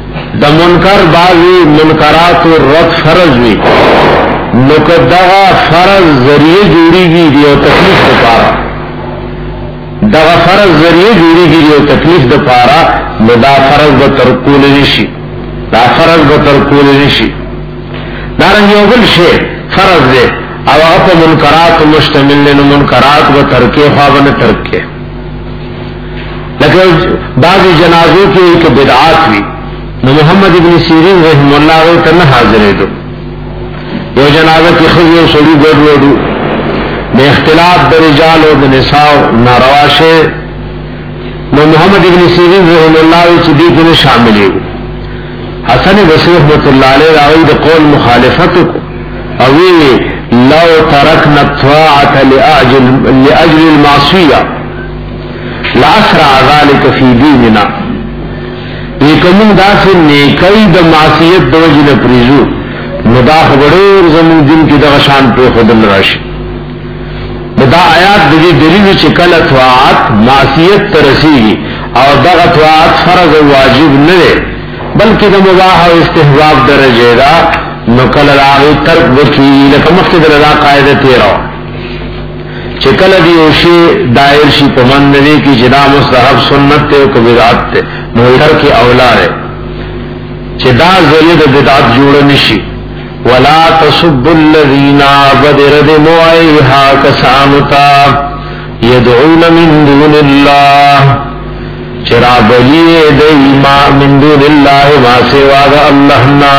دا منکر بازی منکرات و رد فرض وی نکدغا فرض ذریعے جوڑی گی دیو تکلیف دا پارا دغا فرض ذریعے جوڑی گی دیو تکلیف دا پارا نو دا فرض با ترکول نشی دا فرض با ترکول نشی دارنگی اول شے فرض دے او اپا منکرات مشتمل لنو منکرات با ترکے خوابن ترکے لیکن بعضی جنازوں کی ایک بدعات ہوئی نو محمد ابن سیرین رحم اللہ علیہ تنہ حاضرے دو یو جنازہ کی خضی و سڑی گڑ لوڈو میں اختلاف در رجال و نساء ناروا شے نو محمد ابن سیرین رحم اللہ علیہ صدیق نے شاملی ہو حسن بصری رحمت اللہ علیہ راوی دا قول مخالفت کو اوی لو ترکنا الطاعت لأجل المعصیہ لاسرع ذلك فی دیننا ایکمون دا سے نیکی دا معصیت دا وجل پریزو ندا خبرور زمون دن کی دا غشان پر خودل راشی دا آیات دا دی دلیل چکل اطواعات معصیت ترسیگی اور دا اطواعات فرض و واجب نرے بلکہ دا مباح و استحباب درجے دا نکل راغی ترک بکی لکا مخت در دا قائدہ تیرہ چکل دی اوشی دائر شی پمند دی کی جدا مستحب سنت تے و کبیرات تے نویتر کی اولا ہے چدا ذریعہ بدعات جوڑ نشی ولا تصب الذین بدرد موائیہا کسانتا یدعون من دون اللہ چرا بلیے دی ما من دون اللہ ما سوا دا اللہنا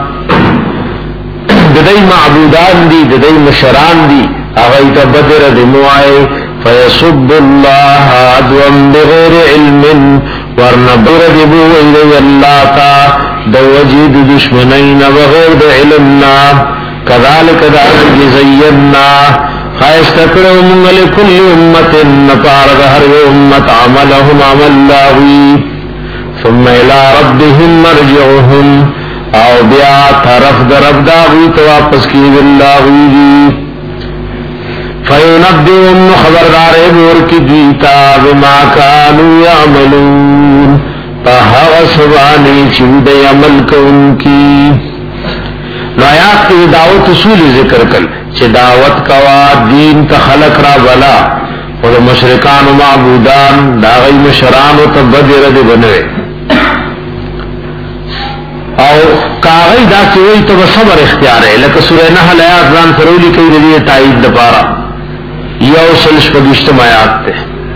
ددئی معبودان دی ددئی مشران دی اغیت بدر دموائے فیصب اللہ عدوان بغیر علم ورنبر دبو ایلی اللہ تا دو وجید دشمنین بغیر دا علمنا کذالک دارک زینا خائستکڑو منگل کل امت نپارد ہر امت عملهم عمل لاغی ثم الى ربهم مرجعهم او بیا طرف درب داغی تو واپس کی باللہوی فینبدون خبردار بور کی دیتا بما کانو یعملون پہاو سبانی چود عمل کن کی نایات کی دعوت اصول ذکر کل چھ دعوت کوا دین تا خلق را بلا اور مشرکان و معبودان داغی مشران و تبدی رد بنوے او کاغی دا سوئی تو صبر اختیار ہے لکہ سورہ نحل آیات ران فرولی کئی رضی تائید دپارا یو سلش پدشتم آیات تے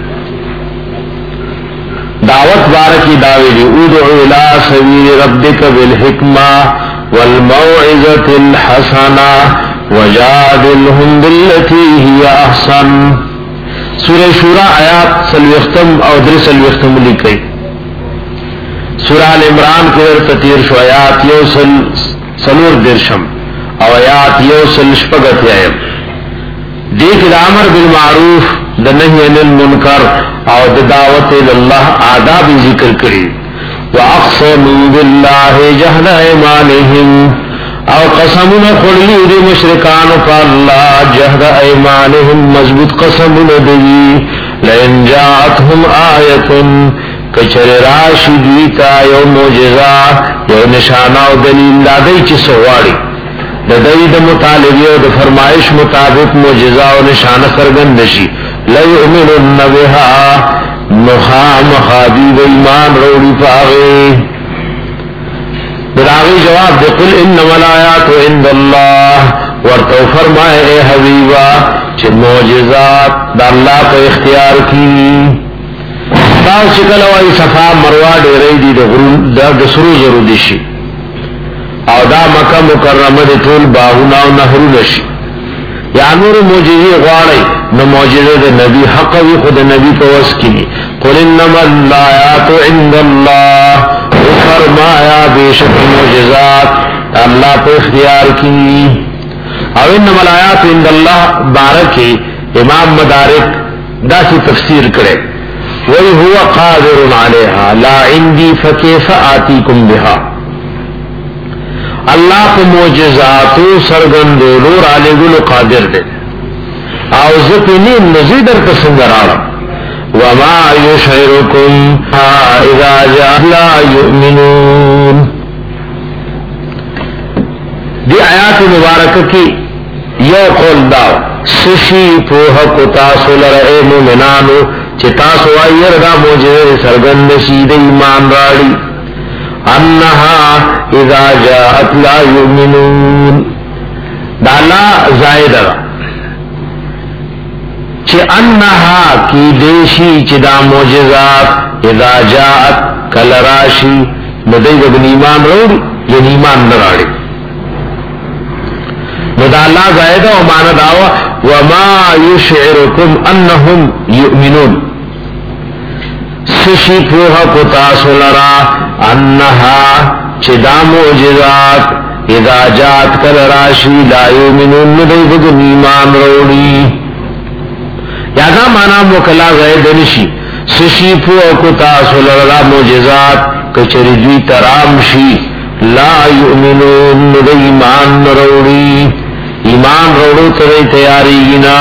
دعوت بارکی دعوی دی ادعو الى سبیل ربک بالحکمہ والموعظة الحسنہ وجادلهم باللتی ہی احسن سورہ شورا آیات سلوختم او در سلوختم لکئی سورہ العمران کے تطیر شو آیات یو سل سلور درشم او آیات یو سل شپگت آیم دیکھ الامر بالمعروف دا نہی عن المنکر او دا دعوت اللہ آداب ذکر کری واقسموا باللہ جہد ایمانہم او قسمنا خلی دی مشرکان کا اللہ جہد ایمانہم مضبوط قسمنا دی لئن جاءتهم آیتن کچر راشی دیتا یو موجزہ یو نشانہ و دلیل لادئی چی سواری ددئی دا مطالبی و دا فرمائش مطابق موجزہ و نشانہ سرگندشی لیؤمنن بها مخام خادیب ایمان روڑی پاغی براغی جواب دے قل انما الآیات عند اللہ ورتو فرمائے اے حبیبہ چی موجزات دا اللہ کو اختیار کی تاو چکل وائی صفا مروا دے رئی دی دا دسرو ضرور دیشی او دا مکہ مکرمہ دی طول باغونا و نهرو نشی یا نور موجزی غواری نو موجزی دی نبی حق وی خود نبی پوس کی قل انما الآیات عند اللہ فرمایا بیشک موجزات اللہ پہ اختیار کی او انما الآیات عند اللہ بارکی امام مدارک دا سی تفسیر کرے وَهُوَ قَادِرٌ عَلَيْهَا لَا عِنْدِي فَكَيْفَ آتِيكُمْ بِهَا اللہ کو معجزاتو سرگندولو رالے گلو قادر دے او زپنی نزیدر کسنگر آرم وَمَا يُشْعِرُكُمْ اِذَا جَاءَ لَا يُؤْمِنُونَ دی آیات مبارکہ کی یو قول داو سشی پوہ کو تاسو لرئے مومنانو چی تاسو آئیر دا موجزر سرگندشی دی ایمان راڑی انہا اذا جاءت لا یؤمنون دا لا زائد را چی انہا کی دیشی چی دا موجزات اذا جاءت کل راشی ندی بن ایمان روڑی یعنی ایمان نراڑی ندا اللہ زائدہ و مانا دعوی وما یشعرکم انہم یؤمنون سشی پوہا کتاسو لرا انہا چدا موجزات اذا جات کل راشی لا یؤمنون ندی بن ایمان روڑی یادا مانا مکلا زائدہ نشی سشی پوہا کتاسو لرا موجزات کچری دوی ترامشی لا یؤمنون ندی ایمان روڑی ایمان روڑو ترے تیاری گنا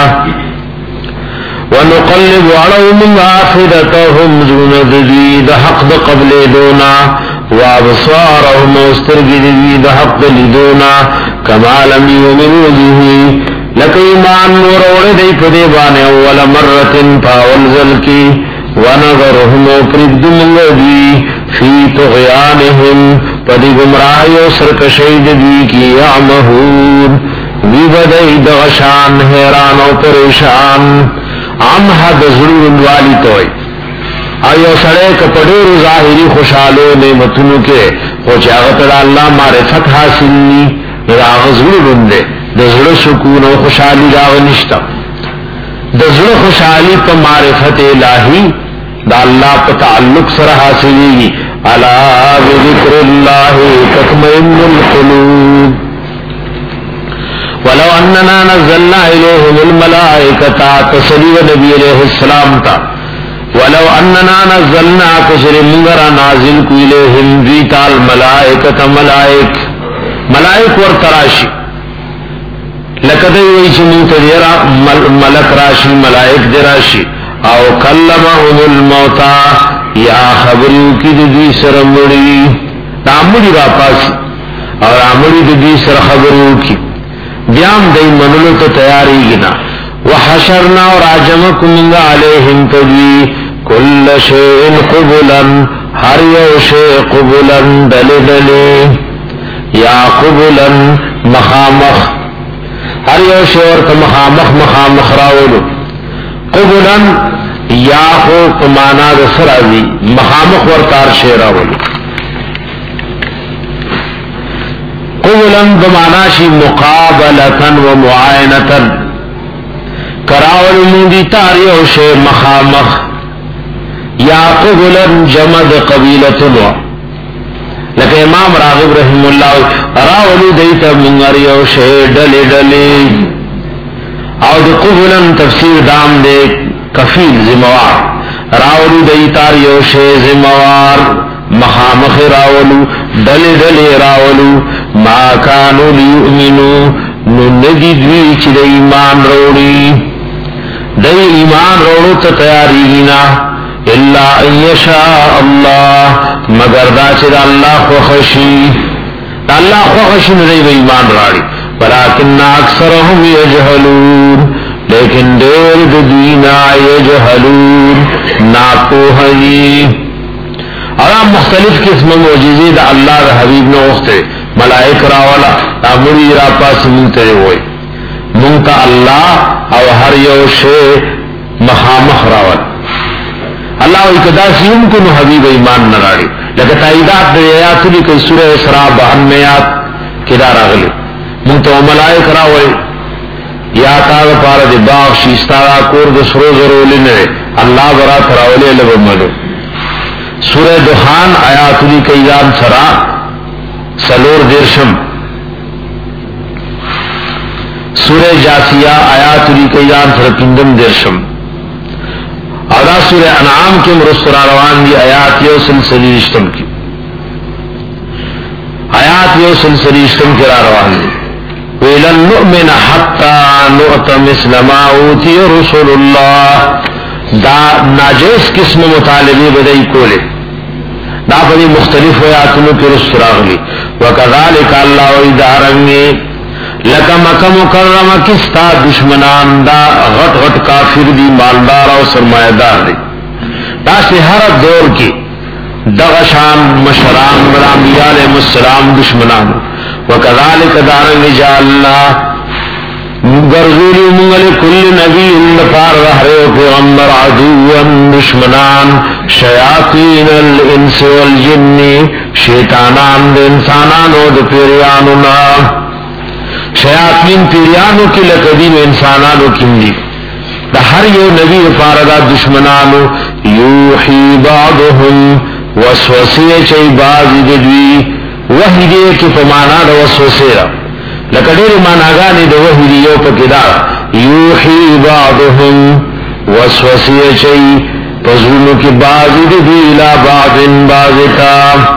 ونقلب علو من آفدتهم زون دید حق دا قبل دونا وابصارهم استرگد دید حق لدونا کما لم یؤمنو به لک ایمان روڑ دی پدیبان اول مرت پاولزل کی ونظرهم پرد منگدی فی طغیانهم پدی گمراہی و سرکشید دی کی یعمہون وی بدئی دغشان حیران و پریشان عم حد ضرور والی توئی آئیو سڑے کپڑیر ظاہری خوشحالو نعمتنو کے خوچاغت اللہ معرفت حاصل نی راغ ضرور اندے دزر سکون و خوشحالی راغ نشتا دزر خوشحالی پا معرفت الہی دا اللہ پا تعلق سر حاصلی علا بذکر اللہ تطمئن القلوب ولو اننا نزلنا الیہم الملائکتا تسلیو نبی علیہ السلام تا ولو اننا نزلنا کشر منگرا نازل کو الیہم دیتا الملائکتا ملائک ملائک ورطراشی لکدی ویچی منتدیرا ملک راشی ملائک دراشی او کلمہم الموتا یا خبریو کی دی سر مڑی دامڑی را پاسی اور آمڑی دی سر خبریو کی بیام دی منلو تو تیاری گنا وحشرنا اور آجمکم منگا علیہم تدوی کل شیئن قبلا ہر یو شیء قبلا دل دلی یا قبلا مخامخ ہر یو شیء ورکا مخامخ مخامخ راولو قبلا یا خو کمانا دسر آزی مخامخ ورکار شیء راولو قبلا بمعناشی مقابلتن و معائنتن کراول موندی تاریو شے مخامخ یا قبلا جمد قبیلتن و لکہ امام راغب رحم اللہ راولو دیتا منگریو شے ڈلی ڈلی او دی قبلا تفسیر دام دے کفیل زموار راولو دیتا ریو شے زموار مخامخ راولو ڈلی ڈلی راولو ما کانو لیؤمنو نو ندی دوی چی دی ایمان روڑی دی ایمان روڑو تا تیاری گینا اللہ ان یشاء اللہ مگر دا چی دا اللہ خوخشی دا اللہ خوخشی ندی دی ایمان راڑی ولیکن اکثرهم یجہلون لیکن دیر دینا یجہلون ناپوہی اور مختلف قسم معجزے دا اللہ دا حبیب نے اختے ملائک راولا امری را پاس ملتے ہوئے منتا اللہ او ہر یو شے مخامخ راول اللہ اکدا سیم کنو حبیب ایمان نراڑی لیکن تائیدات دے آیات لی کئی سورہ اسراء بہنمیات کدار اغلی منتا و ملائک راول یا تاغ پارا دی باغ شیستارا کور دس روز رولنے اللہ برات راولے لبا ملو سورہ دخان آیات لی کئی دان سرا سلور درشم سورہ جاسیہ آیات لی کیان سر پندم درشم ادا سورہ انعام کے مرسطر روان دی آیات یو سلسلی رشتم کی آیات یو سلسلی رشتم کی روان دی وَإِلَنْ نُؤْمِنَ حَتَّى نُؤْتَ مِثْلَ مَا أُوتِيَ رُسُلُ اللَّهِ دا ناجیز قسم مطالبی بدئی کولے دا په مختلف آیاتونو کې رسراغلی وکذالک الله ادارنګي لکه مکه مکرمه کې ستا دشمنان دا غټ غټ کافر دي مالدار او سرمایدار دي دا سه هر دور کې دغه شان مشران انبیاء علیهم السلام دشمنان وکذالک دارنګ جعلنا گرزولی منگل کل نبی اندفار رہرے پیغمبر عدوان دشمنان شیاطین الانس والجن شیطانان دے انسانانو دے پیریانونا شیاطین پیریانو کی لقدیم انسانانو کم دی دا ہر یو نبی فاردا دشمنانو یوحی بعضهم وسوسی چی بازی دوی وحی دے کی پمانا دا وسوسی را لکه ډېر معناګانې د وحی یو پکې دا یوحي بعضهم وسوسه چي پزونو کې بعض دي الى بعض بعض تا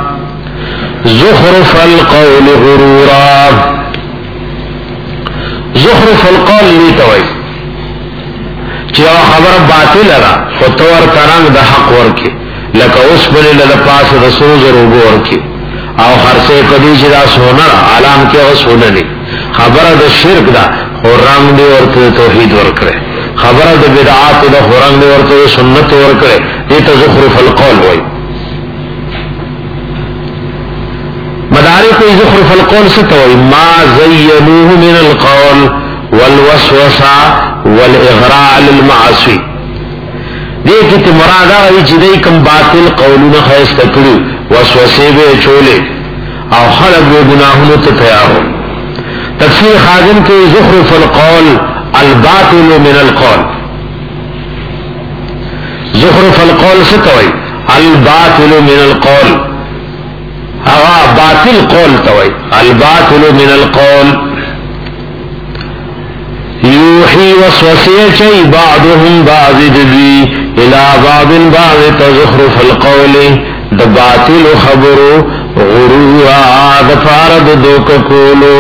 زخرف القول غرورا زخرف القول لتوي چې خبر باطل را خو تور ترنګ د حق ورکه لکه اوس په له پاسه د سوز وروګور کې او خرڅه کدي چې دا سونا عالم کې او سونا نه خبره د شرک دا خورنګ دی ورته توحید ورکړي خبره د بدعات دا خورنګ دی ورته سنت ورکړي دې ته زخرف القول وایي مدارک زخرف القول ستوي ما زينوه من القول والوسوسه والاغراء للمعاصي دې کې مراد هغه چې دې کوم باطل قولونه خاصه کړو وسوسه به چولې او خلق به گناهونو ته تیار تفسیر خازن کے زخرف القول الباطل من القول زخرف القول ستوئی الباطل من القول اغا باطل قول توئی الباطل من القول یوحی وسوسی چی بعضهم بعض دبی الى بعض بعض تزخرف القول دا باطل خبرو غرورا دفارد دوک کولو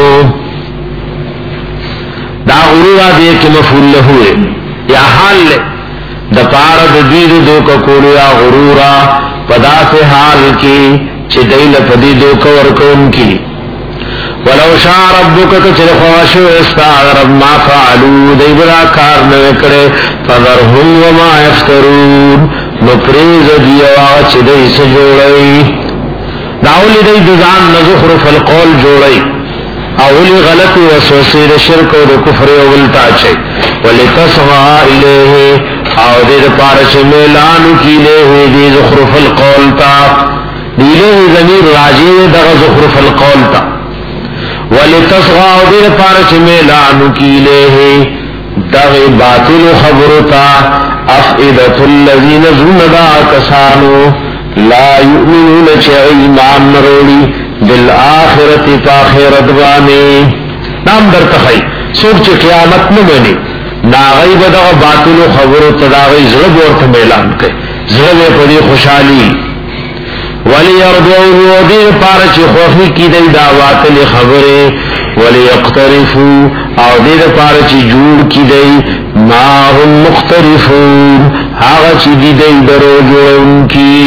دا غرورا دے کہ مفعول له ہے یا حال لے دا پارا دا دید دو کا کولو یا غرورا پدا سے حال کی چھ دیل پدی دو کا ورکون کی ولو شاء ربک کچر خواشو استا رب ما فعلو دی بلا کار نوکرے فذرهم وما یفترون نپریز دیوا چھ دی سجوڑی داولی دی دزان نزخرف القول جوڑی اولی غلط وسوسه د شرک او د کفر او ولتا چي ولتصغى الیه او د پاره چې اعلان کیله دی زخرف القول تا دیله ضمیر راجی د زخرف القول تا ولتصغى او د پاره چې اعلان کیله دغه باطل خبرتا افئده الذين زندا کسانو لا یؤمنون چه ایمان نروڑی بالآخرت تاخرت بانی نام در تخی سوک چه قیامت نمانی ناغی بدغ باطل و خبر و تداغی زرب ورت میلان کئی زرب پدی خوشحالی ولی اردوون ودی پارچ خوفی کی دی دا باطل خبر ولی اقترفو او دی دا پارچ جوڑ کی دی ما هم مخترفون آغا چی دی دی درو جوڑن کی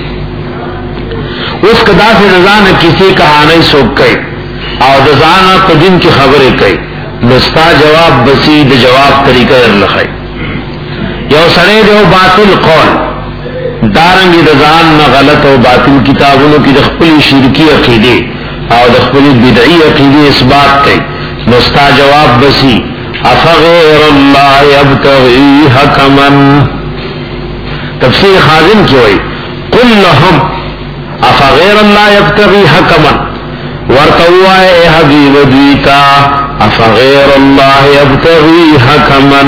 اس کدا سے رضان کسی کہانی سوک کئی او دزانا قدیم کی خبریں کئی نستا جواب بسید جواب طریقہ ارلخائی یو سڑے دو باطل قول دارنگی دزان نا غلط و باطل کتابونو کی دخپلی شرکی عقیدے او دخپلی بدعی عقیدے اس بات کئی نستا جواب بسی افغیر اللہ یبتغی حکمن تفسیر خازن کی ہوئی قل لهم افغیر اللہ یبتغی حکمن ورطوائے اے حبیب دیتا افغیر اللہ یبتغی حکمن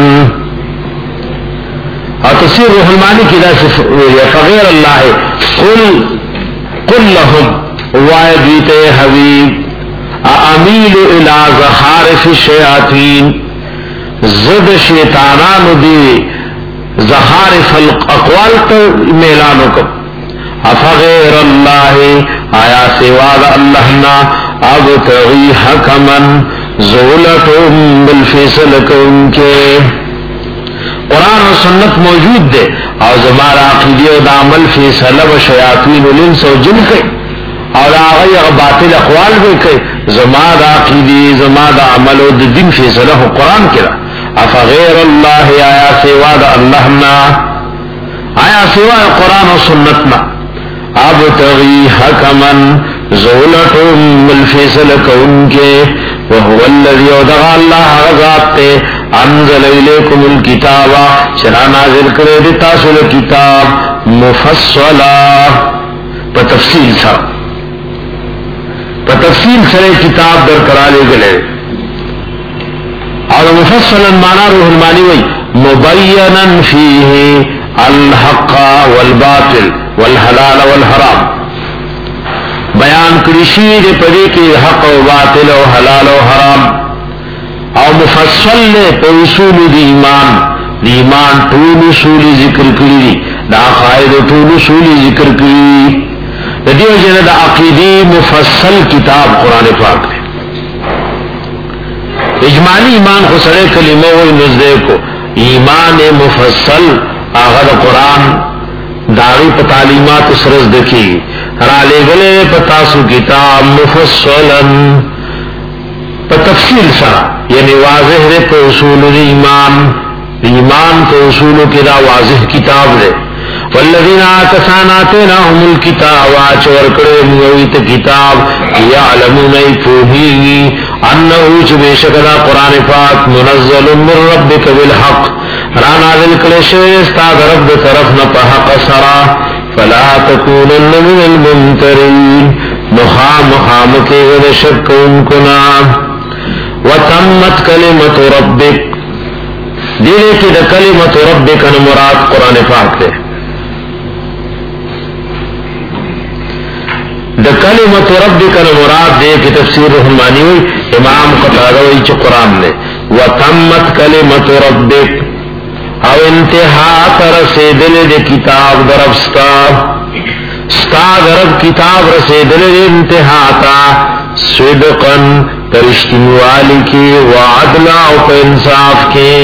اور تصیر روح المانی کی لئے افغیر اللہ قل قل لهم وائے دیتے حبیب امیل الى زخارف الشیاطین زد شیطانان دی زخارف الاقوال تو میلانو کو افغیر اللہ آیا سواد اللہ نا ابتغی حکمن زولتم بالفیصل کن کے قرآن و سنت موجود دے اور زمار عقیدی و دا عمل فیصلہ و شیاطین الانس و جن کے اور آغای باطل اقوال بھی کہ زمار عقیدی زمار عمل و دن فیصلہ و قرآن کرا افغیر اللہ آیا سوا دا اللہ نا آیا سوا قرآن و سنتنا اب تغی حکمن زولتم الفیصل کون کے وهو الذي ودغى الله غزاته انزل اليكم الكتاب شرع نازل کرے دیتا سل کتاب مفصلا بتفصیل سا بتفصیل سرے کتاب در کرا لے گلے اور مفصلا مانا روح المانی وی مبینا فیہ الحق والباطل والحلال والحرام بیان کرشی دے پدے کے حق و باطل و حلال و حرام او مفصل لے پہ اصول دی ایمان دی ایمان طول اصولی ذکر کری دا قائد طول اصولی ذکر کری دیو جنہ دا عقیدی مفصل کتاب قرآن پاک دے اجمالی ایمان خسرے کلمہ و نزدے کو ایمان مفصل آغد قرآن داغی پا تعلیمات سرز دکی را لے گلے پتاسو کتاب مفصلا پا تفصیل سرا یعنی واضح دے پا اصول ایمان ایمان پا اصول کی دا واضح کتاب دے والذین آتسان آتیناہم الکتاب آچور کرے مویت کتاب یعلمون ای پوہیگی انہو چھ بے شکدہ قرآن پاک منزل من ربک بالحق را نازل کلے شویستا درب طرف نپا حق سرا فلا تکونن من الممترین نخام خام کے غد شک ان کنا وتمت کلمت ربک دینے کی دا کلمت ربک مراد قرآن پاک دے دا کلمت ربک مراد دے کی تفسیر رحمانی ہوئی امام قطادہ ہوئی چھ قرآن نے وتمت کلمت ربک او انتہا ترسیدل دے کتاب درب ستا ستا درب کتاب رسیدل دے انتہا تا صدقن ترشتنوالی کی وعدلا او پا انصاف کی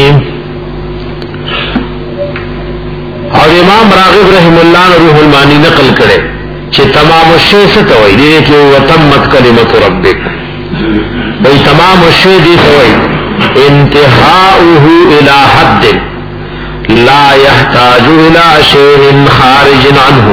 اور امام راغب رحم اللہ نے روح المانی نقل کرے چھے تمام الشے ستوئی دینے کہ وتمت کلمت ربک بھئی تمام الشے دی توئی انتہاؤہو الى حد لا يحتاج الى شيء خارج عنه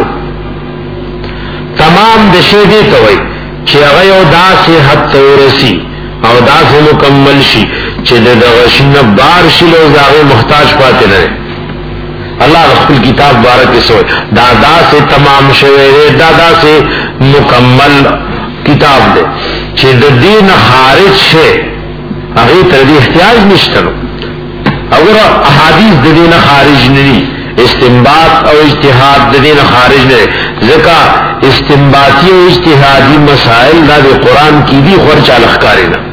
تمام دشے دی توئی چھے اغیو دا سے حد تورسی او دا سے مکمل شی چھے دا غشن بار شلو زاغی محتاج پاتے رہے اللہ رسول کتاب بارک سوئی دا دا سے تمام شوئے دا دا سے مکمل کتاب دے چھے دا دین خارج شے اغی تردی احتیاج نشتنو اگر احادیث دین خارج نہیں استنباط اور اجتہاد دین خارج نہیں ذکا استنباطی و اجتہادی مسائل نہ دے قرآن کی بھی خورچہ لخکاری نہ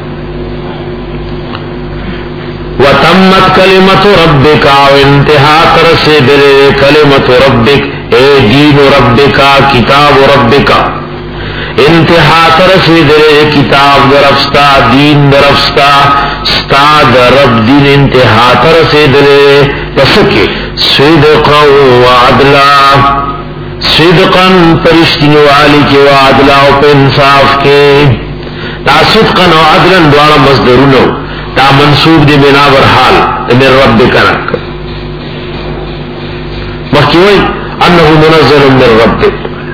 وتمت کلمت ربک و انتہا ترسے دلے کلمت ربک اے دین ربک کتاب ربک انتہا ترسے دلے کتاب درفستا دین درفستا ستا درب دین انتہا ترسے دلے پسکے صدقا و عدلا صدقا پرشتین والی کے و عدلا و پہ انصاف کے تا صدقا و عدلا دوارا مصدرونو تا منصوب دی بنابر حال من رب کنک مخیوئی انہو منزل من رب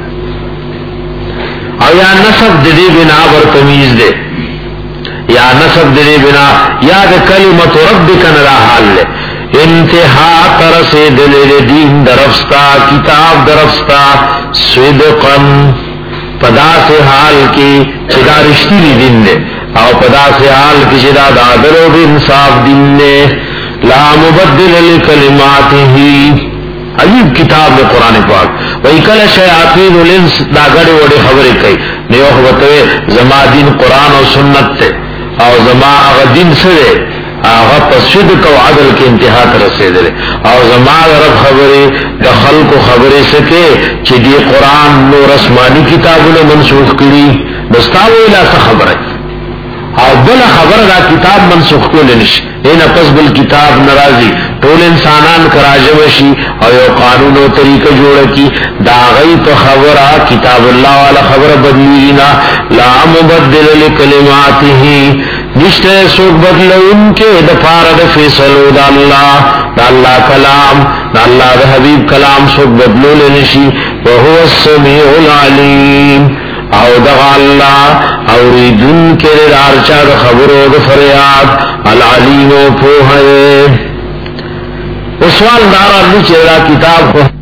او یا نصب دی بنابر تمیز دے یا نصب دی بنا یا دا کلمت ربک نرا حال لے انتہا ترسے دل دین درفستا کتاب درفستا صدقا پدا سے حال کی چدا رشتی دین دے او پدا سے حال کی چدا دادر و انصاف دین دے لا مبدل لکلمات ہی عجیب کتاب دے قرآن پاک وہی کل شیاطین الانس دا گڑے وڑے خبریں کئی نیو خبرتوے زما دین قرآن و سنت تے او زما اغا دین سرے آغا صدق و عدل کے انتہا ترسے دلے اور زما رب خبرے دا خلق و خبرے سکے چی دی قرآن نو رسمانی کتابوں نے منسوخ کری دستاوی لاسا خبر ہے اور بلا خبر خبر دا کتاب منسوخ کول نشي این پس بل کتاب ناراضي ټول انسانان کراجوشي او یو قانون او طریقه جوړ کی دا غي په خبره کتاب الله والا خبره بدلینا لا مبدل لکلماته نشته سوک بدلون کے دفار دا فیصلو دا اللہ دا اللہ کلام دا اللہ دا حبیب کلام سوک بدلو لنشی وہو السمیع العلیم او دا اللہ اوریدن کے دارچا دا خبرو دا فریاد العلیم و پوہے اسوال دارا نیچے دا کتاب کو